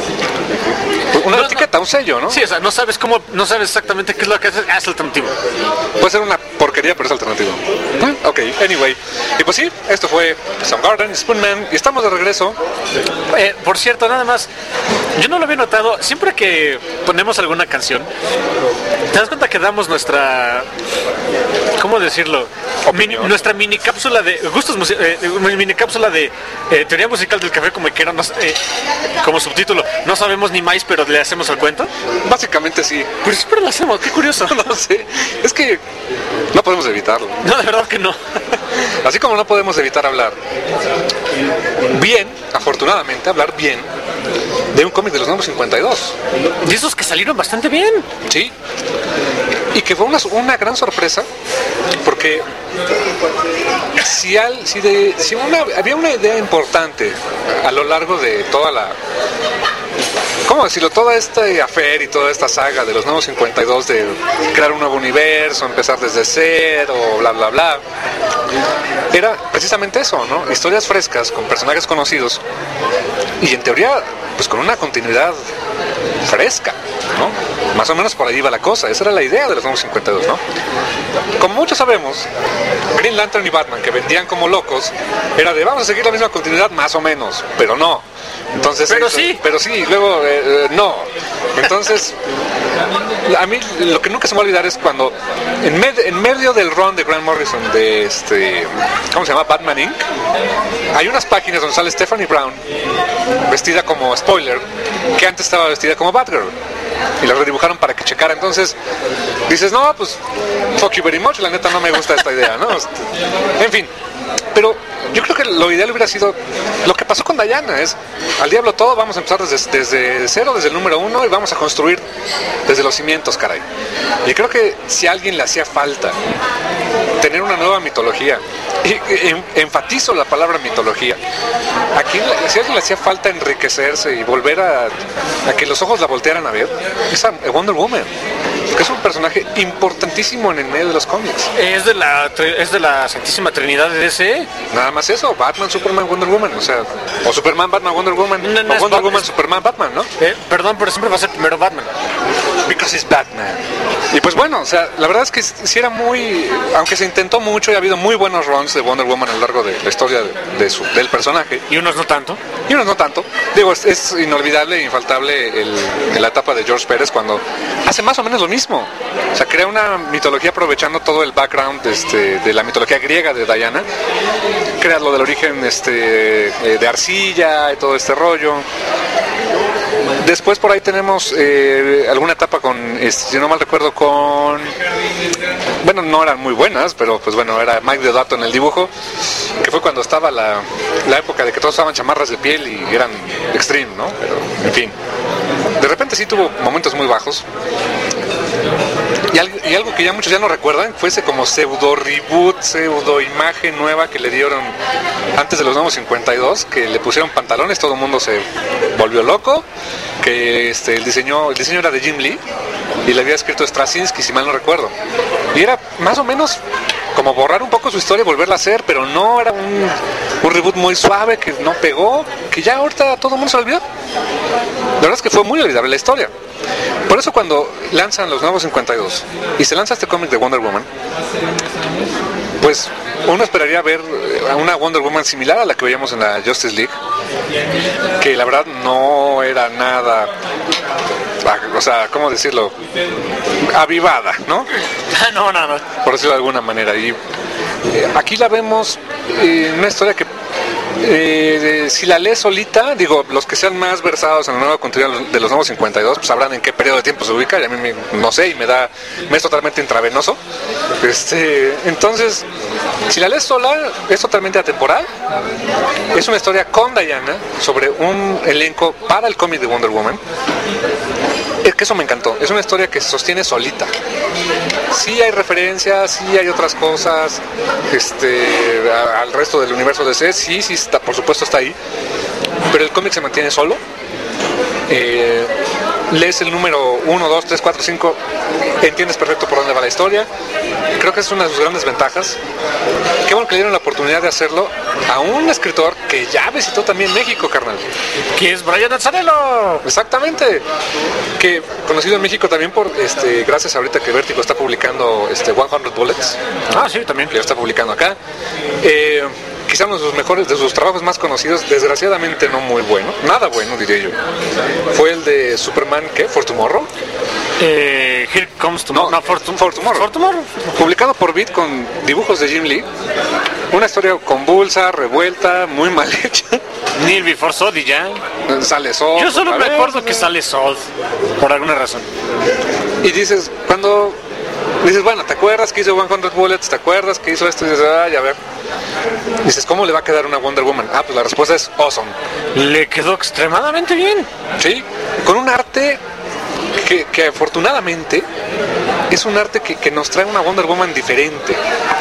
una No, etiqueta, no. un sello, ¿no? Sí, o sea, no sabes cómo, no sabes exactamente qué es lo que haces, ah, es alternativo. Puede ser una porquería, pero es alternativo. ¿Eh? Ok, anyway. Y pues sí, esto fue Soundgarden, Spoonman, y estamos de regreso. Eh, por cierto, nada más, yo no lo había notado, siempre que ponemos alguna canción, ¿te das cuenta que damos nuestra, ¿cómo decirlo? Mini, nuestra mini cápsula de gustos, musi- eh, mini cápsula de eh, teoría musical del Café Comiquero, no, eh, como subtítulo, no sabemos ni más, pero le hacemos el cuento. Básicamente sí. Pero siempre lo hacemos, qué curioso. No sé, es que no podemos evitarlo. No, de verdad que no. Así como no podemos evitar hablar bien, afortunadamente, hablar bien de un cómic de los nuevos cincuenta y dos. De esos que salieron bastante bien. Sí. Y que fue una, una gran sorpresa, porque si, al, si, de, si una, había una idea importante a lo largo de toda la... ¿Cómo decirlo? Toda esta affair y toda esta saga de los nuevos cincuenta y dos de crear un nuevo universo, empezar desde cero, bla, bla, bla. Era precisamente eso, ¿no? Historias frescas con personajes conocidos y en teoría, pues con una continuidad fresca, ¿no? Más o menos por ahí va la cosa. Esa era la idea de los nuevos cincuenta y dos, ¿no? Como muchos sabemos, Green Lantern y Batman, que vendían como locos, era de vamos a seguir la misma continuidad, más o menos, pero no. Entonces, pero eso, sí. Pero sí, luego eh, eh, no. Entonces, a mí lo que nunca se me va a olvidar es cuando en, med en medio del run de Grant Morrison de este, ¿cómo se llama? Batman incorporated, hay unas páginas donde sale Stephanie Brown vestida como spoiler, que antes estaba vestida como Batgirl. Y la redibujaron para que checara. Entonces dices, no, pues fuck you very much, la neta no me gusta esta idea, ¿no? En fin, pero yo creo que lo ideal hubiera sido lo que pasó con Diana, es al diablo todo, vamos a empezar desde, desde cero, desde el número uno, y vamos a construir desde los cimientos, caray. Y creo que si a alguien le hacía falta tener una nueva mitología, y, y, enfatizo la palabra mitología, a quien, si a alguien le hacía falta enriquecerse y volver a, a que los ojos la voltearan a ver, es a Wonder Woman, que es un personaje importantísimo en el medio de los cómics. Es de la es de la Santísima Trinidad de D C. Nada más eso, Batman, Superman, Wonder Woman, o sea, o Superman, Batman, Wonder Woman, no, no, o Wonder Woman, es... Superman, Batman, ¿no? Eh, perdón, pero siempre va a ser primero Batman. Because it's Batman. Y pues bueno, o sea, la verdad es que sí era muy, aunque se intentó mucho y ha habido muy buenos runs de Wonder Woman a lo largo de la historia de, de su, del personaje. Y unos no tanto. Y unos no tanto. Digo, es, es inolvidable e infaltable el, en la etapa de George Pérez cuando hace más o menos lo mismo. O sea, crea una mitología aprovechando todo el background este, de la mitología griega de Diana. Crea lo del origen este, eh, de arcilla y todo este rollo. Después por ahí tenemos eh, alguna etapa con, este, si no mal recuerdo, con... Bueno, no eran muy buenas, pero pues bueno, era Mike Deodato en el dibujo, que fue cuando estaba la, la época de que todos usaban chamarras de piel y eran extreme, ¿no? Pero, en fin. De repente sí tuvo momentos muy bajos. Y algo, y algo que ya muchos ya no recuerdan fue ese como pseudo reboot, pseudo imagen nueva que le dieron antes de los nuevos cincuenta y dos, que le pusieron pantalones, todo el mundo se volvió loco, que este, el diseño el diseño era de Jim Lee y le había escrito Straczynski, si mal no recuerdo, y era más o menos como borrar un poco su historia y volverla a hacer, pero no era un, un reboot muy suave que no pegó, que ya ahorita todo el mundo se olvidó. La verdad es que fue muy olvidable la historia. Por eso cuando lanzan los nuevos cincuenta y dos y se lanza este cómic de Wonder Woman, pues uno esperaría ver una Wonder Woman similar a la que veíamos en la Justice League, que la verdad no era nada, o sea, ¿cómo decirlo? Avivada, ¿no? No, no, no. Por decirlo de alguna manera. Y eh, aquí la vemos en una historia que Eh, si la lees solita, digo, los que sean más versados en la nueva contenido de los nuevos cincuenta y dos, pues sabrán en qué periodo de tiempo se ubica, y a mí me, no sé, y me da, me es totalmente intravenoso. Este, entonces, si la lees sola, es totalmente atemporal. Es una historia con Diana sobre un elenco para el cómic de Wonder Woman. Es que eso me encantó. Es una historia que se sostiene solita. Sí hay referencias, sí hay otras cosas, este, a, al resto del universo D C, sí, sí está, por supuesto está ahí, pero el cómic se mantiene solo. Eh, lees el número uno, dos, tres, cuatro, cinco, entiendes perfecto por dónde va la historia. Creo que es una de sus grandes ventajas. Qué bueno que le dieron la oportunidad de hacerlo a un escritor que ya visitó también México, carnal. Que es Brian Azzarello. Exactamente. Que conocido en México también por, este, gracias ahorita que Vértigo está publicando este cien Bullets. Ah, sí, también. Que lo está publicando acá. Eh, quizá uno de sus mejores, de sus trabajos más conocidos, desgraciadamente no muy bueno, nada bueno diría yo, fue el de Superman, ¿qué? ¿For Tomorrow? Eh, Here Comes Tomorrow. No, No, for, to- For Tomorrow. For Tomorrow. Publicado por Beat con dibujos de Jim Lee. Una historia convulsa, revuelta, muy mal hecha. Neil Before Sod y ya. Sale Sol. Yo solo a me ver, acuerdo que sale Sod, por alguna razón. Y dices, cuando dices, bueno, ¿te acuerdas que hizo cien Bullets? ¿Te acuerdas que hizo esto? Y dices, ay, a ver. Dices, ¿cómo le va a quedar una Wonder Woman? Ah, pues la respuesta es awesome. Le quedó extremadamente bien. Sí, con un arte que, que afortunadamente es un arte que, que nos trae una Wonder Woman diferente.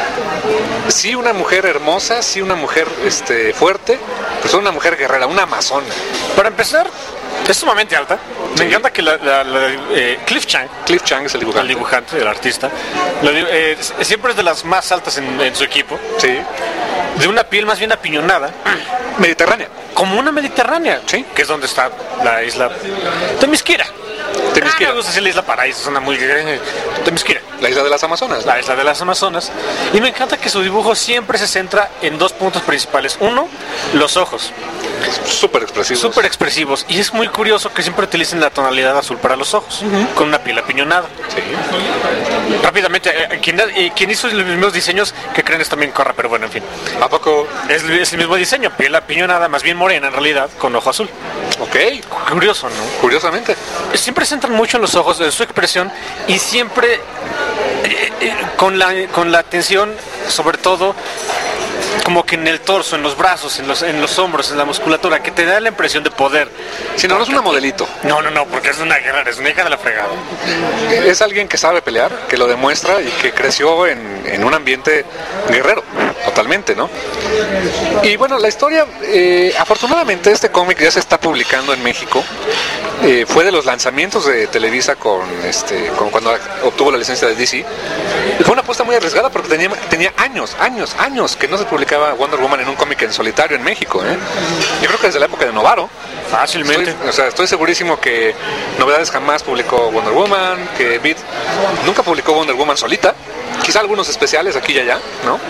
Sí, una mujer hermosa, sí, una mujer este, fuerte, pues una mujer guerrera, una amazona. Para empezar, es sumamente alta. Sí. Me encanta que la, la- la- eh, Cliff Chang, Cliff Chang es el el dibujante. dibujante, el artista, lo di- eh, s- siempre es de las más altas en, en su equipo. Sí, De una piel más bien apiñonada, mediterránea. como una mediterránea, Sí. que es donde está la isla Temisquira. Temisquira. Ah, me gusta decir la isla Paraíso, suena muy grande. Temisquira, La isla de las Amazonas. la isla de las Amazonas. Y me encanta que su dibujo siempre se centra en dos puntos principales. Uno, los ojos, Súper expresivo. súper expresivos. Y es muy curioso que siempre utilicen la tonalidad azul para los ojos, con una piel apiñonada. Sí. Rápidamente, eh, quien, eh, quien hizo los mismos diseños, que creen es también Corra, pero bueno, en fin. ¿A poco? Es, es el mismo diseño, piel apiñonada, más bien morena en realidad, con ojo azul. Ok, Curioso, ¿no? curiosamente. Siempre se centran mucho en los ojos, en su expresión, y siempre eh, eh, con, la, con la atención, sobre todo, como que en el torso, en los brazos, en los, en los hombros, en la musculatura, que te da la impresión de poder. Si no, no es una modelito. No, no, no, porque es una guerrera, es una hija de la fregada. Es alguien que sabe pelear, que lo demuestra y que creció en, en un ambiente guerrero, totalmente, ¿no? Y bueno, la historia, eh, afortunadamente este cómic ya se está publicando en México. Eh, fue de los lanzamientos de Televisa con este con cuando obtuvo la licencia de D C. Y fue una apuesta muy arriesgada porque tenía, tenía años, años, años que no se publicaba Wonder Woman en un cómic en solitario en México, ¿eh? Yo creo que desde la época de Novaro. Fácilmente. Estoy, o sea, estoy segurísimo que Novedades jamás publicó Wonder Woman, que Beat nunca publicó Wonder Woman solita, quizá algunos especiales aquí y allá, ¿no?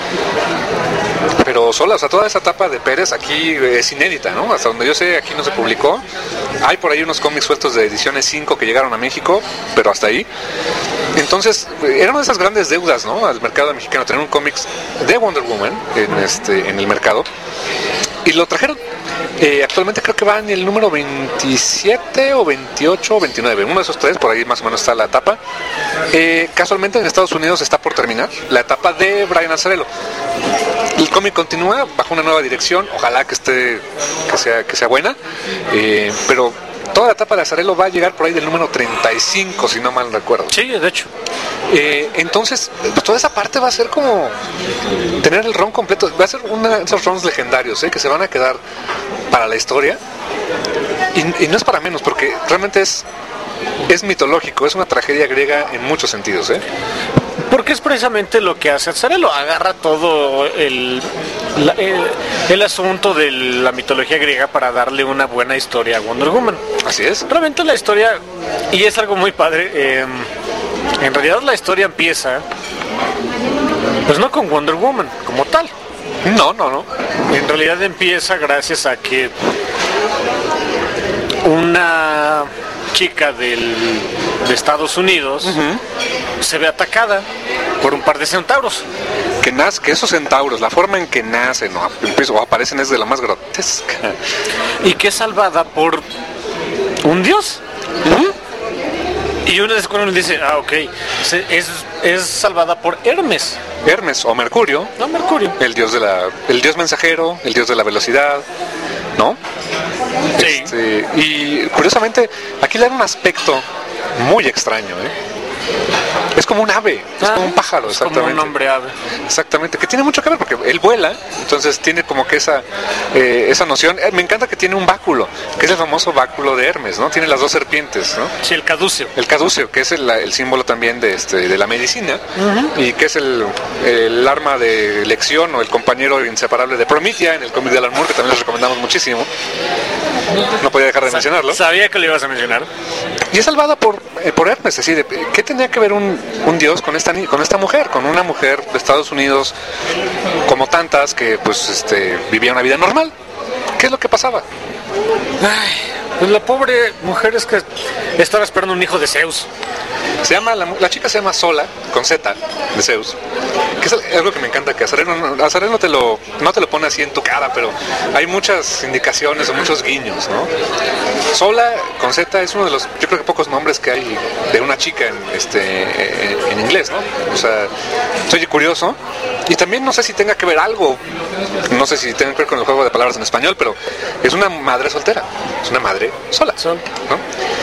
Pero sola, o sea, toda esa etapa de Pérez aquí es inédita, ¿no? Hasta donde yo sé, aquí no se publicó. Hay por ahí unos cómics sueltos de ediciones cinco que llegaron a México, pero hasta ahí. Entonces, era una de esas grandes deudas, ¿no? Al mercado mexicano, tener un cómics de Wonder Woman en, este, en el mercado. Y lo trajeron. Eh, actualmente creo que va en el número veintisiete o veintiocho o veintinueve, uno de esos tres, por ahí más o menos está la etapa. Eh, casualmente en Estados Unidos está por terminar la etapa de Brian Azzarello. El cómic continúa bajo una nueva dirección, ojalá que esté, que sea, que sea buena, eh, pero toda la etapa de Azzarello va a llegar por ahí del número treinta y cinco, si no mal recuerdo. Sí, de hecho. Eh, entonces, pues toda esa parte va a ser como tener el ron completo, va a ser uno de esos rons legendarios, ¿eh? Que se van a quedar para la historia. Y, y no es para menos, porque realmente es, es mitológico, es una tragedia griega en muchos sentidos, ¿eh? Porque es precisamente lo que hace Azzarello, agarra todo el, la- el, el asunto de la mitología griega para darle una buena historia a Wonder Woman. Así es. Realmente la historia, y es algo muy padre, eh, en realidad la historia empieza, pues no con Wonder Woman como tal. No, no, no. En realidad empieza gracias a que una chica del, de Estados Unidos se ve atacada por un par de centauros. que nace, que esos centauros, la forma en que nacen o, o aparecen es de la más grotesca. Y que es salvada por un dios. ¿Mm? Y uno de uno dice, ah, ok, es, es salvada por Hermes. Hermes o Mercurio. No, Mercurio. El dios de la, el dios mensajero, el dios de la velocidad, ¿no? Sí. Este, y curiosamente, aquí le da un aspecto muy extraño, ¿eh? Es como un ave, es ah, como un pájaro, es exactamente. Como un hombre ave. Exactamente, que tiene mucho que ver porque él vuela, entonces tiene como que esa eh, esa noción. Eh, me encanta que tiene un báculo, que es el famoso báculo de Hermes, ¿no? Tiene las dos serpientes, ¿no? Sí, el caduceo. El caduceo, que es el, el símbolo también de este de la medicina, uh-huh. y que es el, el arma de elección o el compañero inseparable de Prometia en el cómic de Alan Moore, que también les recomendamos muchísimo. No podía dejar de Sa- mencionarlo. Sabía que lo ibas a mencionar. Y es salvada por, eh, por Hermes, es decir, ¿qué tenía que ver un, un dios con esta con esta mujer, con una mujer de Estados Unidos como tantas que pues este vivía una vida normal? ¿Qué es lo que pasaba? Ay, pues la pobre mujer es que estaba esperando un hijo de Zeus. Se llama la, la chica se llama Sola, con Z, de Zeus, que es algo que me encanta, que Azarel no, Azarel no te lo no te lo pone así en tu cara, pero hay muchas indicaciones o muchos guiños, ¿no? Sola, con Z, es uno de los, yo creo que pocos nombres que hay de una chica en, este, en, en inglés, ¿no? O sea, soy curioso, y también no sé si tenga que ver algo, no sé si tenga que ver con el juego de palabras en español, pero es una madre soltera, es una madre sola, ¿no?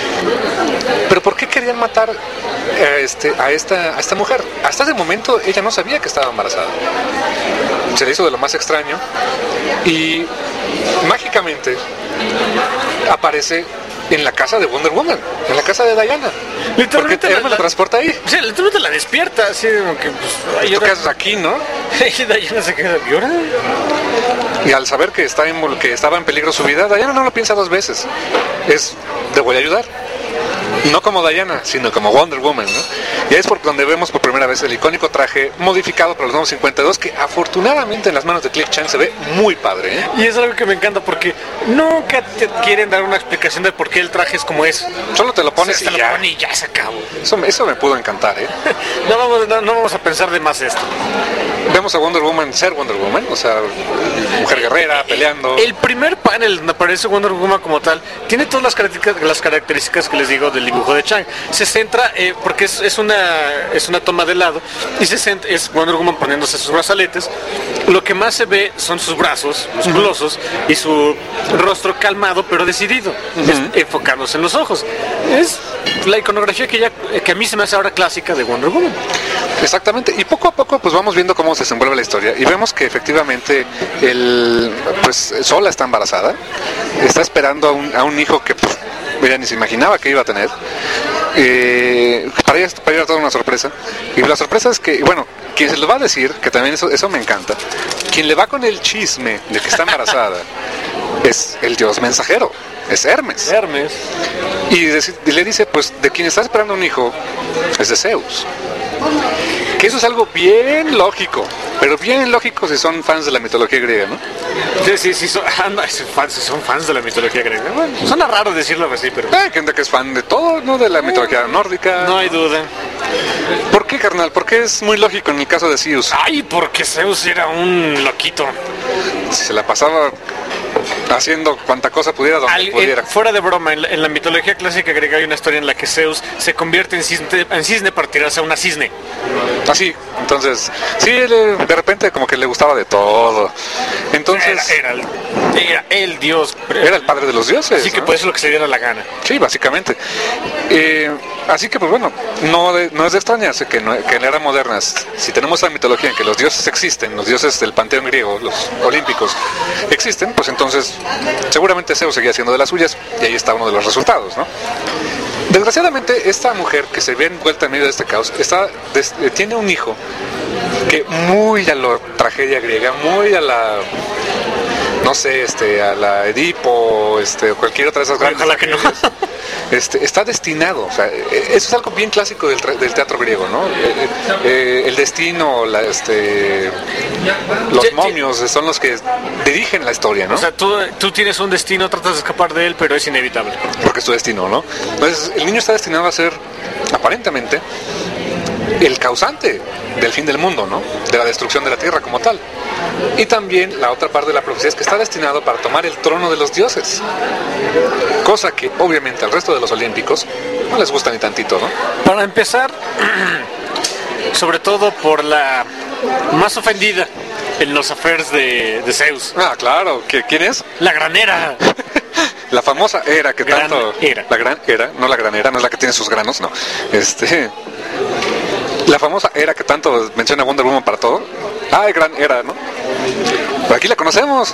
Pero ¿por qué querían matar a, este, a, esta, a esta mujer? Hasta ese momento ella no sabía que estaba embarazada. Se le hizo de lo más extraño y mágicamente aparece en la casa de Wonder Woman, en la casa de Diana. Porque él me la transporta ahí. Sí, literalmente la despierta, así como que pues, ay, ¿tú qué haces aquí, no? Y Diana se queda, ¿y ahora? Y al saber que, está en, que estaba en peligro su vida, Diana no lo piensa dos veces. Es, te voy a ayudar. No como Diana, sino como Wonder Woman, ¿no? Y ahí es por donde vemos por primera vez el icónico traje modificado para los nuevos cincuenta y dos, que afortunadamente en las manos de Cliff Chiang se ve muy padre, ¿eh? Y es algo que me encanta porque nunca te quieren dar una explicación de por qué el traje es como es. Solo te lo pones, o sea, y, te ya. Lo Pone y ya se acabó. Eso, eso me pudo encantar, ¿eh? no, vamos, no, no vamos a pensar de más esto. Vemos a Wonder Woman ser Wonder Woman, o sea, mujer guerrera, peleando. El primer panel donde aparece Wonder Woman como tal tiene todas las características, las características que les digo del dibujo de Chiang. Se centra, eh, porque es, es, una, es una toma de lado, y se centra, es Wonder Woman poniéndose sus brazaletes. Lo que más se ve son sus brazos musculosos y su rostro calmado pero decidido, uh-huh. es, enfocándose en los ojos. Es la iconografía que, ya, que a mí se me hace ahora clásica de Wonder Woman. Exactamente, y poco a poco pues vamos viendo cómo se desenvuelve la historia y vemos que efectivamente el, pues Sola está embarazada, está esperando a un, a un hijo que pues, ella ni se imaginaba que iba a tener. Eh, para ella, para ella era toda una sorpresa, y la sorpresa es que, bueno, quien se lo va a decir, que también eso, eso me encanta, quien le va con el chisme de que está embarazada es el dios mensajero, es Hermes. Hermes. Y, de, y le dice, pues de quien está esperando un hijo es de Zeus. Que eso es algo bien lógico, pero bien lógico si son fans de la mitología griega, ¿no? Sí, sí, sí, son, fans, son fans de la mitología griega. Bueno, suena raro decirlo así, pero... Hay gente que es fan de todo, ¿no? De la mitología eh, nórdica. No hay duda. ¿Por qué, carnal? ¿Por qué es muy lógico en el caso de Zeus? Ay, porque Zeus era un loquito. Se la pasaba haciendo cuanta cosa pudiera donde Al, pudiera. Eh, fuera de broma, en la, en la mitología clásica griega hay una historia en la que Zeus se convierte en cisne, en cisne para tirarse a una cisne. Así, entonces, sí, le, de repente como que le gustaba de todo. Entonces... Era, era, el, era el dios. Era el padre de los dioses. Así que ¿no? puede ser lo que se diera la gana. Sí, básicamente. Eh, así que, pues bueno, no, de, no es de extrañarse que, no, que en la era moderna, si tenemos la mitología en que los dioses existen, los dioses del panteón griego, los olímpicos, existen, pues entonces seguramente Zeus seguía siendo de las suyas, y ahí está uno de los resultados, ¿no? Desgraciadamente, esta mujer que se ve envuelta en medio de este caos está, des, eh, tiene un hijo que muy a la tragedia griega, muy a la... no sé, este, a la Edipo, este, o cualquier otra de esas grandes. Ojalá que no. Este, está destinado, o sea, eso es algo bien clásico del, del teatro griego, ¿no? Eh, eh, el destino, la, este, los sí, momios sí. son los que dirigen la historia, ¿no? O sea, tú, tú tienes un destino, tratas de escapar de él, pero es inevitable. Porque es tu destino, ¿no? Entonces, el niño está destinado a ser, aparentemente, el causante del fin del mundo, ¿no? De la destrucción de la tierra como tal. Y también la otra parte de la profecía es que está destinado para tomar el trono de los dioses. Cosa que obviamente al resto de los olímpicos no les gusta ni tantito, ¿no? Para empezar, sobre todo por la más ofendida en los affairs de, de Zeus. Ah, claro. ¿Quién es? La granera. La famosa Hera que Gran tanto... Hera. La gran Hera, no la granera, no es la que tiene sus granos, no. Este... La famosa Hera que tanto menciona Wonder Woman para todo. Ah, gran Hera, ¿no? Por aquí la conocemos.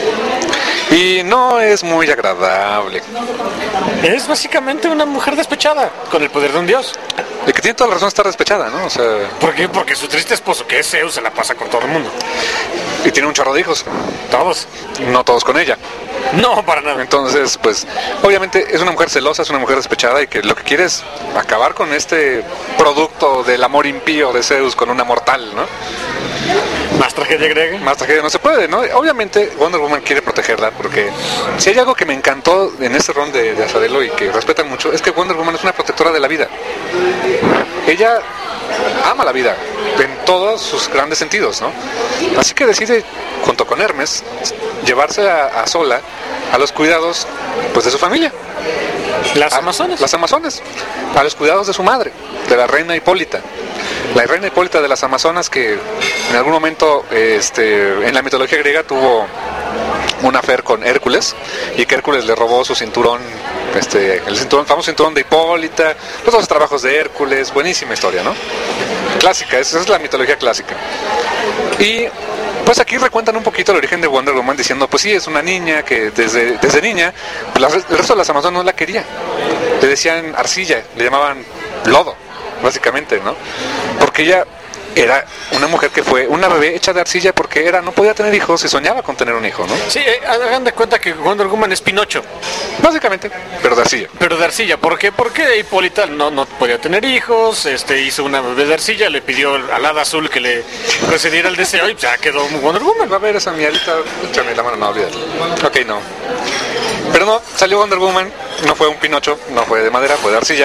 Y no es muy agradable. Es básicamente una mujer despechada, con el poder de un dios. Y que tiene toda la razón de estar despechada, ¿no? O sea... ¿Por qué? Porque su triste esposo, que es Zeus, se la pasa con todo el mundo. Y tiene un chorro de hijos. Todos. No todos con ella. No, para nada. Entonces, pues, obviamente es una mujer celosa, es una mujer despechada y que lo que quiere es acabar con este producto del amor impío de Zeus con una mortal, ¿no? Más tragedia griega. Más tragedia no se puede, ¿no? Obviamente Wonder Woman quiere protegerla porque si hay algo que me encantó en este ron de, de Azzarello y que respetan mucho es que Wonder Woman es una protectora de la vida. Ella ama la vida en todos sus grandes sentidos, ¿no? Así que decide, junto con Hermes, llevarse a, a Sola a los cuidados, pues, de su familia. Las a, Amazonas. Las Amazonas. A los cuidados de su madre, de la reina Hipólita. La reina Hipólita de las Amazonas que en algún momento este, en la mitología griega tuvo un affair con Hércules y que Hércules le robó su cinturón, este, el cinturón, famoso cinturón de Hipólita, los dos trabajos de Hércules, buenísima historia, ¿no? Clásica, esa es la mitología clásica. Y pues aquí recuentan un poquito el origen de Wonder Woman diciendo, pues sí, es una niña que desde, desde niña, pues la, el resto de las Amazonas no la quería. Le decían arcilla, le llamaban lodo, básicamente, ¿no? Porque ella era una mujer que fue una bebé hecha de arcilla porque era no podía tener hijos y soñaba con tener un hijo, ¿no? Sí, eh, hagan de cuenta que Wonder Woman es Pinocho. Básicamente, pero de arcilla. Pero de arcilla, ¿por qué? Porque Hipólita no, no podía tener hijos, este hizo una bebé de arcilla, le pidió al hada azul que le concediera el deseo y ya quedó Wonder Woman. Va a ver esa miadita, échame la mano, no, olvídalo. Ok, no. Pero no, salió Wonder Woman, no fue un Pinocho, no fue de madera, fue de arcilla.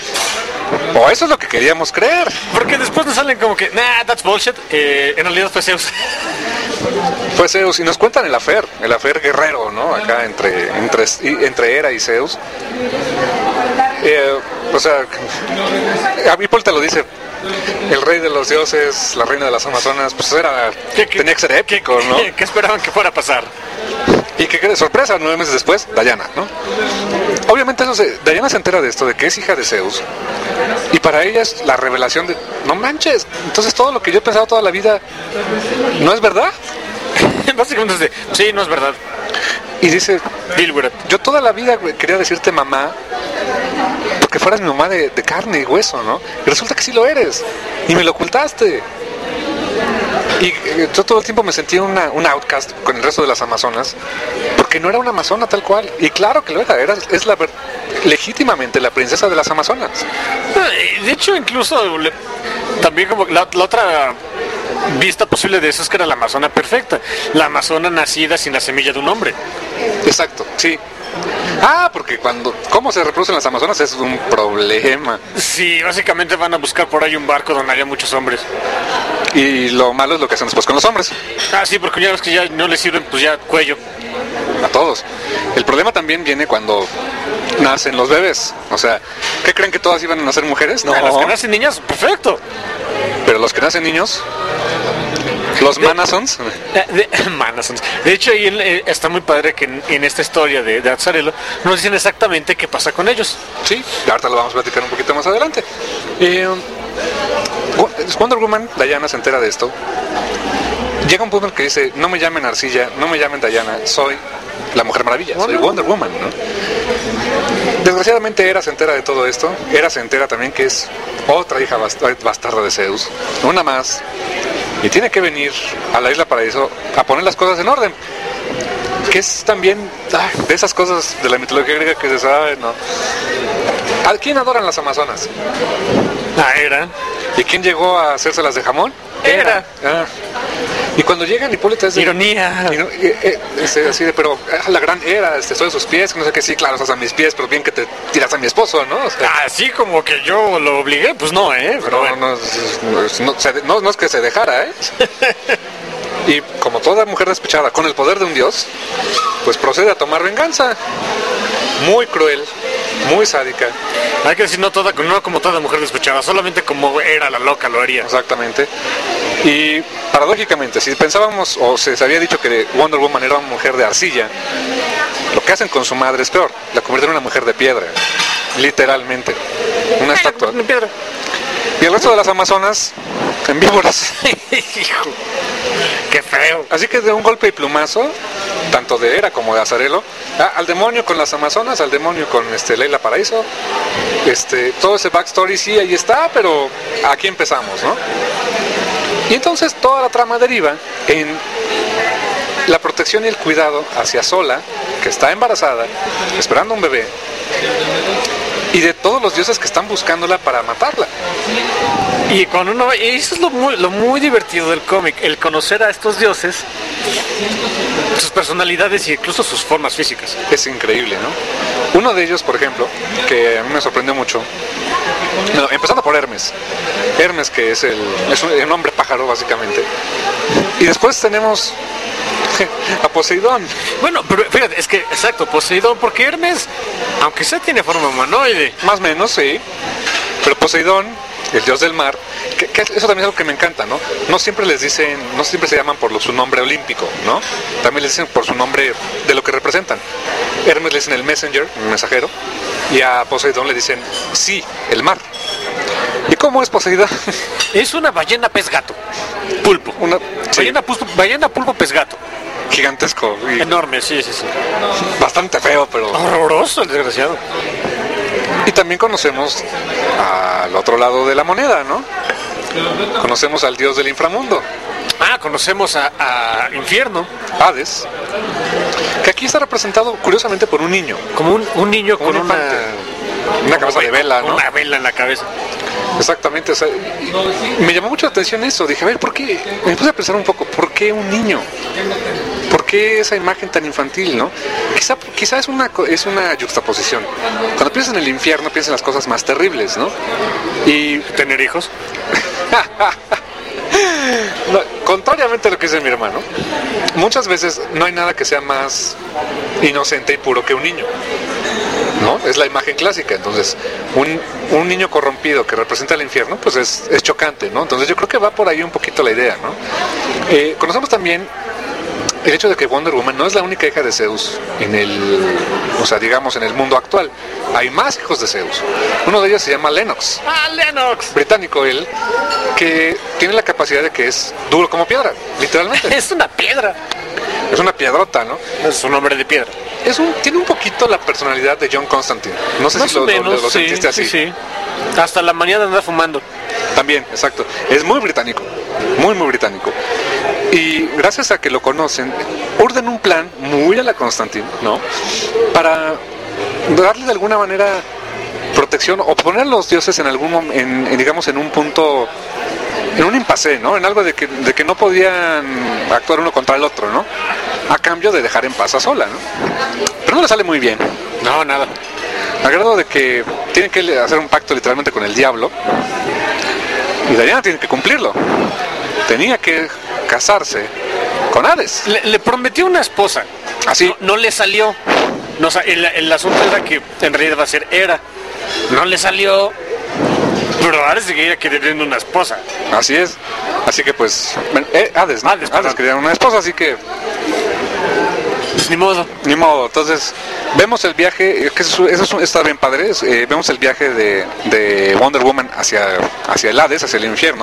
O eso es lo que queríamos creer. Porque después nos salen como que, nah, that's bullshit. Eh, en realidad fue Zeus. Fue Zeus. Y nos cuentan el affair, el affair guerrero, ¿no? Acá entre, entre, entre Hera y Zeus. Eh, o sea, a Hipólita lo dice. El rey de los dioses, la reina de las Amazonas, pues era, ¿Qué, qué, tenía que ser épico, ¿qué, ¿no? ¿Qué, qué esperaban que fuera a pasar? Y que de sorpresa, nueve meses después, Diana, ¿no? Obviamente eso se, Diana se entera de esto, de que es hija de Zeus. Y para ella es la revelación de, no manches, entonces todo lo que yo he pensado toda la vida, ¿no es verdad? Básicamente es de, sí, no es verdad. Y dice, Deal with it. Yo toda la vida quería decirte mamá, porque fueras mi mamá de, de carne y hueso, ¿no? Y resulta que sí lo eres, y me lo ocultaste. Y eh, yo todo el tiempo me sentí una, un outcast con el resto de las amazonas, porque no era una amazona tal cual. Y claro que lo era, era es la legítimamente la princesa de las amazonas. De hecho, incluso le, también como la, la otra vista posible de eso es que era la amazona perfecta, la amazona nacida sin la semilla de un hombre. Exacto, sí. Ah, porque cuando cómo se reproducen las amazonas es un problema. Sí, básicamente van a buscar por ahí un barco donde haya muchos hombres. Y lo malo es lo que hacen después con los hombres. Ah, sí, porque ya ves que ya no les sirven, pues ya cuello. A todos. El problema también viene cuando nacen los bebés. O sea, ¿qué creen que todas iban a nacer mujeres? No. A las que nacen niñas, perfecto. Pero los que nacen niños, los de, manasons. De, de, manasons. De hecho, ahí eh, está muy padre que en, en esta historia de, de Azzarello nos dicen exactamente qué pasa con ellos. Sí, ahorita lo vamos a platicar un poquito más adelante. Eh, Wonder Woman, Diana se entera de esto. Llega un punto en que dice, no me llamen Arcilla, no me llamen Diana, soy la Mujer Maravilla, soy Wonder Woman, ¿no? Desgraciadamente Hera se entera de todo esto. Hera se entera también que es otra hija bastarda de Zeus, una más, y tiene que venir a la Isla Paraíso a poner las cosas en orden, que es también ay, de esas cosas de la mitología griega que se sabe, ¿no? ¿A quién adoran las amazonas? A Hera. ¿Y quién llegó a hacérselas de jamón? Hera. Ah. Y cuando llegan, Hipólita es de... Ironía. Y no, eh, eh, este, así de, pero ah, la gran era, este, estoy a sus pies, no sé qué, sí, claro, estás a mis pies, pero bien que te tiras a mi esposo, ¿no? O sea, Así como que yo lo obligué, pues no, ¿eh? Pero no, bueno. no, es- no, es- no, se- no, no es que se dejara, ¿eh? Y como toda mujer despechada, con el poder de un dios, pues procede a tomar venganza. Muy cruel, muy sádica, Hay que decir, no, toda, no como toda mujer despechada, solamente como era la loca lo haría. exactamente. Y paradójicamente, si pensábamos o se había dicho que Wonder Woman era una mujer de arcilla, lo que hacen con su madre es peor, la convierten en una mujer de piedra, literalmente, una estatua. En piedra. Y el resto de las amazonas en víboras. Hijo, qué feo. Así que de un golpe y plumazo, tanto de Hera como de Azarelo, ah, al demonio con las amazonas, al demonio con este Leila Paraíso, este, todo ese backstory sí ahí está, pero aquí empezamos, ¿no? Y entonces toda la trama deriva en la protección y el cuidado hacia Sola, que está embarazada, esperando un bebé, y de todos los dioses que están buscándola para matarla. Y con uno, y eso es lo muy, lo muy divertido del cómic, el conocer a estos dioses, sus personalidades y incluso sus formas físicas. Es increíble, ¿no? Uno de ellos, por ejemplo, que a mí me sorprendió mucho, no, empezando por Hermes. Hermes, que es el es un, un hombre pájaro, básicamente. Y después tenemos a Poseidón. Bueno, pero fíjate, es que, exacto, Poseidón, porque Hermes, aunque sea tiene forma humanoide. Más o menos, sí. Pero Poseidón, el dios del mar, que, que eso también es algo que me encanta, ¿no? No siempre les dicen, no siempre se llaman por lo- su nombre olímpico, ¿no? También les dicen por su nombre de lo que representan. Hermes le dicen el messenger, el mensajero, y a Poseidón le dicen, sí, el mar. ¿Y cómo es Poseidón? Es una ballena pez gato. Pulpo. Una, sí, Ballena, pulpo, ballena pulpo pez gato. gigantesco y Enorme, sí, sí, sí. bastante feo, pero... Horroroso el desgraciado. Y también conocemos al otro lado de la moneda, ¿no? Conocemos al dios del inframundo, Ah, conocemos a, a Infierno, Hades, que aquí está representado curiosamente por un niño, como un, un niño un con una, infante, una cabeza de vela, ¿no? una vela en la cabeza. Exactamente, o sea, y me llamó mucho la atención eso, dije, a ver, ¿por qué? Me puse a pensar un poco, ¿por qué un niño? ¿Por qué esa imagen tan infantil, no? Quizá, quizá es una co- es una juxtaposición. Cuando piensas en el infierno, piensas en las cosas más terribles, ¿no? Y ¿Tener hijos? no, contrariamente a lo que dice mi hermano, muchas veces no hay nada que sea más inocente y puro que un niño, ¿no? Es la imagen clásica. Entonces, un, un niño corrompido que representa el infierno, pues es, es chocante, ¿no? Entonces yo creo que va por ahí un poquito la idea, ¿no? Eh, conocemos también el hecho de que Wonder Woman no es la única hija de Zeus en el, o sea, digamos, en el mundo actual. Hay más hijos de Zeus. Uno de ellos se llama Lennox, ¡Ah, Lennox! británico él, que tiene la capacidad de que es duro como piedra, literalmente. Es una piedra. Es una piedrota, ¿no? Es un hombre de piedra. Es un, tiene un poquito la personalidad de John Constantine. No sé Más si lo, o lo- menos, lo- lo sí, sentiste así. sí, sí. Hasta la mañana anda fumando. También, exacto. Es muy británico, muy, muy británico. Y gracias a que lo conocen, urden un plan muy a la Constantine, ¿no? Para darle de alguna manera protección o poner a los dioses en algún mom- en, en, digamos, en un punto, en un impasse, ¿no? En algo de que, de que no podían actuar uno contra el otro, ¿no? A cambio de dejar en paz a Sola, ¿no? Pero no le sale muy bien. No, nada. Al grado de que tienen que hacer un pacto literalmente con el diablo. Y Diana tiene que cumplirlo. Tenía que casarse con Hades. Le, le prometió una esposa. Así. No, no le salió. No, o sea, el, el asunto era que en realidad va a ser Hera. No le salió. Pero Hades seguía queriendo una esposa. Así es. Así que pues... bueno, eh, Hades, ¿no? Hades, perdón. quería una esposa, así que... Pues ni modo. Ni modo. Entonces, vemos el viaje, eh, que eso, eso es un- está bien padre, es, eh, vemos el viaje de, de Wonder Woman hacia, hacia el Hades, hacia el infierno.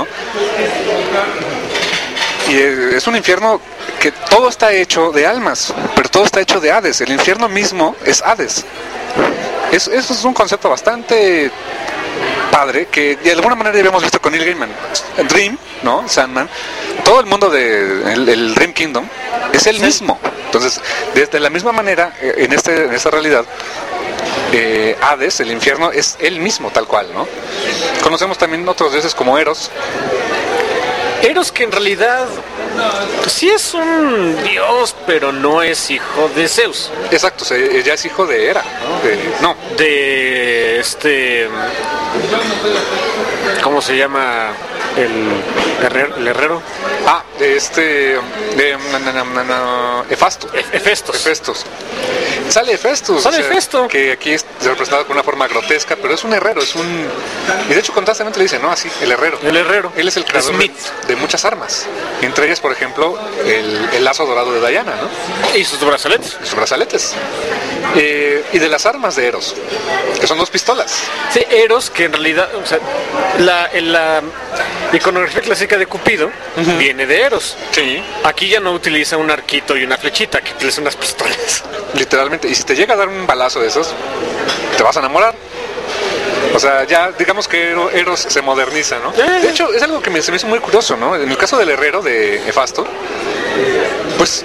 Y eh, es un infierno que todo está hecho de almas, pero todo está hecho de Hades. El infierno mismo es Hades. Es, eso es un concepto bastante padre que de alguna manera ya habíamos visto con Neil Gaiman. Dream, ¿no? Sandman, todo el mundo de el, el Dream Kingdom es el mismo. Entonces, desde la misma manera, eh, en este en esta realidad, eh, Hades, el infierno, es el mismo tal cual, ¿no? Conocemos también otros dioses como Eros, Eros, que en realidad sí es un dios, pero no es hijo de Zeus. Exacto, o sea, ella es hijo de Hera, ¿no? De, no. De este... ¿Cómo se llama el herrero? El herrero? Ah, de este... De, na, na, na, na, Hefastos. Hefestos. Hefestos. Sale Hefestos. Sale o sea, Hefesto. Que aquí es representado con una forma grotesca, pero es un herrero, es un... Y de hecho contrastamente le dicen, ¿no? Así, el herrero. El herrero. Él es el creador Smith. de, de muchas armas. Entre ellas, por ejemplo, el, el lazo dorado de Diana, ¿no? Y sus brazaletes. Sus brazaletes. Eh, y de las armas de Eros, que son dos pistolas. Sí, Eros, que en realidad, o sea, la, en la iconografía clásica de Cupido uh-huh. viene de Eros. Sí. Aquí ya no utiliza un arquito y una flechita, que utiliza unas pistolas. Literalmente. Y si te llega a dar un balazo de esos, te vas a enamorar. O sea, ya digamos que Eros se moderniza, ¿no? Eh. De hecho, es algo que me, se me hizo muy curioso, ¿no? En el caso del herrero de Hefasto, pues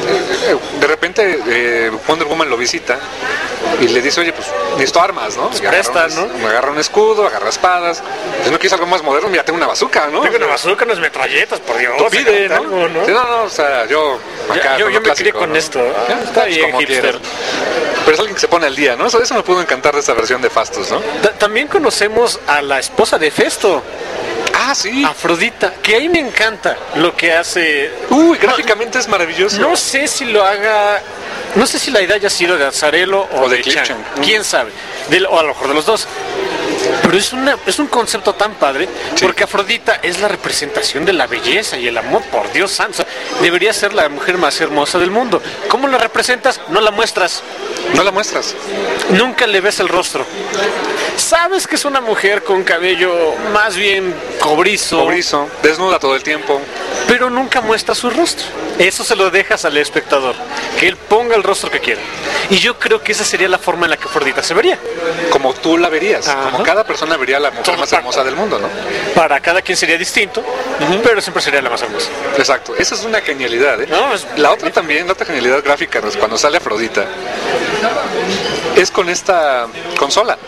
de repente eh, Wonder Woman lo visita y le dice, oye, pues necesito armas, ¿no? Pues presta, un, ¿no? Me agarra un escudo, agarra espadas. Si no quieres algo más moderno, mira, tengo una bazooka, ¿no? Tengo una bazooka, unas metralletas, por Dios. Tú pide, ¿no? Algo, ¿no? Sí, no, no, o sea, yo acá... Yo, yo, yo me clásico, crié con ¿no? esto. Ah, Ya, está pues, bien, como hipster. quieras. Pero es alguien que se pone al día, ¿no? Eso, eso me pudo encantar de esta versión de Fastos, ¿no? Ta- También conocemos a la esposa de Hefesto, Ah, sí. Afrodita, que ahí me encanta lo que hace. Uy, gráficamente es maravilloso. No sé si lo haga, no sé si la idea haya sido de Azarelo o, O de de Chan, Clipchamp. quién sabe, de, o a lo mejor de los dos. Pero es, una, es un concepto tan padre, Sí. porque Afrodita es la representación de la belleza y el amor, por Dios santo. Debería ser la mujer más hermosa del mundo. ¿Cómo la representas? No la muestras. No la muestras. Nunca le ves el rostro. Sabes que es una mujer con cabello más bien cobrizo, Cobrizo, desnuda todo el tiempo. pero nunca muestra su rostro. Eso se lo dejas al espectador, que él ponga el rostro que quiera. Y yo creo que esa sería la forma en la que Afrodita se vería. Como tú la verías. Ajá. Como cada persona vería a la mujer Todo más tal. hermosa del mundo, ¿no? Para cada quien sería distinto, pero siempre sería la más hermosa. Exacto. Esa es una genialidad, ¿eh? No, es- La otra también, la otra genialidad gráfica, ¿no? Es cuando sale Afrodita, es con esta consola.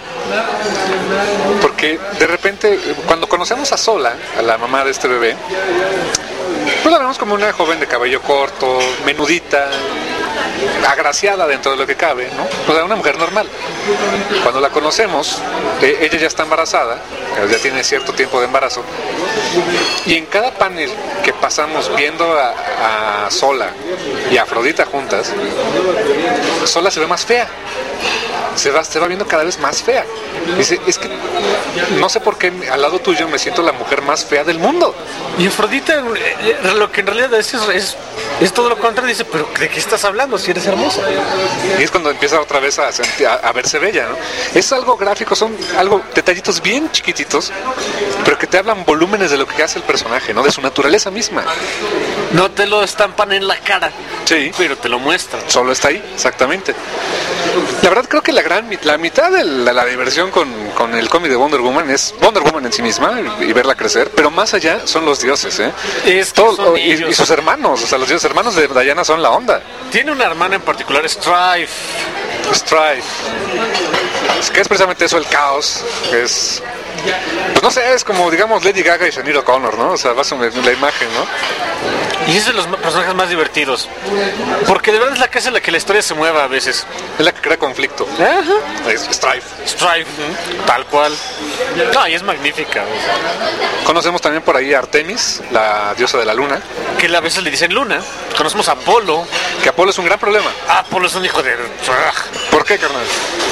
Porque de repente, cuando conocemos a Sola, a la mamá de este bebé, pues la vemos como una joven de cabello corto, menudita, agraciada dentro de lo que cabe, ¿no? O sea, una mujer normal. Cuando la conocemos, eh, ella ya está embarazada, ya tiene cierto tiempo de embarazo, y en cada panel que pasamos viendo a, a Sola y a Afrodita juntas, Sola se ve más fea. Se va, se va viendo cada vez más fea. Dice, es que no sé por qué al lado tuyo me siento la mujer más fea del mundo. Y Afrodita, eh, eh, lo que en realidad es, es, es todo lo contrario. Dice, pero ¿de qué estás hablando si eres hermosa? Y es cuando empieza otra vez a, sentir, a, a verse bella, ¿no? Es algo gráfico, son algo, detallitos bien chiquititos, pero que te hablan volúmenes de lo que hace el personaje, ¿no? De su naturaleza misma. No te lo estampan en la cara, Sí. pero te lo muestran. Solo está ahí, exactamente. La verdad creo que la gran mit- la mitad de la, la diversión con, con el cómic de Wonder Woman es Wonder Woman en sí misma y, y verla crecer, pero más allá son los dioses, ¿eh? Es que Todo- son y, ellos. y sus hermanos, o sea, los dioses hermanos de Diana son la onda. Tiene una hermana en particular, Strife. Strife. Es que es precisamente eso, el caos. Es. Pues no sé, es como, digamos, Lady Gaga y Sinead O'Connor, ¿no? O sea, vas a ver la imagen, ¿no? Y es de los personajes más divertidos. Porque de verdad es la que hace la que la historia se mueva a veces. Es la que crea conflicto. Ajá. Es Strife. Strife, tal cual. No, y es magnífica. Conocemos también por ahí a Artemis, la diosa de la luna. Que a veces le dicen Luna. Conocemos a Apolo. Que Apolo es un gran problema. Apolo es un hijo de... ¿Por qué, carnal?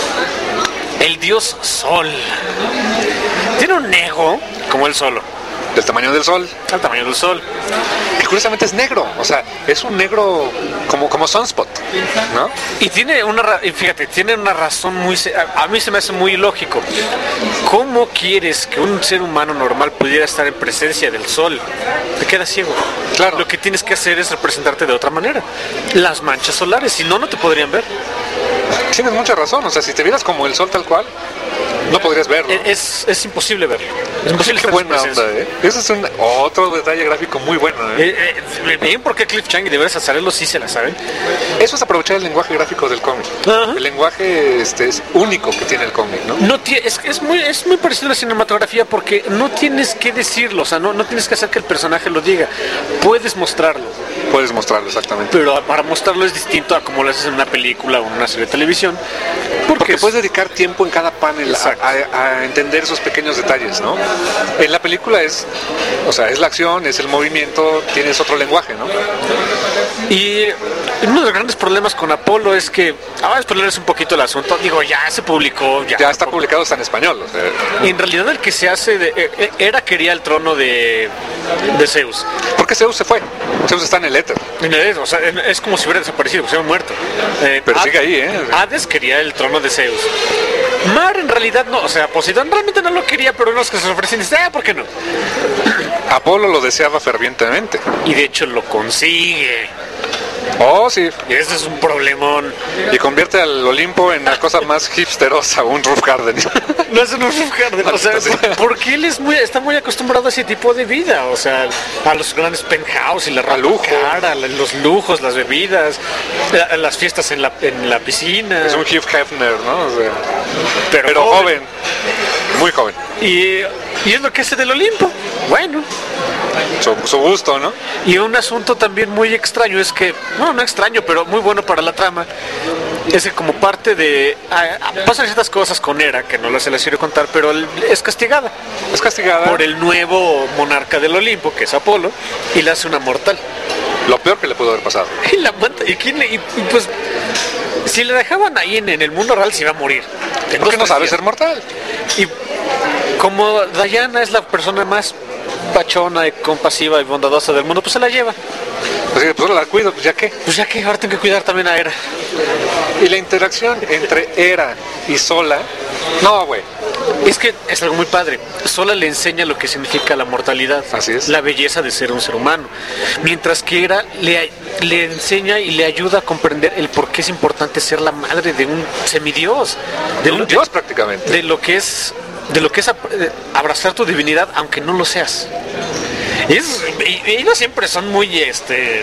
El dios Sol. Tiene un ego como el solo. Del tamaño del sol. Al tamaño del sol. Que curiosamente es negro. O sea, es un negro como, como Sunspot, ¿no? Y tiene una, ra- y fíjate, tiene una razón muy, se- a, a mí se me hace muy lógico. ¿Cómo quieres que un ser humano normal pudiera estar en presencia del sol? Te quedas ciego. Claro. Lo que tienes que hacer es representarte de otra manera. Las manchas solares, si no, no te podrían ver. Tienes mucha razón. O sea, si te vieras como el sol tal cual, no podrías verlo. E- Es, es imposible verlo. Es imposible Qué estar buena después de onda, ¿eh? Ese es un otro detalle gráfico muy bueno, ¿eh? Eh, eh, bien, porque Cliff Chiang y de veras Azarello sí se la saben. Eso es aprovechar el lenguaje gráfico del cómic. Ajá. El lenguaje este, es único que tiene el cómic, ¿no? No tie- es, es, muy, es muy parecido a la cinematografía porque no tienes que decirlo, o sea, no, no tienes que hacer que el personaje lo diga. Puedes mostrarlo, Puedes mostrarlo exactamente. pero para mostrarlo es distinto a como lo haces en una película o en una serie de televisión. Porque, Porque es- puedes dedicar tiempo en cada panel a, Exacto. a- a entender esos pequeños detalles, ¿no? En la película es, o sea, es la acción, es el movimiento, tienes otro lenguaje, ¿no? Y uno de los grandes problemas con Apolo es que, ah, voy a spoilerles un poquito el asunto, digo, ya se publicó, ya, Ya está publicado hasta en español, o sea, En realidad el que se hace, de, eh, eh, Hera quería el trono de, de Zeus. porque Zeus se fue, Zeus está en el éter, En realidad, o sea, es como si hubiera desaparecido, que se hubiera muerto. Eh, pero Had- sigue ahí, ¿eh? Hades quería el trono de Zeus. Mar en realidad no, o sea, Poseidón realmente no lo quería, pero unos que se ofrecen dicen, ah, ¿por qué no? Apolo lo deseaba fervientemente. Y de hecho lo consigue. Oh, sí, Y ese es un problemón. y convierte al Olimpo en la cosa más hipsterosa, un roof garden. No es un roof garden, o sea, Maldita sea. porque él es muy, está muy acostumbrado a ese tipo de vida, o sea, a los grandes penthouse y la ropa lujo. cara, la- los lujos, las bebidas, la- las fiestas en la, en la piscina. Es un Hugh Hefner, ¿no? O sea, pero, pero joven, muy joven. Y, y es lo que hace del Olimpo. Bueno, Su, su gusto, ¿no? y un asunto también muy extraño es que, no, no extraño, pero muy bueno para la trama, es que como parte de... ah, ah, pasan ciertas cosas con Hera, que no se les quiero contar, pero él es castigada Es castigada. por el nuevo monarca del Olimpo, que es Apolo, y le hace una mortal. Lo peor que le pudo haber pasado. Y la mata, y, quién le- y- y pues, si le dejaban ahí en, en el mundo real, se iba a morir. En ¿Por dos, qué no tres sabe días. ser mortal? Y como Diana es la persona más pachona y compasiva y bondadosa del mundo, pues se la lleva. Así que pues la cuido, pues ya qué. Pues ya que ahora tengo que cuidar también a Hera. Y la interacción entre Hera y Sola, no, güey. Es que es algo muy padre. Sola le enseña lo que significa la mortalidad. Así es. La belleza de ser un ser humano. Mientras que Hera le, le enseña y le ayuda a comprender el por qué es importante ser la madre de un semidios. De Un lo, dios prácticamente. de lo que es de lo que es ap- eh, abrazar tu divinidad aunque no lo seas. Y, es, y- y ellos siempre son muy este eh,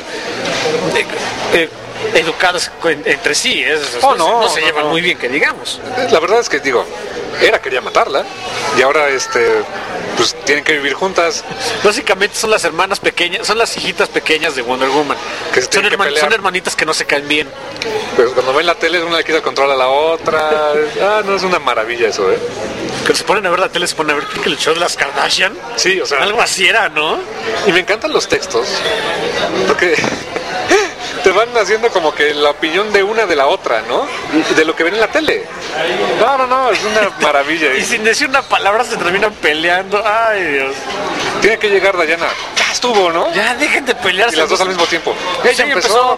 eh, educados en- entre sí, es- Oh, no, no se no, llevan no. muy bien, que digamos. La verdad es que digo, Hera quería matarla y ahora este pues tienen que vivir juntas. Básicamente son las hermanas pequeñas, son las hijitas pequeñas de Wonder Woman. Que se son, tienen que herman- pelear. son hermanitas que no se caen bien. Pero cuando ven la tele una le quita el control a la otra. Ah, no, es una maravilla eso, ¿eh? Que se ponen a ver la tele, se ponen a ver creo que el show de las Kardashian. Sí, o sea, Algo así era, ¿no? y me encantan los textos porque te van haciendo como que la opinión de una de la otra, ¿no? De lo que ven en la tele. No, no, no, es una maravilla. Y sin decir una palabra se terminan peleando. Ay, Dios. Tiene que llegar Diana. Ya estuvo, ¿no? Ya dejen de pelearse. Y las dos al mismo tiempo. Ya Ella empezó.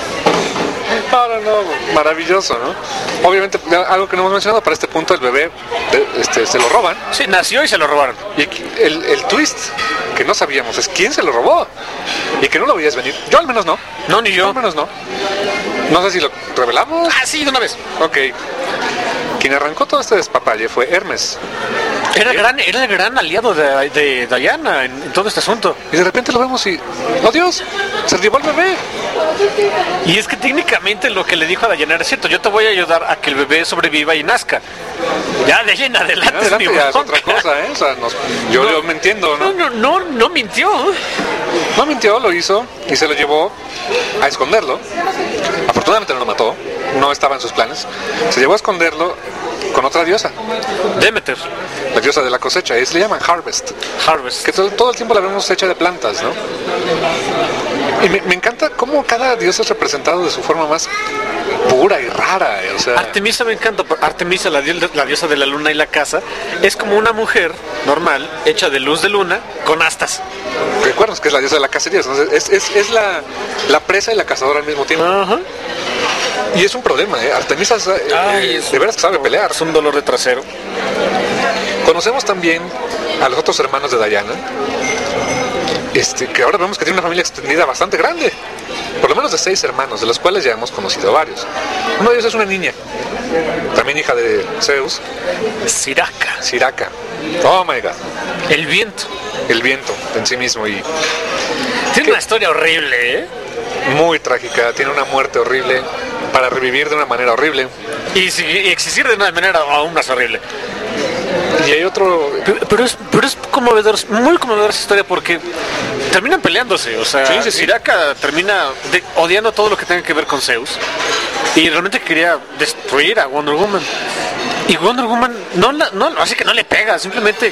No, no, no, maravilloso, ¿no? Obviamente, algo que no hemos mencionado, para este punto el bebé de- este, se lo roban. Sí, nació y se lo robaron. Y el, el twist que no sabíamos es quién se lo robó. Y que no lo veías venir. Yo al menos no. No, ni Yo yo. al menos no. No sé si lo revelamos. Ah, sí, de una vez. Ok. Quien arrancó todo este despapalle fue Hermes. Era, gran, era el gran aliado de, de Diana en, en todo este asunto. Y de repente lo vemos y... ¡Oh, Dios! Se llevó al bebé. Y es que técnicamente lo que le dijo a Diana era cierto. Yo te voy a ayudar a que el bebé sobreviva y nazca. Ya de ahí en adelante, Ya adelante es mi ya es bronca. otra cosa, ¿eh? O sea, nos- yo, No. yo me entiendo, No, ¿no? no, no, no mintió. No mintió, lo hizo y se lo llevó a esconderlo. Afortunadamente no lo mató, no estaba en sus planes. Se llevó a esconderlo con otra diosa, Demeter, la diosa de la cosecha. Es, le llaman Harvest, Harvest. que todo, todo el tiempo la vemos hecha de plantas, ¿no? Y me, me encanta cómo cada dios es representado de su forma más pura y rara, eh, o sea... Artemisa me encanta. Artemisa, la, dios- la diosa de la luna y la casa, es como una mujer normal, hecha de luz de luna, con astas. Recuerdas que es la diosa de la cacería, entonces es, es, es la, la presa y la cazadora al mismo tiempo. Ajá. Y es un problema, ¿eh? Artemisa eh, Ay, eh, es de veras que sabe pelear. Es un dolor de trasero. Conocemos también a los otros hermanos de Diana. este, que ahora vemos que tiene una familia extendida bastante grande, por lo menos de seis hermanos, de los cuales ya hemos conocido varios. Uno de ellos es una niña, también hija de Zeus, Siraca. Siraca. Oh my god. El viento. El viento en sí mismo, y tiene ¿Qué? una historia horrible, ¿eh? Muy trágica, tiene una muerte horrible para revivir de una manera horrible. Y, si, y existir de una manera aún más horrible. Y hay otro... Pero, pero es, pero es conmovedor, muy conmovedora esa historia porque terminan peleándose, o sea, Sí, sí, sí. Siraca termina de- odiando todo lo que tenga que ver con Zeus y realmente quería destruir a Wonder Woman. Y Wonder Woman no, la, no así que no le pega, simplemente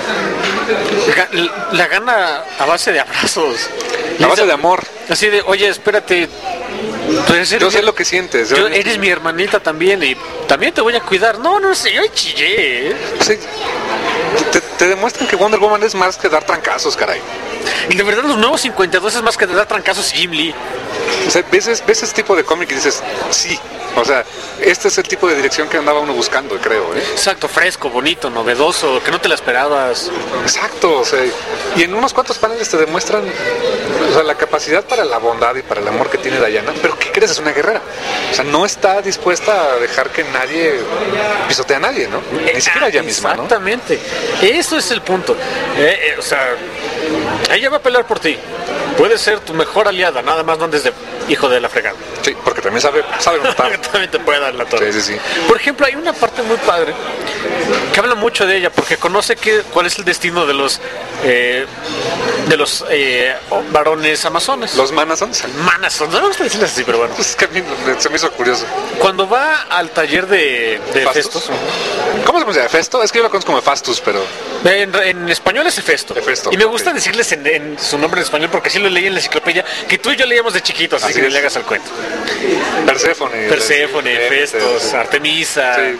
ga- la gana a base de abrazos. A base de amor. Así de, oye, espérate. Tú eres- Yo sé lo que sientes. yo- eres mi hermanita también y también te voy a cuidar. No, no sé, yo chillé. ¿eh? Sí. Te, te demuestran que Wonder Woman es más que dar trancazos, caray. Y de verdad los nuevos cincuenta y dos es más que de dar trancazos Jim Lee. O sea, ves, es- ves ese tipo de cómic y dices, sí. O sea, este es el tipo de dirección que andaba uno buscando, creo, ¿eh? Exacto, fresco, bonito, novedoso, que no te la esperabas. Exacto, o sea, y en unos cuantos paneles te demuestran, o sea, la capacidad para la bondad y para el amor que tiene Diana, pero ¿qué crees? Es una guerrera. O sea, no está dispuesta a dejar que nadie pisotee a nadie, ¿no? Ni siquiera ella misma, ¿no? Exactamente. Eso es el punto. Eh, eh, o sea, ella va a pelear por ti. Puede ser tu mejor aliada, nada más no andes de hijo de la fregada. Sí, porque también sabe, sabe matar. También te puede dar la torre. Sí, sí, sí. Por ejemplo, hay una parte muy padre que habla mucho de ella porque conoce que, cuál es el destino de los eh, de los eh, varones amazones. Los manazons. Manazons, no me gusta decirles así, pero bueno. Es que a mí se me hizo curioso. Cuando va al taller de, de ¿Fastos? Festos, ¿Cómo se pronuncia? ¿Festo? Es que yo lo conozco como Fastus, pero... en, en español es Hefesto. Hefesto, Y me gusta ok. decirles en, en su nombre en español porque así lo leí en la enciclopedia, que tú y yo leíamos de chiquitos, así, Así que es. le hagas al cuento. Perséfone. Perséfone, Hefesto, Festos, Artemisa, Sí.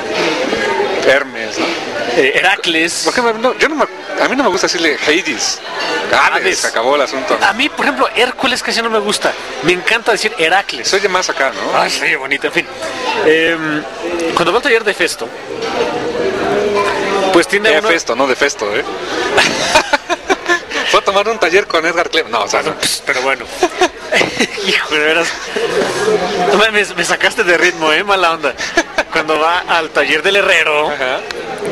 Hermes, ¿no? eh, Heracles. ¿Por qué me- no, yo no me, a mí no me gusta decirle Hades. Hades. Hades. Se acabó el asunto. A mí, por ejemplo, Hércules casi no me gusta. Me encanta decir Heracles. Se oye más acá, ¿no? Ay, sí, bonito, en fin. Eh, cuando va al taller de Festo, pues tiene De uno... Festo, no de Festo, ¿eh? Fue a tomar un taller con Edgar Clem. No, o sea, no. Pues, pero bueno. Hijo, de veras. Me, me sacaste de ritmo, ¿eh? Mala onda. Cuando va al taller del herrero, Ajá.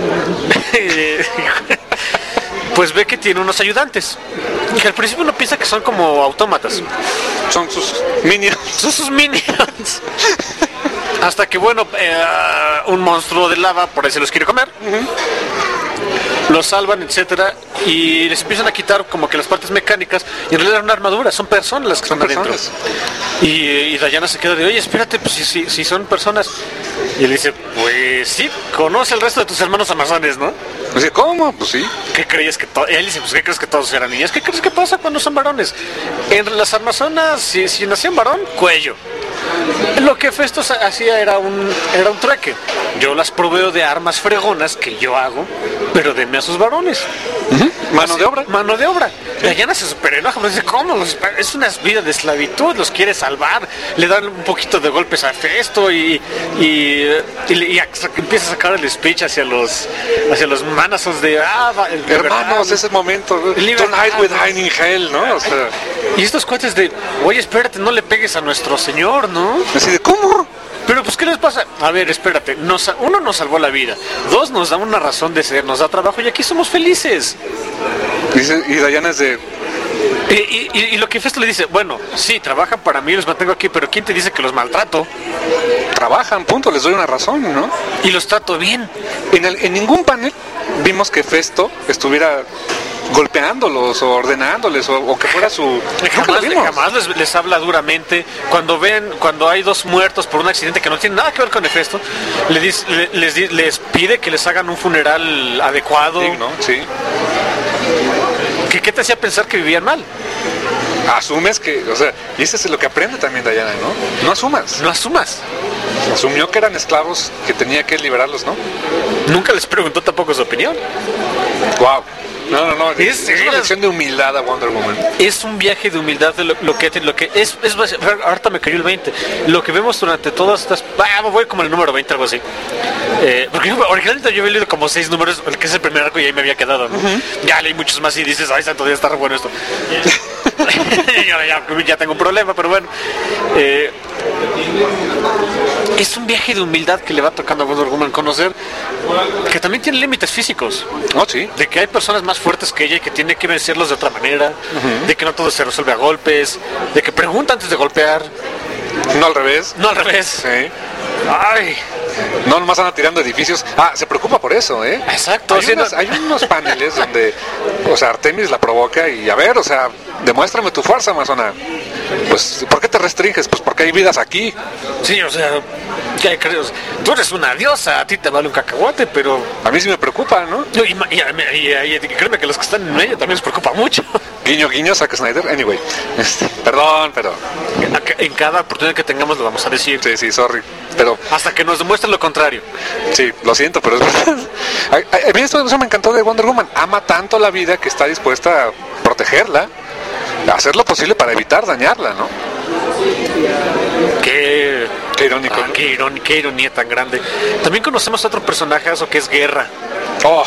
pues ve que tiene unos ayudantes. Y que al principio uno piensa que son como autómatas. Son sus minions. Son sus minions. Hasta que, bueno, eh, un monstruo de lava por ahí se los quiere comer. Los salvan, etcétera, y les empiezan a quitar como que las partes mecánicas, y en realidad era una armadura, son personas las que Son están adentro. personas. Y, y Diana se queda de, oye, espérate, pues si, si, si son personas. Y él dice, pues sí, conoce el resto de tus hermanos amazones, ¿no? Dice, ¿cómo? Pues sí. ¿Qué creías que todos? Él dice, pues ¿qué crees que todos eran niñas? ¿Qué crees que pasa cuando son varones? En las amazonas, si, si nacían varón, cuello. Lo que Festos hacía era un, era un trueque. Yo las proveo de armas fregonas que yo hago, pero denme a sus varones. Mano Así, de obra. Mano de obra. Diana se super enoja, pero dice, ¿cómo? Los- es una vida de esclavitud, los quiere salvar. Le dan un poquito de golpes a Festo y, y, y, le- y hasta que empieza a sacar el speech hacia los hacia los manazos de ah, va- el Hermanos, libertad. ese momento. Libertad. Tonight with hiding in hell, ¿no? O sea, Y estos cuates de, oye, espérate, no le pegues a nuestro señor, ¿no? así de, ¿cómo? Pero pues, ¿qué les pasa? A ver, espérate, nos, uno nos salvó la vida, dos nos da una razón de ser, nos da trabajo y aquí somos felices. Dice, y Diana es de, Y, y- y- y lo que Festo le dice, bueno, sí, trabajan para mí, los mantengo aquí, pero ¿quién te dice que los maltrato? trabajan, punto, les doy una razón, ¿no? Y los trato bien. En, el- en ningún panel vimos que Festo estuviera golpeándolos o ordenándoles o, o que fuera su... Nunca lo Jamás, vimos. jamás les, les habla duramente. Cuando ven, cuando hay dos muertos por un accidente que no tiene nada que ver con Hefesto, le dice- le- les, di- les pide que les hagan un funeral adecuado. Digno, sí. ¿Qué, ¿Qué te hacía pensar que vivían mal? asumes que, o sea, y eso es lo que aprende también Diana, ¿no? No asumas. No asumas. Asumió que eran esclavos que tenía que liberarlos, ¿no? Nunca les preguntó tampoco su opinión. Wow. No, no, no. Es, es una lección de humildad a Wonder Woman. Es un viaje de humildad de lo, lo que lo que es, es ahorita me cayó el veinte. Lo que vemos durante todas estas, ah, voy como el número veinte, algo así. Eh, porque originalmente yo había leído como seis números, el que es el primer arco y ahí me había quedado, ¿no? Uh-huh. Ya leí muchos más y dices, ay, santo, ya está re bueno esto. ya, ya, ya tengo un problema, pero bueno. Eh, es un viaje de humildad que le va tocando a Wonder Woman conocer que también tiene límites físicos. Oh, sí. De que hay personas más fuertes que ella y que tiene que vencerlos de otra manera, uh-huh. de que no todo se resuelve a golpes, de que pregunta antes de golpear. No al revés. No al revés. Sí. Ay. No nomás anda tirando edificios. Ah, se preocupa por eso, ¿eh? Exacto. Hay, unas, hay unos paneles donde, o sea, Artemis la provoca y a ver, o sea, demuéstrame tu fuerza, Amazona. Pues, ¿por qué te restringes? Pues porque hay vidas aquí. Sí, o sea, ¿qué crees? Tú eres una diosa, a ti te vale un cacahuate, pero... A mí sí me preocupa, ¿no? Y, y, y, y, y créeme que los que están en ella también les preocupa mucho. Guiño, guiño, Zack Snyder. Anyway, este, perdón, pero... En cada oportunidad que tengamos lo vamos a decir. Sí, sí, sorry, pero... Hasta que nos demuestren lo contrario. Sí, lo siento, pero es verdad. A, a, a mí esto, eso me encantó de Wonder Woman. Ama tanto la vida que está dispuesta a protegerla, a hacer lo posible para evitar dañarla, ¿no? Qué, qué irónico. Ah, qué, irónico, qué ironía tan grande. También conocemos a otro personaje, eso que es Guerra. Oh.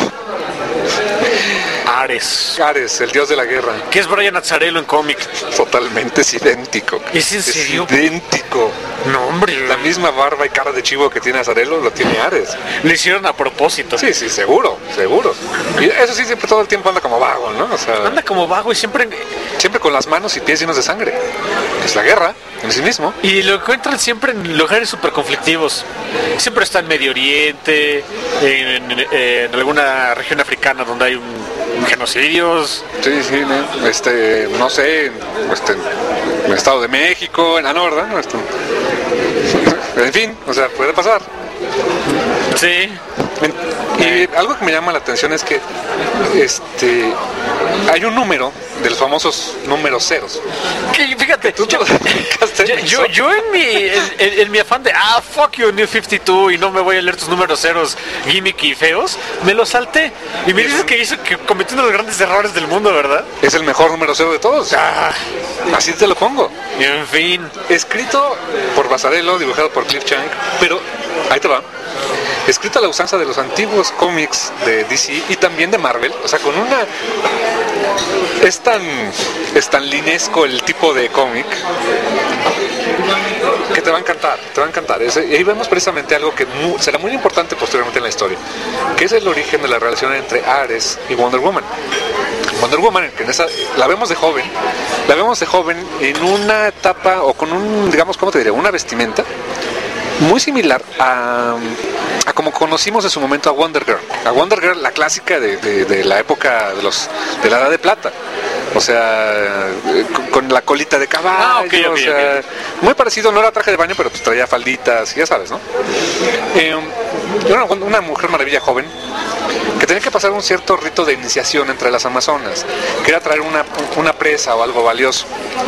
Ares. Ares, el dios de la guerra. Que es Brian Azzarello en cómic. Totalmente, es idéntico. ¿Es en serio? Es idéntico. No, hombre. La misma barba y cara de chivo que tiene Azzarello lo tiene Ares. Lo hicieron a propósito. Sí, sí, seguro, seguro. Y eso sí, siempre todo el tiempo anda como vago, ¿no? O sea, anda como vago y siempre... Siempre con las manos y pies llenos de sangre. Es la guerra en sí mismo. Y lo encuentran siempre en lugares súper conflictivos. Siempre está en Medio Oriente, en, en, en alguna región africana donde hay un genocidios. Sí, sí, ¿no? Este, no sé, este, en el Estado de México, en la no, ¿verdad? Este, en fin, o sea, puede pasar. Sí. Y algo que me llama la atención es que este hay un número de los famosos números ceros. Que, fíjate, ¿Tú yo, yo, yo, yo en, mi, en, en mi afán de ah, fuck you, New cincuenta y dos, y no me voy a leer tus números ceros gimmick y feos, me lo salté. Y me dices que hizo que cometí uno de los grandes errores del mundo, ¿verdad? Es el mejor número cero de todos. Ah, así te lo pongo. En fin. Escrito por Azzarello, dibujado por Cliff Chiang, pero ahí te va. Escrito a la usanza de los antiguos cómics de D C y también de Marvel, o sea, con una... Es tan stanlinesco el tipo de cómic que te va a encantar, te va a encantar. Y ahí vemos precisamente algo que muy, será muy importante posteriormente en la historia, que es el origen de la relación entre Ares y Wonder Woman. Wonder Woman, que en esa, la vemos de joven, la vemos de joven en una etapa, o con un, digamos, ¿cómo te diría? Una vestimenta muy similar a, a como conocimos en su momento a Wonder Girl. A Wonder Girl, la clásica de, de, de la época de los de la Edad de Plata. O sea, con, con la colita de caballo. Ah, okay, okay, o sea, okay. Muy parecido, no era traje de baño, pero pues traía falditas, ya sabes, ¿no? Eh, era una, una mujer maravilla joven que tenía que pasar un cierto rito de iniciación entre las amazonas, que era traer una, una presa o algo valioso.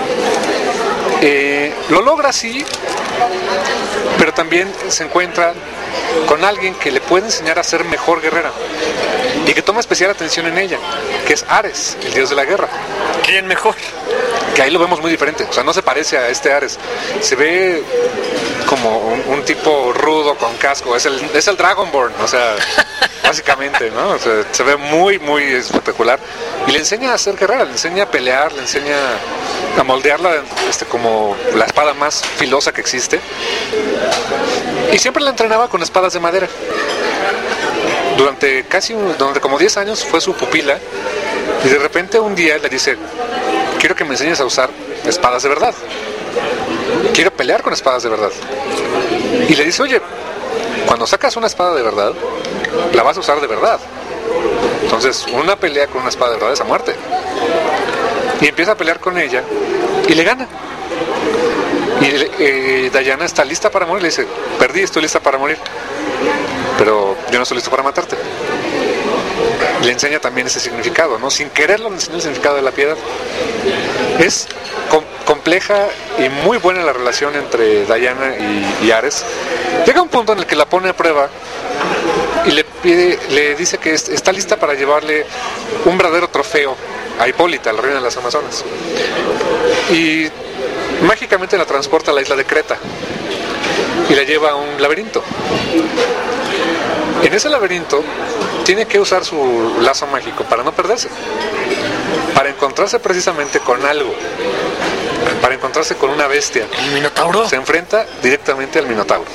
Eh, lo logra así, pero también se encuentra con alguien que le puede enseñar a ser mejor guerrera y que toma especial atención en ella, que es Ares, el dios de la guerra. ¿Quién mejor? Que ahí lo vemos muy diferente, o sea, no se parece a este Ares, se ve como un, un tipo rudo con casco, es el, es el Dragonborn, o sea, básicamente, ¿no? O sea, se ve muy, muy espectacular y le enseña a ser guerrera, le enseña a pelear, le enseña a moldearla este, como la espada más filosa que existe, y siempre la entrenaba con espadas de madera. Durante casi, durante como diez años fue su pupila, y de repente un día le dice: quiero que me enseñes a usar espadas de verdad, quiero pelear con espadas de verdad. Y le dice: oye, cuando sacas una espada de verdad, la vas a usar de verdad. Entonces, una pelea con una espada de verdad es a muerte. Y empieza a pelear con ella y le gana. Y eh, Diana está lista para morir, le dice: perdí, estoy lista para morir, pero yo no estoy listo para matarte. le enseña también ese significado, ¿no? Sin quererlo le enseña el significado de la piedad. Es com- compleja y muy buena la relación entre Diana y, y Ares. Llega un punto en el que la pone a prueba y le pide, le dice que es, está lista para llevarle un verdadero trofeo a Hipólita, la reina de las Amazonas. Y mágicamente la transporta a la isla de Creta y la lleva a un laberinto. En ese laberinto tiene que usar su lazo mágico para no perderse, para encontrarse precisamente con algo, para encontrarse con una bestia. ¿El Minotauro? Se enfrenta directamente al Minotauro.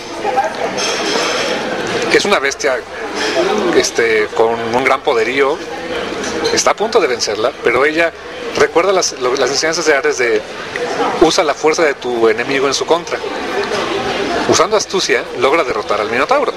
Es una bestia este, con un gran poderío, está a punto de vencerla, pero ella recuerda las, las enseñanzas de Ares de usa la fuerza de tu enemigo en su contra. Usando astucia, logra derrotar al Minotauro.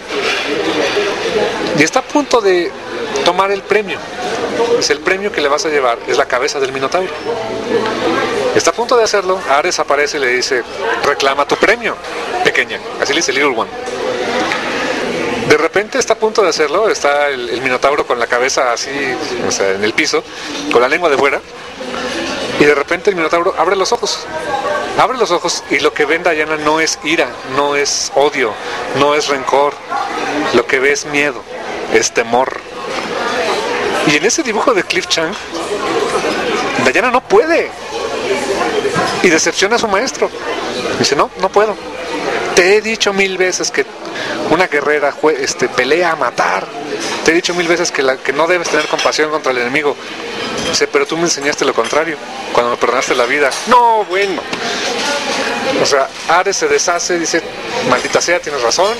Y está a punto de tomar el premio. Dice, el premio que le vas a llevar es la cabeza del Minotauro. Está a punto de hacerlo, Ares aparece y le dice, reclama tu premio, pequeña. Así le dice Little One. De repente está a punto de hacerlo, está el, el Minotauro con la cabeza así, o sea, en el piso, con la lengua de fuera. Y de repente el Minotauro abre los ojos. Abre los ojos y lo que ve en Diana no es ira, no es odio, no es rencor. Lo que ve es miedo, es temor. Y en ese dibujo de Cliff Chiang, Diana no puede. Y decepciona a su maestro. Dice, no, no puedo. Te he dicho mil veces que una guerrera este, pelea a matar. Te he dicho mil veces que, la, que no debes tener compasión contra el enemigo. Dice, pero tú me enseñaste lo contrario cuando me perdonaste la vida. No, bueno. O sea, Ares se deshace, dice, maldita sea, tienes razón.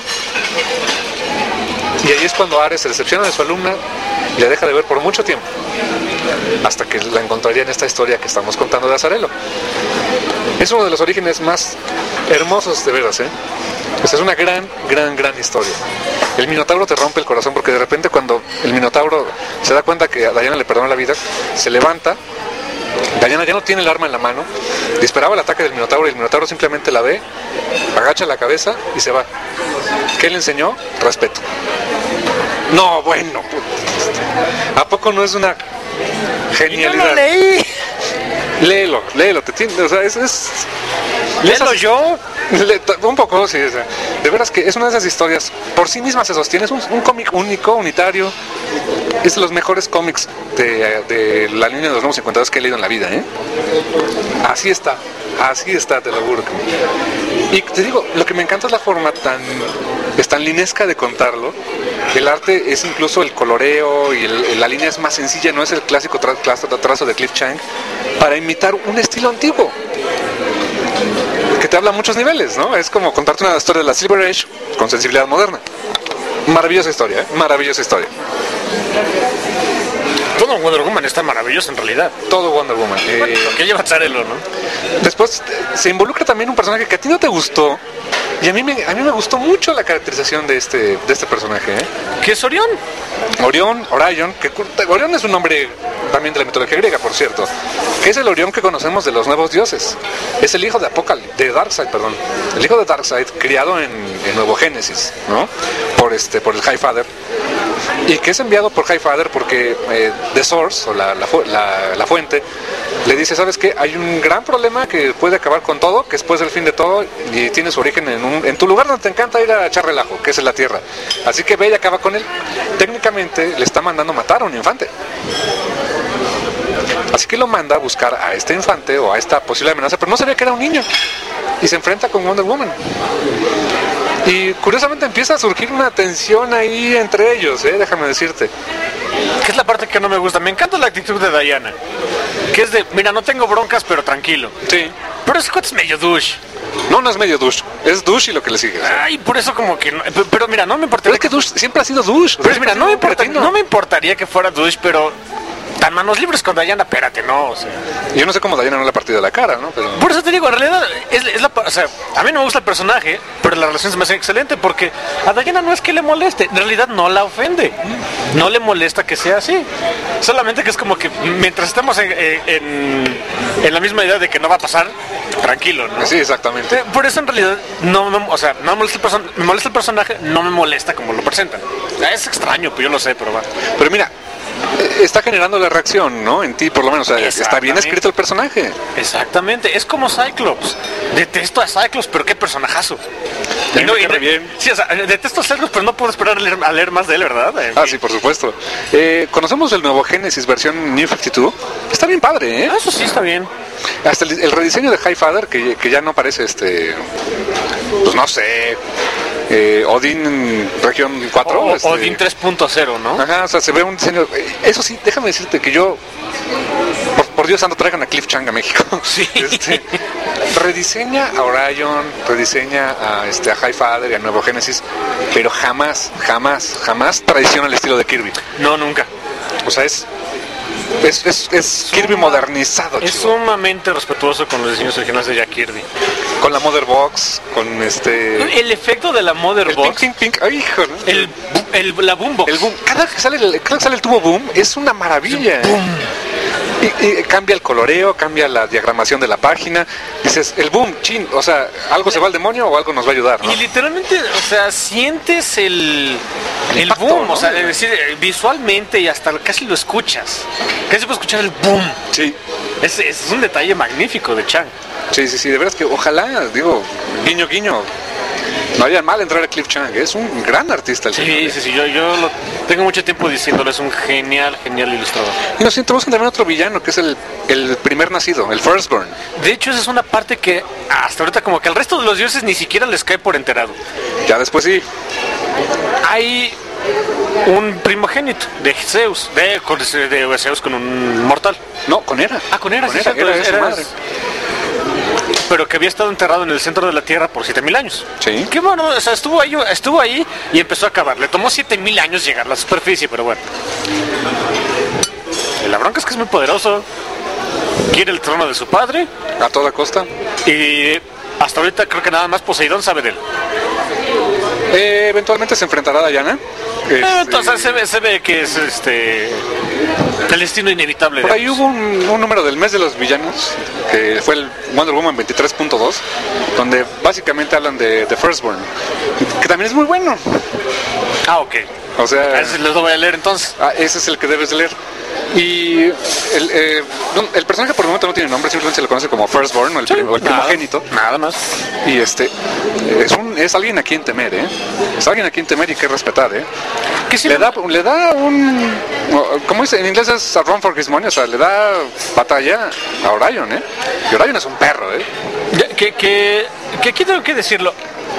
Y ahí es cuando Ares se decepciona de su alumna y la deja de ver por mucho tiempo, hasta que la encontraría en esta historia que estamos contando de Azarelo. Es uno de los orígenes más hermosos de veras, ¿eh? Pues es una gran, gran, gran historia. El Minotauro te rompe el corazón porque de repente cuando el Minotauro se da cuenta que a Diana le perdonó la vida, se levanta. Diana ya no tiene el arma en la mano, disparaba el ataque del Minotauro y el Minotauro simplemente la ve, agacha la cabeza y se va. ¿Qué le enseñó? Respeto. No, bueno, ¿a poco no es una genialidad? ¡Yo lo leí! Léelo, léelo, te tiene, o sea, es... es ¿Léelo yo? Le, un poco, sí, o sea, de veras que es una de esas historias, por sí misma se sostiene, es un, un cómic único, unitario, es de los mejores cómics de, de la línea de los nuevos cincuenta y dos que he leído en la vida, ¿eh? Así está, así está, te lo juro. Y te digo, lo que me encanta es la forma tan stanlinesca de contarlo. El arte es incluso el coloreo y el, la línea es más sencilla, no es el clásico tra trazo, trazo de Cliff Chiang, para imitar un estilo antiguo que te habla a muchos niveles, ¿no? Es como contarte una historia de la Silver Age con sensibilidad moderna. Maravillosa historia, ¿eh? Maravillosa historia. Todo Wonder Woman está maravilloso en realidad. Todo Wonder Woman. Bueno, Eh, lo que lleva Azarelo, ¿no? después eh, se involucra también un personaje que a ti no te gustó. Y a mí me, a mí me gustó mucho la caracterización de este, de este personaje, ¿eh? ¿Qué es Orión? Orión, Orion, que Orión es un nombre también de la mitología griega, por cierto, que es el Orión que conocemos de los nuevos dioses. Es el hijo de Apocal, de Darkseid, perdón. El hijo de Darkseid, criado en, en Nuevo Génesis, ¿no? Por este, por el Highfather. Y que es enviado por Highfather porque eh, The Source, o la, la, la, la fuente, le dice, ¿sabes qué? Hay un gran problema que puede acabar con todo, que después del fin de todo, y tiene su origen en, un, en tu lugar donde te encanta ir a echar relajo, que es en la tierra. Así que ve y acaba con él. Técnicamente le está mandando matar a un infante. Así que lo manda a buscar a este infante o a esta posible amenaza, pero no sabía que era un niño. Y se enfrenta con Wonder Woman. Y curiosamente empieza a surgir una tensión ahí entre ellos, ¿eh? Déjame decirte. Que es la parte que no me gusta. Me encanta la actitud de Diana. Que es de, mira, no tengo broncas, pero tranquilo. Sí. Pero ese cuate es medio douche. No, no es medio douche. Es douche y lo que le sigue. O sea. Ay, por eso como que... No, pero mira, no me importaría... Pero es que douche siempre ha sido douche. Pero mira, no me, importa, no me importaría que fuera douche, pero... Tan manos libres con Diana, espérate, no, o sea... Yo no sé cómo Diana no le ha partido la cara, ¿no? Pero... Por eso te digo, en realidad, es, es la, o sea, a mí no me gusta el personaje, pero la relación se me hace excelente, porque a Diana no es que le moleste, en realidad no la ofende, no le molesta que sea así, solamente que es como que mientras estemos en, en, en la misma idea de que no va a pasar, tranquilo, ¿no? Sí, exactamente. Por eso en realidad, no me, o sea, no me molesta, el person me molesta el personaje, no me molesta como lo presentan. Es extraño, pues yo lo sé, pero va. Pero mira, está generando la reacción, ¿no? En ti, por lo menos. O sea, está bien escrito el personaje. Exactamente. Es como Cyclops. Detesto a Cyclops, pero qué personajazo. Y no, y de, bien. Sí, o sea, detesto a Cyclops, pero no puedo esperar a leer, a leer más de él, ¿verdad? En ah, fin. Sí, por supuesto. Eh, conocemos el nuevo Genesis versión New cincuenta y dos. Está bien padre, ¿eh? Ah, eso sí está bien. Hasta el, el rediseño de Highfather, que, que ya no parece este... Pues no sé... Eh, Odin región cuatro. O, este, Odin tres punto cero, ¿no? Ajá, o sea, se ve un diseño... Eso sí, déjame decirte que yo... Por, por Dios santo, traigan a Cliff Chang a México. Sí. Este, rediseña a Orion, rediseña a, este, a Highfather y a Nuevo Genesis, pero jamás, jamás, jamás traiciona el estilo de Kirby. No, nunca. O sea, es... Es, es, es Kirby Suma, modernizado, es chico. sumamente respetuoso con los diseños originales de Jack Kirby. Con la Mother Box, con este... El efecto de la Mother el Box. Pink, pink, pink. Ay, hijo, ¿no? El, el, la Boombox. El boom. Cada que sale el, cada que sale el tubo boom es una maravilla. Boom. Y, y cambia el coloreo, cambia la diagramación de la página. Dices, el boom, chin, o sea, algo se va al demonio o algo nos va a ayudar, ¿no? Y literalmente, o sea, sientes el, el, el impacto, boom, ¿no? o sea, es decir, visualmente y hasta casi lo escuchas. Casi puedes escuchar el boom. Sí. Es, es un detalle magnífico de Chang. Sí, sí, sí, de veras que ojalá, digo, guiño, guiño. No haría mal entrar a Cliff Chang, es un gran artista el Sí, señor. sí, sí, yo, yo lo tengo mucho tiempo diciéndolo, es un genial, genial ilustrador. Y nos introducen también otro villano, que es el, el primer nacido, el Firstborn. De hecho, esa es una parte que hasta ahorita como que al resto de los dioses ni siquiera les cae por enterado. Ya después sí. Hay un primogénito de Zeus, de, de Zeus con un mortal. No, con Hera. Ah, con Hera, con sí, Hera, cierto, Hera es su Hera madre. es- pero que había estado enterrado en el centro de la Tierra por siete mil años. Sí. Qué bueno, o sea, estuvo ahí, estuvo ahí y empezó a acabar. Le tomó siete mil años llegar a la superficie, pero bueno. Y la bronca es que es muy poderoso. Quiere el trono de su padre A toda costa. y hasta ahorita creo que nada más Poseidón sabe de él. Eh, eventualmente se enfrentará a Diana. Eh, Este, Entonces se ve, se ve que es este el destino inevitable. Por ahí digamos. hubo un, un número del mes de los villanos, que fue el Wonder Woman veintitrés punto dos, donde básicamente hablan de, de Firstborn, que también es muy bueno. Ah, ok. O sea, A ese les lo voy a leer entonces. ah, ese es el que debes de leer. Y el, eh, no, el personaje por el momento no tiene nombre, simplemente se le conoce como Firstborn o el, prim- o el Nada, primogénito. Nada más. Y este es, un, es alguien a quien temer, ¿eh? Es alguien a quien temer y que respetar, ¿eh? Que si Le no- da, le da un... ¿Cómo dice? En inglés es a run for his money, o sea, le da batalla a Orion, ¿eh? Y Orion es un perro, ¿eh? Ya, Que, que, que aquí tengo que decirlo.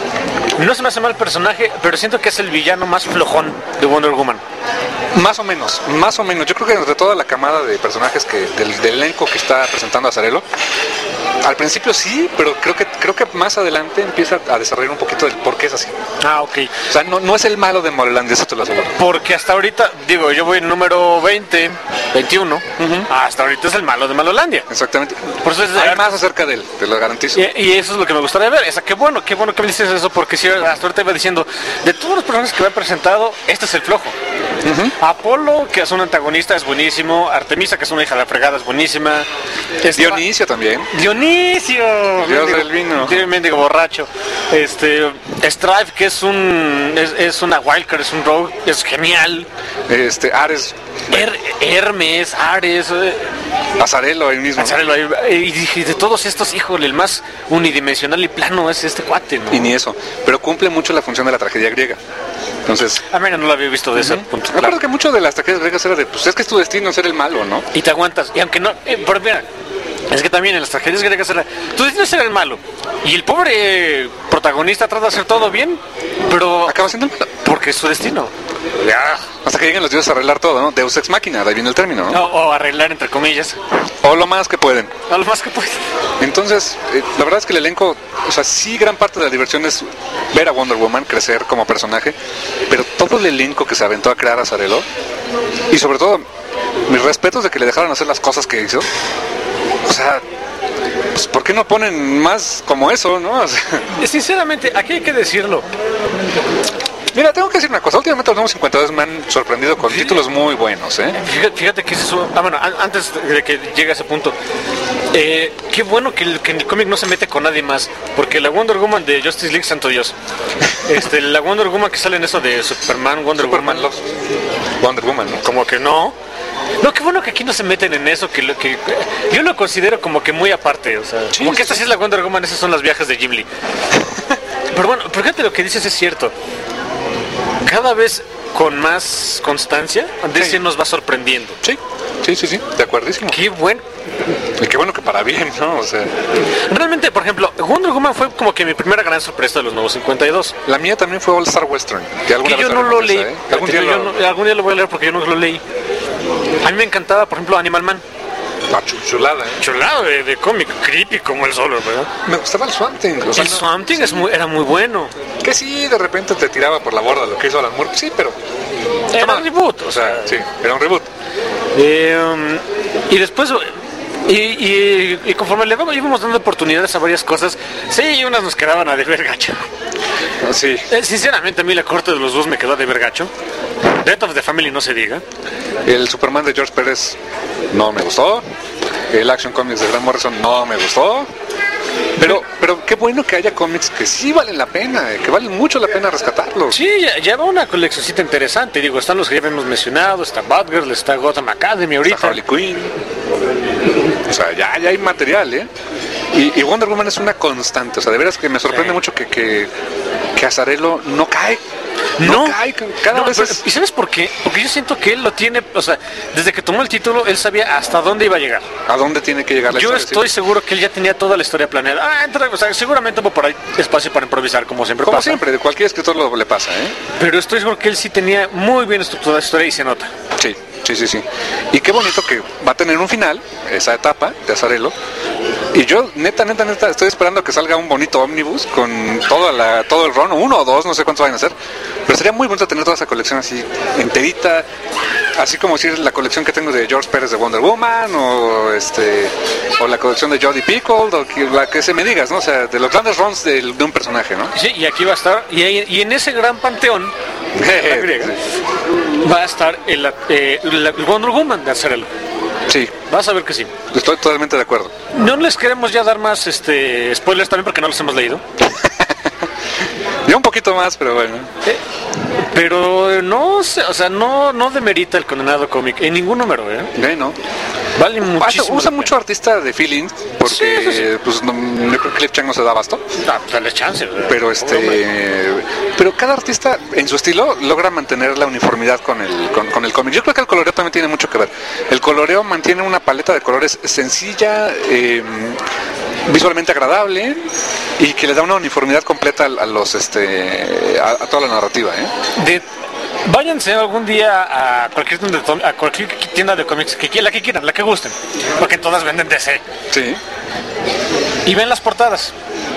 No se me hace mal el personaje, pero siento que es el villano más flojón de Wonder Woman. Más o menos, más o menos. Yo creo que entre toda la camada de personajes que del, del elenco que está presentando Azzarello, al principio sí, pero creo que creo que más adelante empieza a desarrollar un poquito del por qué es así. Ah, ok. O sea, no, no es el malo de Moreland, eso te lo aseguro. Porque hasta ahorita, digo, yo voy en número veinte, veintiuno. Hasta ahorita es el malo de Malolandia. Exactamente. Por eso es Hay más acerca de él, te lo garantizo. Y, y eso es lo que me gustaría ver. O sea, qué bueno, qué bueno que me dices eso, porque si hasta ahorita iba diciendo, de todos los personajes que me han presentado, este es el flojo. Apolo, que es un antagonista, es buenísimo. Artemisa, que es una hija de la fregada, es buenísima. Esta- Dionisio también. Dionisio, Dios mendigo- del vino. sí, mendigo borracho. Este, Strife, que es un, es, es una wildcard, es un rogue, es genial. Este, Ares, Her- Hermes, Ares, eh, Azzarello ahí mismo. Azzarello, eh, y dije, de todos estos, híjole, el más unidimensional y plano es este cuate, ¿no? Y ni eso. Pero cumple mucho la función de la tragedia griega. Entonces, A mí no lo había visto de ese punto. me acuerdo que mucho de las tragedias griegas era de, pues es que es tu destino ser el malo, ¿no? Y te aguantas. Y aunque no, eh, pero mira, es que también en las tragedias griegas era, tú decides ser el malo. Y el pobre protagonista trata de hacer todo bien, pero Acaba siendo el malo. porque es su destino. Ya. Hasta que lleguen los dioses a arreglar todo, ¿no? Deus ex machina, de ahí viene el término, ¿no? O, o arreglar entre comillas. O lo más que pueden. A lo más que puede. Entonces, eh, la verdad es que el elenco, o sea, sí gran parte de la diversión es ver a Wonder Woman crecer como personaje, pero todo el elenco que se aventó a crear a Azzarello, y sobre todo, mis respetos de que le dejaron hacer las cosas que hizo, o sea, pues ¿por qué no ponen más como eso, no? O sea, Sinceramente, aquí hay que decirlo. mira, tengo que decir una cosa, últimamente los nuevos cincuenta y dos me han sorprendido con títulos muy buenos, ¿eh? Fíjate, fíjate que es eso. Ah, bueno, an- antes de que llegue a ese punto, eh, qué bueno que el, que el cómic no se mete con nadie más, porque la Wonder Woman de Justice League, santo Dios, este, la Wonder Woman que sale en eso de Superman, Wonder Superman Woman, Loves Wonder Woman, ¿no? como que no. No, qué bueno que aquí no se meten en eso, que, lo, que yo lo considero como que muy aparte, o sea, sí, como que esta sí es la Wonder Woman, esas son las viajes de Jim Lee. Pero bueno, fíjate, lo que dices es cierto. Cada vez con más constancia, D C sí. nos va sorprendiendo. Sí, sí, sí, sí, de acuerdísimo. Qué bueno. Y qué bueno que para bien, ¿no? O sea... Realmente, por ejemplo, Wonder Woman fue como que mi primera gran sorpresa de los nuevos cincuenta y dos. La mía también fue All Star Western. Que, alguna que vez yo no lo leí. ¿eh? ¿Algún, día yo lo... No, algún día lo voy a leer porque yo no lo leí. A mí me encantaba, por ejemplo, Animal Man. Ah, chulada, ¿eh? Chulada de, de cómic, creepy como el solo, ¿verdad? Me gustaba el Swamp Thing. O sea, el no, Swamp Thing sí. es muy, era muy bueno. Que sí, de repente te tiraba por la borda lo que hizo Alan Moore. Sí, pero... Era un reboot. O sea, sí, era un reboot. Eh, um, y después... Y, y, y conforme le vamos, íbamos dando oportunidades a varias cosas, sí, unas nos quedaban a deber gacho. Sí. Eh, sinceramente, a mí la corte de los dos me quedó a deber gacho. Death of the Family no se diga. El Superman de George Pérez no me gustó. El Action Comics de Grant Morrison no me gustó. Pero, pero qué bueno que haya cómics que sí valen la pena, que valen mucho la pena rescatarlos. Sí, ya, ya va una coleccioncita interesante. Digo, están los que ya hemos mencionado, está Batgirl, está Gotham Academy ahorita. Está Harley Quinn. O sea, ya, ya hay material, ¿eh? Y, y Wonder Woman es una constante. O sea, de veras que me sorprende sí. mucho que, que, que Azzarello no cae. No, no cae, cada no, vez pero, es... ¿Y sabes por qué? Porque yo siento que él lo tiene, o sea, desde que tomó el título, él sabía hasta dónde iba a llegar. ¿A dónde tiene que llegar la yo historia? Yo estoy sí. seguro que él ya tenía toda la historia planeada. Ah, entra, o sea, seguramente hubo por ahí espacio para improvisar, como siempre como pasa. Como siempre, de cualquier escritor lo le pasa, ¿eh? Pero estoy seguro que él sí tenía muy bien estructurada la historia y se nota. Sí, sí, sí, sí. Y qué bonito que va a tener un final, esa etapa de Azzarello. Y yo, neta, neta, neta, estoy esperando que salga un bonito ómnibus con toda la, todo el run, uno o dos, no sé cuántos vayan a ser. Pero sería muy bonito tener toda esa colección así, enterita, así como decir la colección que tengo de George Pérez de Wonder Woman, o este o la colección de Jodie Picoult, o que, la que se me digas, ¿no? O sea, de los grandes runs de, de un personaje, ¿no? Sí, y aquí va a estar, y, ahí, y en ese gran panteón la griega, va a estar el, eh, el Wonder Woman de Azzarello. Sí. Vas a ver que sí. Estoy totalmente de acuerdo. No les queremos ya dar más este spoilers también porque no los hemos leído. Yo un poquito más, pero bueno. Eh, pero no, o sea, no, no demerita el condenado cómic en ningún número, ¿eh? ¿Eh? No. Vale muchísimo. Usa mucho artista de feeling, porque sí, sí, sí. pues no, yo creo que Cliff Chiang no se da abasto. Ah, pues dale chance, ¿verdad? Pero este, pero cada artista en su estilo logra mantener la uniformidad con el, con, con el cómic. Yo creo que el coloreo también tiene mucho que ver. El coloreo mantiene una paleta de colores sencilla, eh, visualmente agradable y que le da una uniformidad completa a, a los, este, a, a toda la narrativa, ¿eh? De Váyanse algún día a cualquier tienda de, a cualquier tienda de cómics, que, la que quieran, la que gusten, porque todas venden D C. Sí. Y ven las portadas.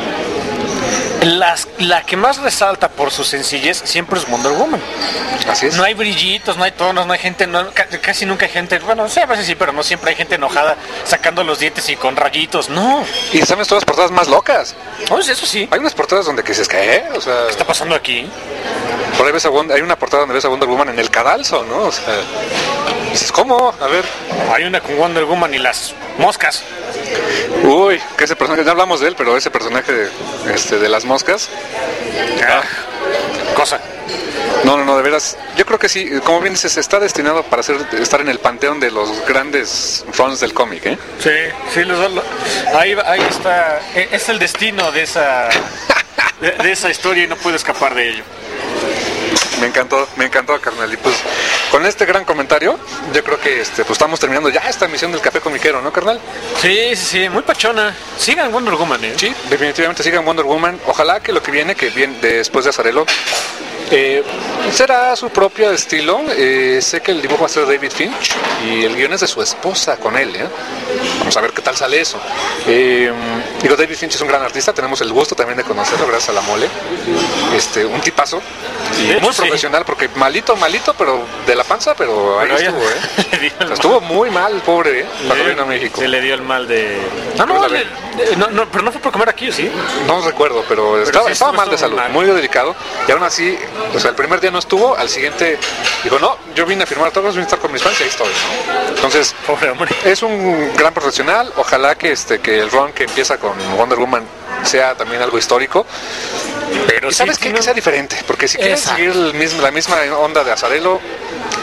Las, la que más resalta por su sencillez siempre es Wonder Woman. Así es. No hay brillitos, no hay tonos, no hay gente, no, casi nunca hay gente, bueno, sí, a veces sí, pero no siempre hay gente enojada sacando los dientes y con rayitos, no. Y sabes todas las portadas más locas. Oh, eso sí. Hay unas portadas donde que dices, ¿qué? O sea, ¿qué está pasando aquí? Por ahí ves a Wonder, hay una portada donde ves a Wonder Woman en el cadalso, ¿no? O sea, dices, ¿cómo? A ver. Hay una con Wonder Woman y las moscas. Uy, que ese personaje, ya hablamos de él, pero ese personaje de, este, de las moscas. Ah, cosa. No, no, no, de veras. Yo creo que sí, como bien dices, está destinado para ser, estar en el panteón de los grandes fans del cómic, ¿eh? Sí, sí, los, los, ahí, ahí está. Es el destino de esa, de, de esa historia y no puedo escapar de ello. Me encantó, me encantó, carnal. Y pues con este gran comentario, yo creo que este, pues estamos terminando ya esta emisión del Café Comiquero, ¿no, carnal? Sí, sí, sí, muy pachona. Sigan Wonder Woman, ¿eh? Sí, definitivamente sigan Wonder Woman. Ojalá que lo que viene, que viene después de Azzarello, eh, será su propio estilo. Eh, sé que el dibujo va a ser de David Finch y el guion es de su esposa con él, ¿eh? Vamos a ver qué tal sale eso. Eh, digo, David Finch es un gran artista, tenemos el gusto también de conocerlo gracias a la mole. Este, un tipazo y muy sí. profesional, porque malito, malito, pero de la panza, pero ahí pero estuvo, ¿eh? O sea, estuvo muy mal, pobre, ¿eh? Cuando vino a México. Se le dio el mal de... No, no, le, no, no, pero no fue por comer aquí, ¿sí? No recuerdo, pero, pero estaba, sí, estaba mal de salud, mal. Muy delicado, y aún así, o sea, el primer día no estuvo, al siguiente dijo, no, yo vine a firmar todos, vine a estar con mis fans y ahí estoy, ¿no? Entonces, pobre hombre. Es un gran profesional, ojalá que este que el run que empieza con Wonder Woman sea también algo histórico. Pero y sabes sí, qué, no... que sea diferente, porque si quieres Exacto. seguir el mismo, la misma onda de Azzarello,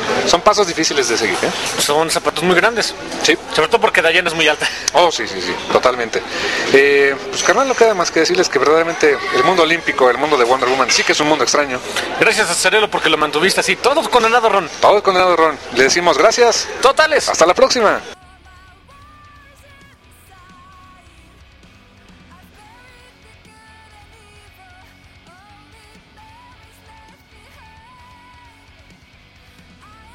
son pasos difíciles de seguir, ¿eh? Son zapatos muy grandes. Sí. Sobre todo porque Dayan es muy alta. Oh, sí, sí, sí, totalmente. Eh, pues carnal, no queda más que decirles que verdaderamente el mundo olímpico, el mundo de Wonder Woman, sí que es un mundo extraño. Gracias a Cerelo porque lo mantuviste así. Todo condenado, Ron. Todo condenado, Ron. Le decimos gracias. Totales. Hasta la próxima.